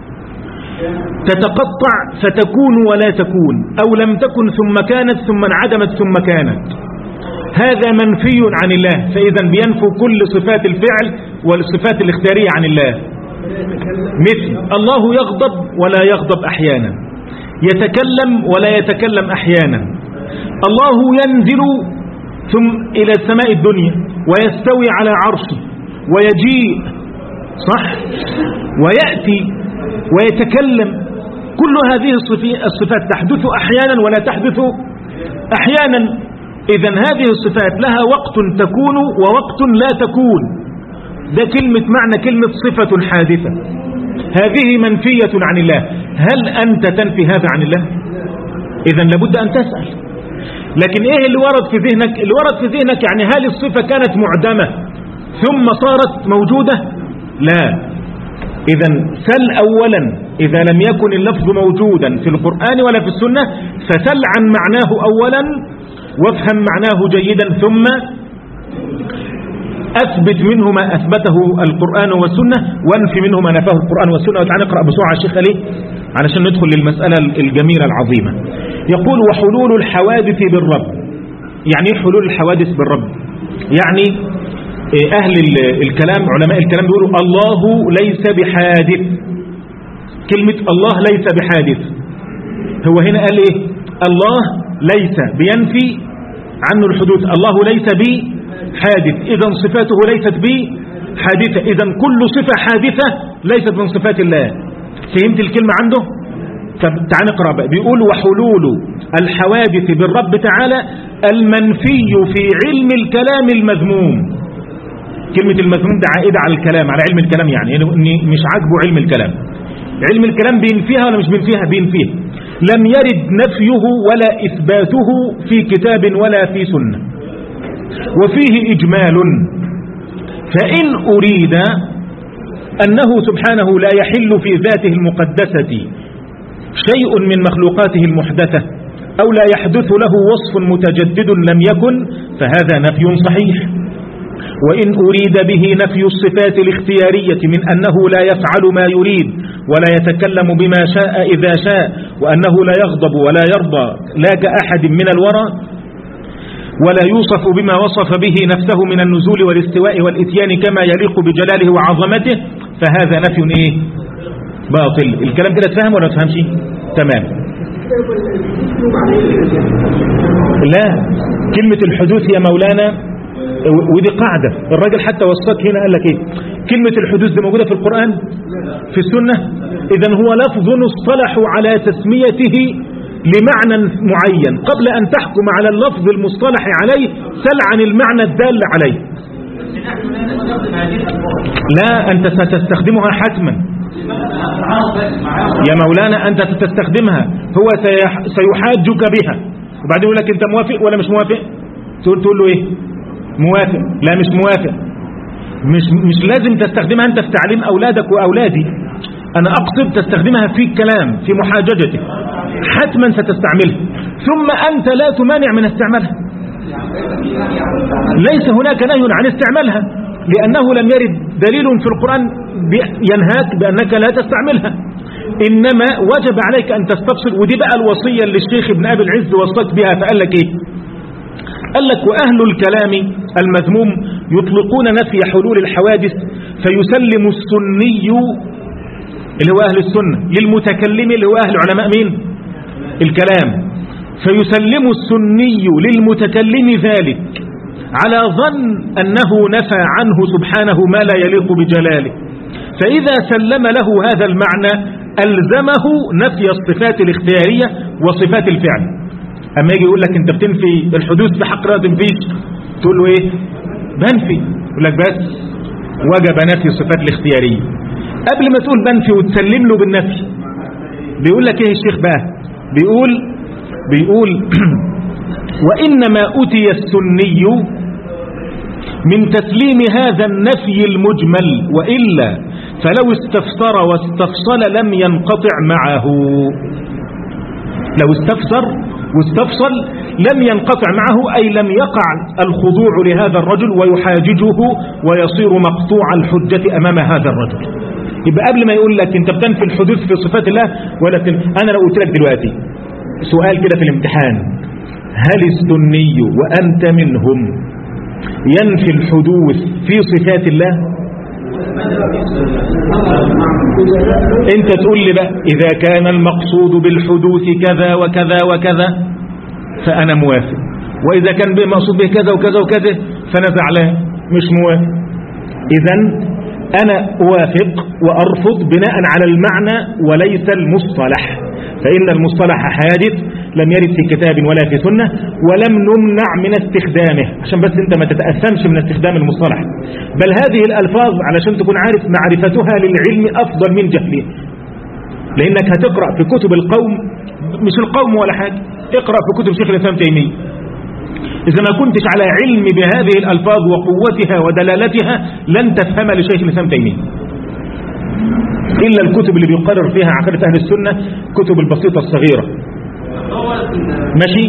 تتقطع فتكون ولا تكون، أو لم تكن ثم كانت ثم انعدمت ثم كانت، هذا منفي عن الله، فإذا بينفوا كل صفات الفعل والصفات الاختيارية عن الله. مثل الله يغضب ولا يغضب أحيانا، يتكلم ولا يتكلم أحيانا، الله ينزل ثم إلى السماء الدنيا ويستوي على عرشه ويجيء، صح، ويأتي ويتكلم، كل هذه الصفات تحدث أحيانا ولا تحدث أحيانا. إذن هذه الصفات لها وقت تكون ووقت لا تكون، ده كلمة معنى كلمة صفة حادثة، هذه منفية عن الله. هل أنت تنفي هذا عن الله؟ إذن لابد أن تسأل. لكن إيه اللي ورد في ذهنك؟ اللي ورد في ذهنك يعني هل الصفة كانت معدمة ثم صارت موجودة؟ لا. إذن سل أولا إذا لم يكن اللفظ موجودا في القرآن ولا في السنة فسل عن معناه أولا وافهم معناه جيدا، ثم أثبت منه ما أثبته القرآن والسنة وانفي منه ما نفاه القرآن والسنة. وتعالى نقرأ بسرعة الشيخ علي علشان ندخل للمسألة الجميلة العظيمة. يقول وحلول الحوادث بالرب. يعني ايه حلول الحوادث بالرب؟ يعني أهل الكلام علماء الكلام بيقولوا الله ليس بحادث. كلمة الله ليس بحادث، هو هنا قال إيه؟ الله ليس بينفي عنه الحدوث، الله ليس بحادث، إذن صفاته ليست بحادثة، إذن كل صفة حادثة ليست من صفات الله. فهمت الكلمة عنده؟ تعال نقرأ بقى. بيقول وحلول الحوادث بالرب تعالى المنفي في علم الكلام المذموم. كلمة المذموم ده عائدة على الكلام، على علم الكلام، يعني إني مش عاجبه علم الكلام. علم الكلام بينفيها ولا مش بينفيها؟ بينفيها. لم يرد نفيه ولا إثباته في كتاب ولا في سنة، وفيه إجمال. فإن أريد أنه سبحانه لا يحل في ذاته المقدسة شيء من مخلوقاته المحدثة أو لا يحدث له وصف متجدد لم يكن فهذا نفي صحيح. وإن أريد به نفي الصفات الاختيارية من أنه لا يفعل ما يريد ولا يتكلم بما شاء إذا شاء وأنه لا يغضب ولا يرضى لا كأحد من الورى ولا يوصف بما وصف به نفسه من النزول والاستواء والإتيان كما يليق بجلاله وعظمته فهذا نفي إيه؟ باطل. الكلام كده تفهم ولا تفهمش؟ تمام. لا، كلمة الحدوث يا مولانا ودي قاعدة الراجل حتى وصلت هنا قال لك ايه؟ كلمة الحدوث دي موجودة في القرآن في السنة. إذن هو لفظ اصطلحوا على تسميته لمعنى معين. قبل أن تحكم على اللفظ المصطلح عليه سل عن المعنى الدال عليه. لا، أنت ستستخدمها حتما يا مولانا، أنت ستستخدمها، هو سيحاجك بها وبعدين يقول لك أنت موافق ولا مش موافق، تقول تقول له إيه؟ موافق. لا مش موافق. مش مش لازم تستخدمها أنت في تعليم أولادك وأولادي، أنا أقصد تستخدمها في الكلام في محاججته، حتما ستستعملها، ثم أنت لا تمانع من استعمالها، ليس هناك نهي عن استعمالها، لأنه لم يرد دليل في القرآن ينهاك بأنك لا تستعملها، إنما وجب عليك أن تستفسر. ودي بقى الوصية اللي الشيخ ابن أبي العز وصيت بها، فقال لك إيه؟ قال لك وأهل الكلام المذموم يطلقون نفي حلول الحوادث فيسلم السني اللي هو أهل السنة للمتكلم اللي هو أهل علماء مين؟ الكلام، فيسلم السني للمتكلم ذلك على ظن أنه نفى عنه سبحانه ما لا يليق بجلاله، فإذا سلم له هذا المعنى ألزمه نفي الصفات الاختيارية وصفات الفعل. أما يجي يقول لك أنت بتنفي الحدوث بحق لا تنفيش، تقول له إيه؟ بنفي. يقول لك بس وجب نفي الصفات الاختيارية. قبل ما تقول بنفي وتسلم له بالنفي بيقول لك إيه الشيخ بقى؟ بيقول بيقول وإنما أتي السني من تسليم هذا النفي المجمل، وإلا فلو استفسر واستفصل لم ينقطع معه. لو استفسر واستفصل لم ينقطع معه، أي لم يقع الخضوع لهذا الرجل ويحاججه ويصير مقطوع الحجة أمام هذا الرجل. يبقى قبل ما يقول لك أنت بتنفي الحدوث في صفات الله ولا تنفي، أنا لو قلت لك دلوقتي سؤال كده في الامتحان، هل السني وأنت منهم ينفي الحدوث في صفات الله؟ انت تقول لي بقى إذا كان المقصود بالحدوث كذا وكذا وكذا فأنا موافق، وإذا كان المقصود به كذا وكذا وكذا فأنا زعلان مش موافق. إذن أنا أوافق وأرفض بناء على المعنى وليس المصطلح، فإن المصطلح حادث لم يرد في كتاب ولا في سنة ولم نمنع من استخدامه، عشان بس انت ما تتأثمش من استخدام المصطلح، بل هذه الألفاظ علشان تكون عارف معرفتها للعلم أفضل من جهلها، لأنك هتقرأ في كتب القوم، مش القوم ولا حاجة، اقرأ في كتب شيخ الإسلام تيمية، إذا ما كنتش على علم بهذه الألفاظ وقوتها ودلالتها لن تفهم لشيخ الإسلام تيمية، إلا الكتب اللي بيقرر فيها عقيدة أهل السنة، كتب البسيطة الصغيرة. ماشي.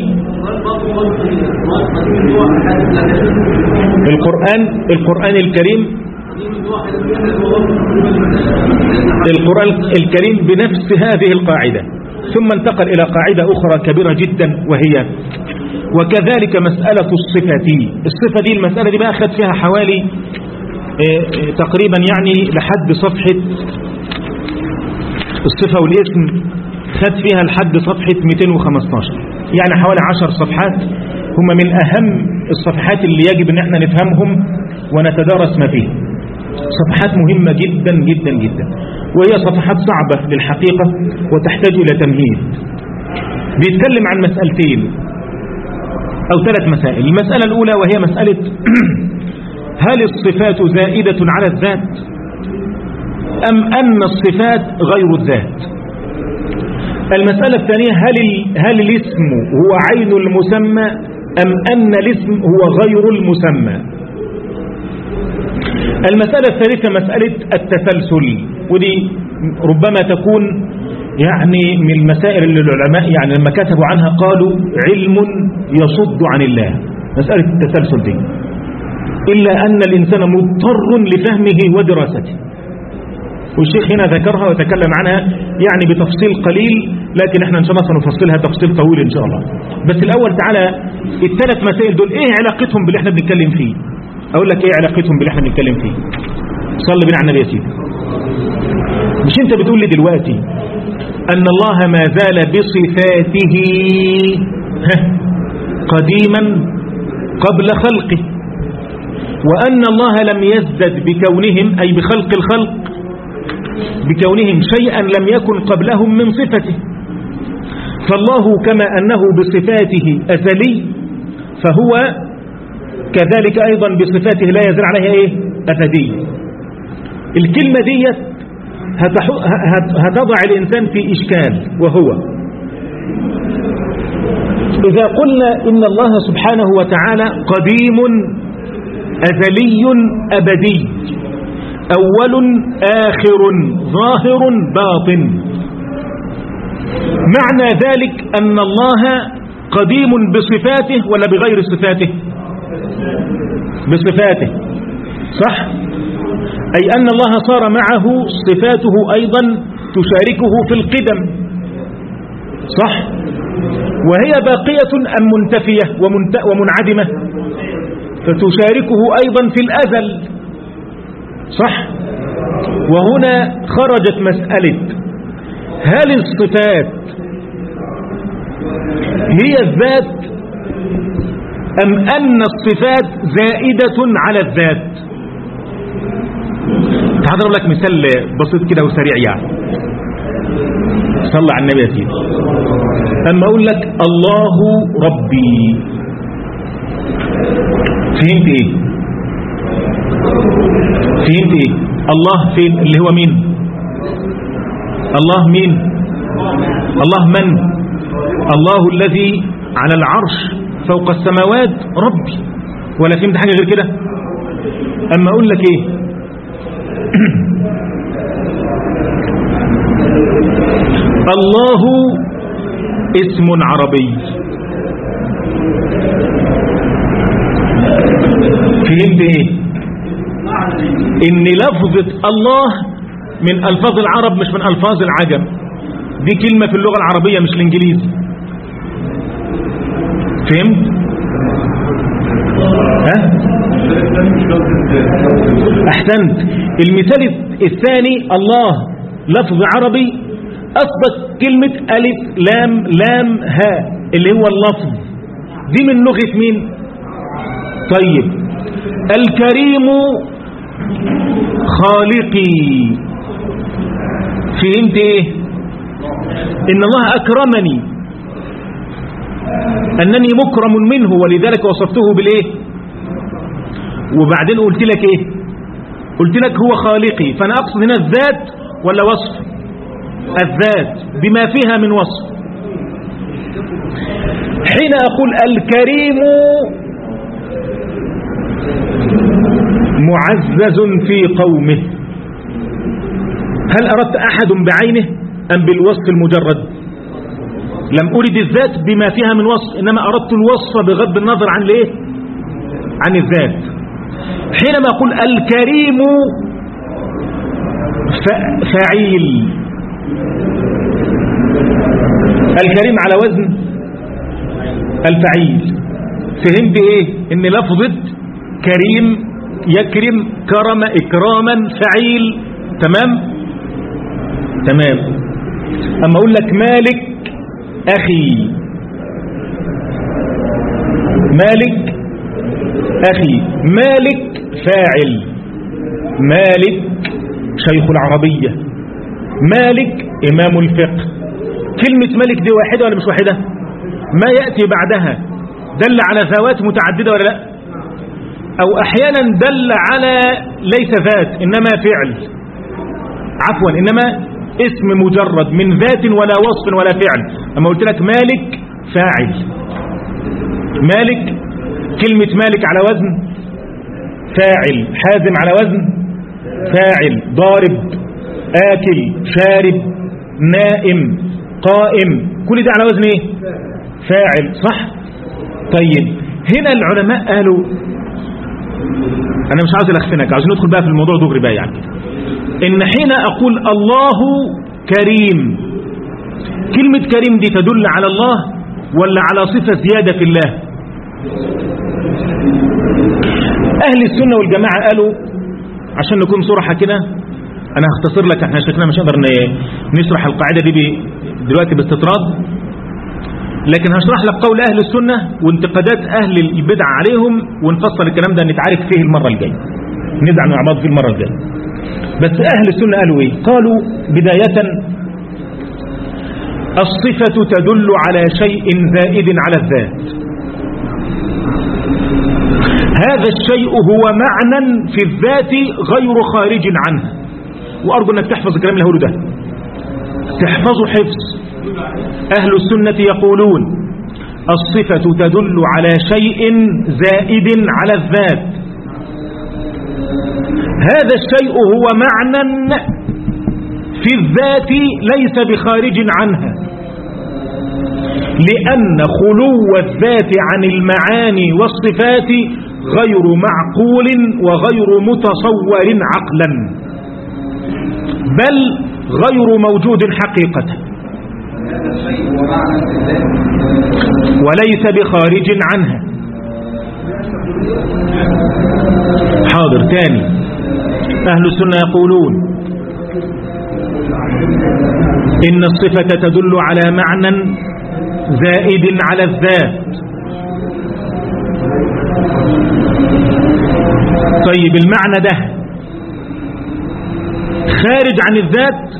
القرآن القرآن الكريم القرآن الكريم بنفس هذه القاعدة، ثم انتقل إلى قاعدة أخرى كبيرة جدا، وهي وكذلك مسألة الصفة. الصفة دي المسألة دي بقى أخذ فيها حوالي اه تقريبا يعني لحد صفحة الصفة والاسم، خد فيها لحد صفحة مئتين وخمستاشر، يعني حوالي عشر صفحات، هم من أهم الصفحات اللي يجب أن احنا نفهمهم ونتدارس ما فيه. صفحات مهمة جدا جدا جدا، وهي صفحات صعبة للحقيقة وتحتاج إلى تمهيد. بيتكلم عن مسألتين أو ثلاث مسائل. المسألة الأولى وهي مسألة هل الصفات زائدة على الذات أم أن الصفات غير الذات؟ المسألة الثانية هل, هل الاسم هو عين المسمى أم أن الاسم هو غير المسمى؟ المسألة الثالثة مسألة التسلسل، ودي ربما تكون يعني من المسائل اللي العلماء يعني لما كتبوا عنها قالوا علم يصد عن الله، مسألة التسلسل دي، إلا أن الإنسان مضطر لفهمه ودراسته، والشيخ هنا ذكرها وتكلم عنها يعني بتفصيل قليل، لكن احنا ان شاء الله سنفصلها تفصيل طويل ان شاء الله. بس الاول تعالى الثلاث مسائل دول ايه علاقتهم باللي احنا بنتكلم فيه؟ اقول لك ايه علاقتهم باللي احنا بنتكلم فيه. صلي بنا على النبي يا سيدي. مش انت بتقول لي دلوقتي ان الله ما زال بصفاته قديما قبل خلقه، وان الله لم يزدد بكونهم اي بخلق الخلق بكونهم شيئا لم يكن قبلهم من صفته، فالله كما أنه بصفاته أزلي فهو كذلك أيضا بصفاته لا يزال عليها إيه؟ أبدية. الكلمة دي هتضع الإنسان في إشكال، وهو إذا قلنا إن الله سبحانه وتعالى قديم أزلي أبدي، أول آخر ظاهر باطن، معنى ذلك أن الله قديم بصفاته ولا بغير صفاته؟ بصفاته، صح؟ أي أن الله صار معه صفاته أيضا تشاركه في القدم، صح؟ وهي باقية أم منتفية ومنعدمة؟ فتشاركه أيضا في الأزل، صح؟ وهنا خرجت مسألة هل الصفات هي الذات أم أن الصفات زائدة على الذات؟ هضرب لك مثال بسيط كده وسريع يعني. صلى على النبي يا سيدي. أما أقول لك الله ربي، فهمت إيه؟ فهمت إيه؟ الله فين؟ اللي هو مين؟ الله مين؟ الله من؟ الله الذي على العرش فوق السماوات ربي، ولا فهمت حاجة غير كده؟ أما أقول لك إيه؟ الله اسم عربي، فهمت ايه؟ ان لفظة الله من الفاظ العرب مش من الفاظ العجم، دي كلمة في اللغة العربية مش الانجليزي، فهمت؟ ها؟ احسنت. المثال الثاني الله لفظ عربي أصبت كلمة ألف لام لام ها اللي هو اللفظ، دي من لغة مين؟ طيب الكريم خالقي، فهمت ايه؟ إن الله أكرمني، أنني مكرم منه ولذلك وصفته بالإيه؟ وبعدين قلت لك إيه؟ قلت لك هو خالقي، فأنا أقصد هنا الذات ولا وصف؟ الذات بما فيها من وصف. حين أقول الكريم معزز في قومه، هل أردت أحد بعينه أم بالوصف المجرد؟ لم أرد الذات بما فيها من وصف، إنما أردت الوصف بغض النظر عن ليه؟ عن الذات. حينما أقول الكريم فعيل، الكريم على وزن الفعيل، فهمت ايه؟ ان لفظة كريم يكرم كرم اكراما فعيل، تمام تمام. اما اقول لك مالك اخي، مالك اخي، مالك فاعل، مالك شيخ العربية، مالك امام الفقه. كلمة ملك دي واحدة ولا مش واحدة؟ ما يأتي بعدها دل على ذوات متعددة ولا لا؟ أو أحيانا دل على ليس ذات إنما فعل، عفوا إنما اسم مجرد من ذات ولا وصف ولا فعل. أما قلت لك مالك فاعل، مالك كلمة مالك على وزن فاعل، حازم على وزن فاعل، ضارب، آكل، شارب، نائم، قائم، كل ده على وزن ايه؟ فاعل، صح؟ طيب هنا العلماء قالوا، انا مش عاوز الخفنك، عاوز ندخل بقى في الموضوع دغري بقى يعني، ان حين اقول الله كريم، كلمة كريم دي تدل على الله ولا على صفة زيادة في الله؟ اهل السنة والجماعة قالوا، عشان نكون صراحة كده انا هختصر لك، احنا شكلنا مش هنقدر نشرح القاعدة دي دلوقتي باستطراد، لكن هشرح لك قول اهل السنة وانتقادات اهل البدع عليهم، ونفصل الكلام ده نتعارك فيه المرة الجاية، نزعل مع بعض فيه المرة الجاية. بس اهل السنة قالوا ايه؟ قالوا بداية الصفة تدل على شيء زائد على الذات. هذا الشيء هو معنى في الذات غير خارج عنها. وأرجو أنك تحفظ الكلام اللي هقوله ده، تحفظه حفظ. أهل السنة يقولون الصفة تدل على شيء زائد على الذات. هذا الشيء هو معنى في الذات ليس بخارج عنها، لأن خلو الذات عن المعاني والصفات غير معقول وغير متصور عقلا، بل غير موجود حقيقة، وليس بخارج عنها. حاضر تاني. أهل السنة يقولون إن الصفة تدل على معنى زائد على الذات. طيب المعنى ده خارج عن الذات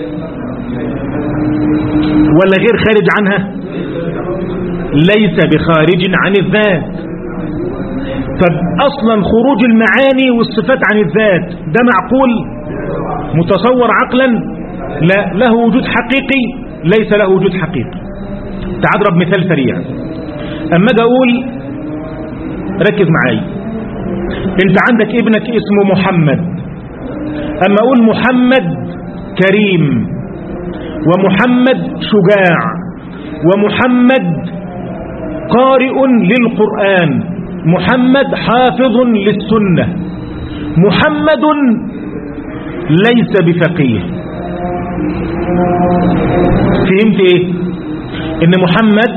ولا غير خارج عنها؟ ليس بخارج عن الذات. طب أصلا خروج المعاني والصفات عن الذات ده معقول متصور عقلا؟ لا، له وجود حقيقي؟ ليس له وجود حقيقي. تعال اضرب مثال سريع. اما اجي اقول، ركز معايا، انت عندك ابنك اسمه محمد، اما اقول محمد كريم ومحمد شجاع ومحمد قارئ للقرآن، محمد حافظ للسنة، محمد ليس بفقيه. فهمت ايه؟ ان محمد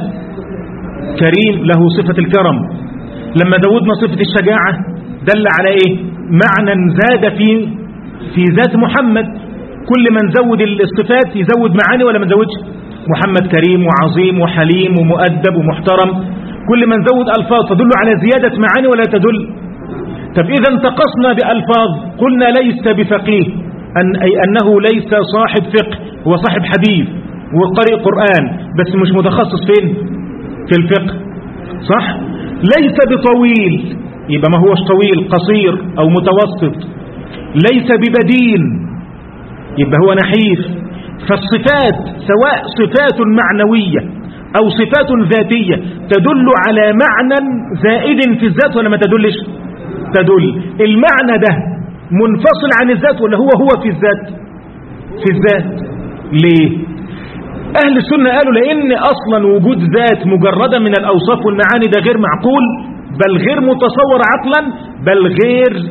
كريم له صفة الكرم، لما زودنا صفة الشجاعة دل على ايه؟ معنى زاد في في ذات محمد. كل ما نزود الصفات يزود معاني ولا ما نزودش؟ محمد كريم وعظيم وحليم ومؤدب ومحترم، كل ما نزود ألفاظ تدل على زيادة معاني ولا تدل؟ طب إذا انتقصنا بألفاظ قلنا ليس بفقيه، أن أي أنه ليس صاحب فقه، هو صاحب حديث وقارئ قرآن بس مش متخصص فين؟ في الفقه، صح؟ ليس بطويل، يبقى ما هوش طويل، قصير أو متوسط. ليس ببدين، يبقى هو نحيف. فالصفات سواء صفات معنوية أو صفات ذاتية تدل على معنى زائد في الذات ولا ما تدلش؟ تدل. المعنى ده منفصل عن الذات ولا هو هو في الذات؟ في الذات. ليه؟ أهل السنة قالوا لأن أصلا وجود ذات مجردة من الأوصاف والمعاني ده غير معقول، بل غير متصور عقلا، بل غير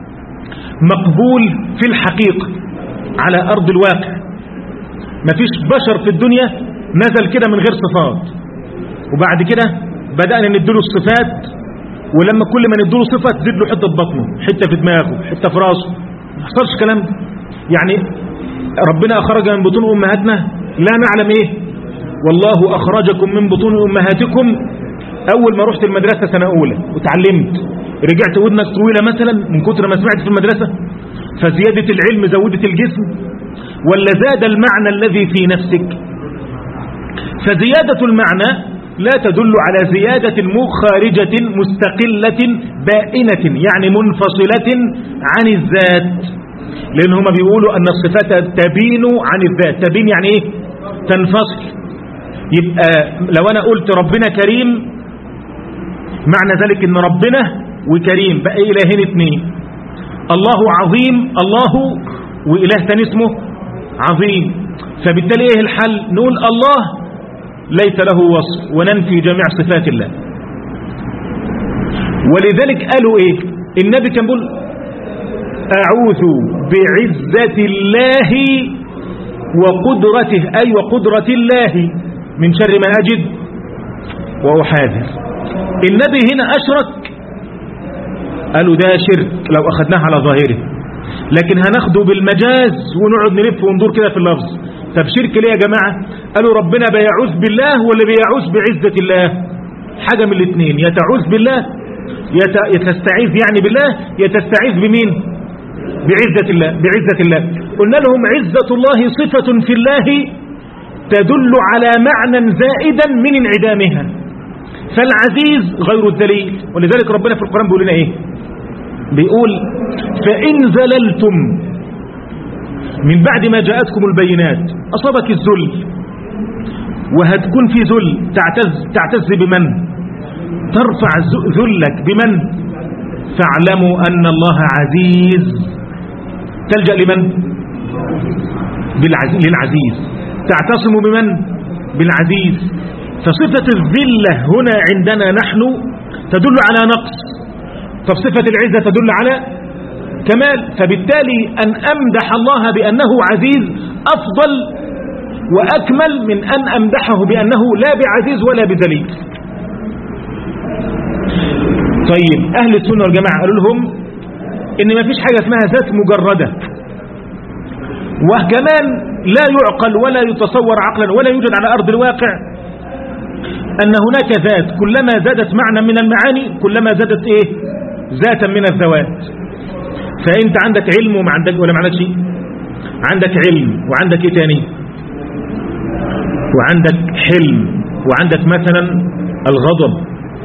مقبول في الحقيقة على أرض الواقع. مفيش بشر في الدنيا نزل كده من غير صفات، وبعد كده بدأنا نديله الصفات، ولما كل ما نديله صفة تزيد له حتة بطنه، حتة في دماغه، حتة في راسه. ما حصلش كلام ده. يعني ربنا أخرج من بطون أمهاتنا لا نعلم إيه؟ والله أخرجكم من بطون أمهاتكم. أول ما رحت المدرسة سنة أولى وتعلمت، رجعت ودنك طويلة مثلا من كتر ما سمعت في المدرسة، فزيادة العلم زودت الجسم ولا زاد المعنى الذي في نفسك؟ فزيادة المعنى لا تدل على زيادة خارجة مستقلة بائنة، يعني منفصلة عن الذات، لأن هما بيقولوا أن الصفات تبين عن الذات. تبين يعني إيه؟ تنفصل. يبقى لو أنا قلت ربنا كريم، معنى ذلك أن ربنا وكريم بقى إلهين اثنين. الله عظيم، الله وإله تاني اسمه عظيم، فبالتالي إيه الحل؟ نقول الله ليس له وصف وننفي جميع صفات الله. ولذلك قالوا إيه؟ النبي كان بيقول أعوذ بعزة الله وقدرته، أي وقدرة الله، من شر ما أجد وأحاذر. النبي هنا أشرك، قالوا ده شرك لو أخذناه على ظاهره، لكن هناخده بالمجاز ونقعد نلف وندور كده في اللفظ. طب شرك ليه يا جماعة؟ قالوا ربنا بيعوذ بالله ولا بيعوذ بعزة الله؟ حاجة من الاثنين، يتعوذ بالله يتستعيذ يعني بالله، يتستعيذ بمين؟ بعزة الله. بعزة الله قلنا لهم عزة الله صفة في الله تدل على معنى زائدا من انعدامها. فالعزيز غير الذليل. ولذلك ربنا في القرآن بيقول لنا ايه؟ بيقول فإن زللتم من بعد ما جاءتكم البينات، أصابك الذل وهتكون في ذل، تعتز, تعتز بمن؟ ترفع ذلك بمن؟ فاعلموا أن الله عزيز، تلجأ لمن؟ بالعزيز، للعزيز. تعتصم بمن؟ بالعزيز. فصفة الذلة هنا عندنا نحن تدل على نقص، فصفة العزة تدل على كمال. فبالتالي أن أمدح الله بأنه عزيز أفضل وأكمل من أن أمدحه بأنه لا بعزيز ولا بذليل. طيب أهل السنة والجماعة قالوا لهم إن ما فيش حاجة اسمها ذات مجردة، وكمان لا يعقل ولا يتصور عقلا ولا يوجد على أرض الواقع أن هناك ذات كلما زادت معنى من المعاني كلما زادت إيه؟ ذاتا من الذوات. فأنت عندك علم وما عندك ولا ما عندك شيء، عندك علم وعندك إيه تاني؟ وعندك حلم وعندك مثلا الغضب.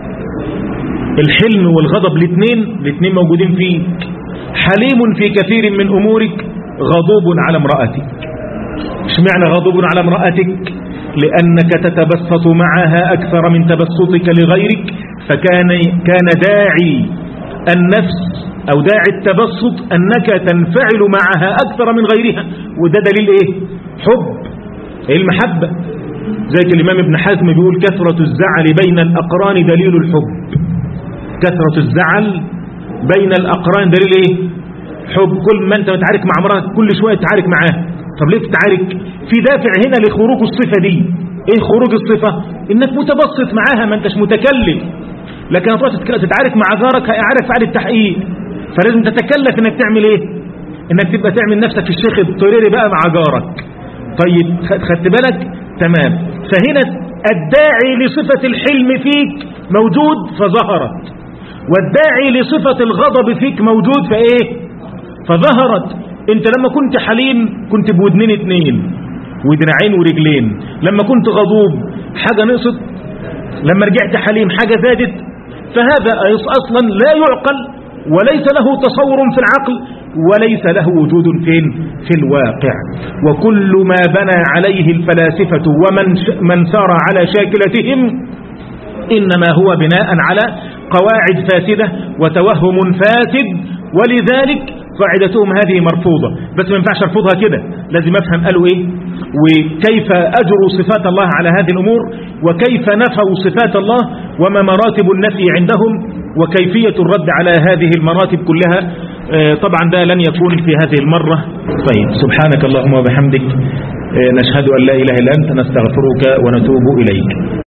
الحلم والغضب الاثنين الاثنين موجودين فيك. حليم في كثير من أمورك، غضوب على امرأتك. ايش معنى غضوب على امرأتك؟ لأنك تتبسط معها أكثر من تبسطك لغيرك، فكان كان داعي النفس أو داعي التبسط أنك تنفعل معها أكثر من غيرها، وده دليل إيه؟ حب، إيه؟ المحبة. زي الإمام ابن حزم بيقول كثرة الزعل بين الأقران دليل الحب. كثرة الزعل بين الأقران دليل إيه؟ حب. كل ما أنت متعارك مع مراتك كل شوية تتعارك معاه. طب ليه تتعارك؟ في دافع هنا لخروج الصفة دي. إيه خروج الصفة؟ إنك متبسط معاها، ما أنتش متكلف. لكن هتروح تتعارك مع جارك هيعرف فعل التحقيق، فلازم تتكلف إنك تعمل إيه؟ إنك تبقى تعمل نفسك في الشيخ الطريري بقى مع جارك. طيب خدت بالك؟ تمام. فهنا الداعي لصفة الحلم فيك موجود فظهرت، والداعي لصفة الغضب فيك موجود فإيه؟ فظهرت. انت لما كنت حليم كنت بودنين اتنين ودراعين ورجلين، لما كنت غضوب حاجة نقصت، لما رجعت حليم حاجة زادت. فهذا أصلا لا يعقل وليس له تصور في العقل وليس له وجود فين؟ في الواقع. وكل ما بنى عليه الفلاسفة ومن من سار على شاكلتهم إنما هو بناء على قواعد فاسدة وتوهم فاسد، ولذلك قاعدتهم هذه مرفوضة. بس ما ينفعش ارفضها كده، لازم افهم قالوا ايه وكيف اجروا صفات الله على هذه الامور، وكيف نفوا صفات الله، وما مراتب النفي عندهم، وكيفية الرد على هذه المراتب كلها. آه طبعا ده لن يكون في هذه المرة. طيب سبحانك اللهم وبحمدك، آه نشهد أن لا إله إلا أنت، نستغفرك ونتوب إليك.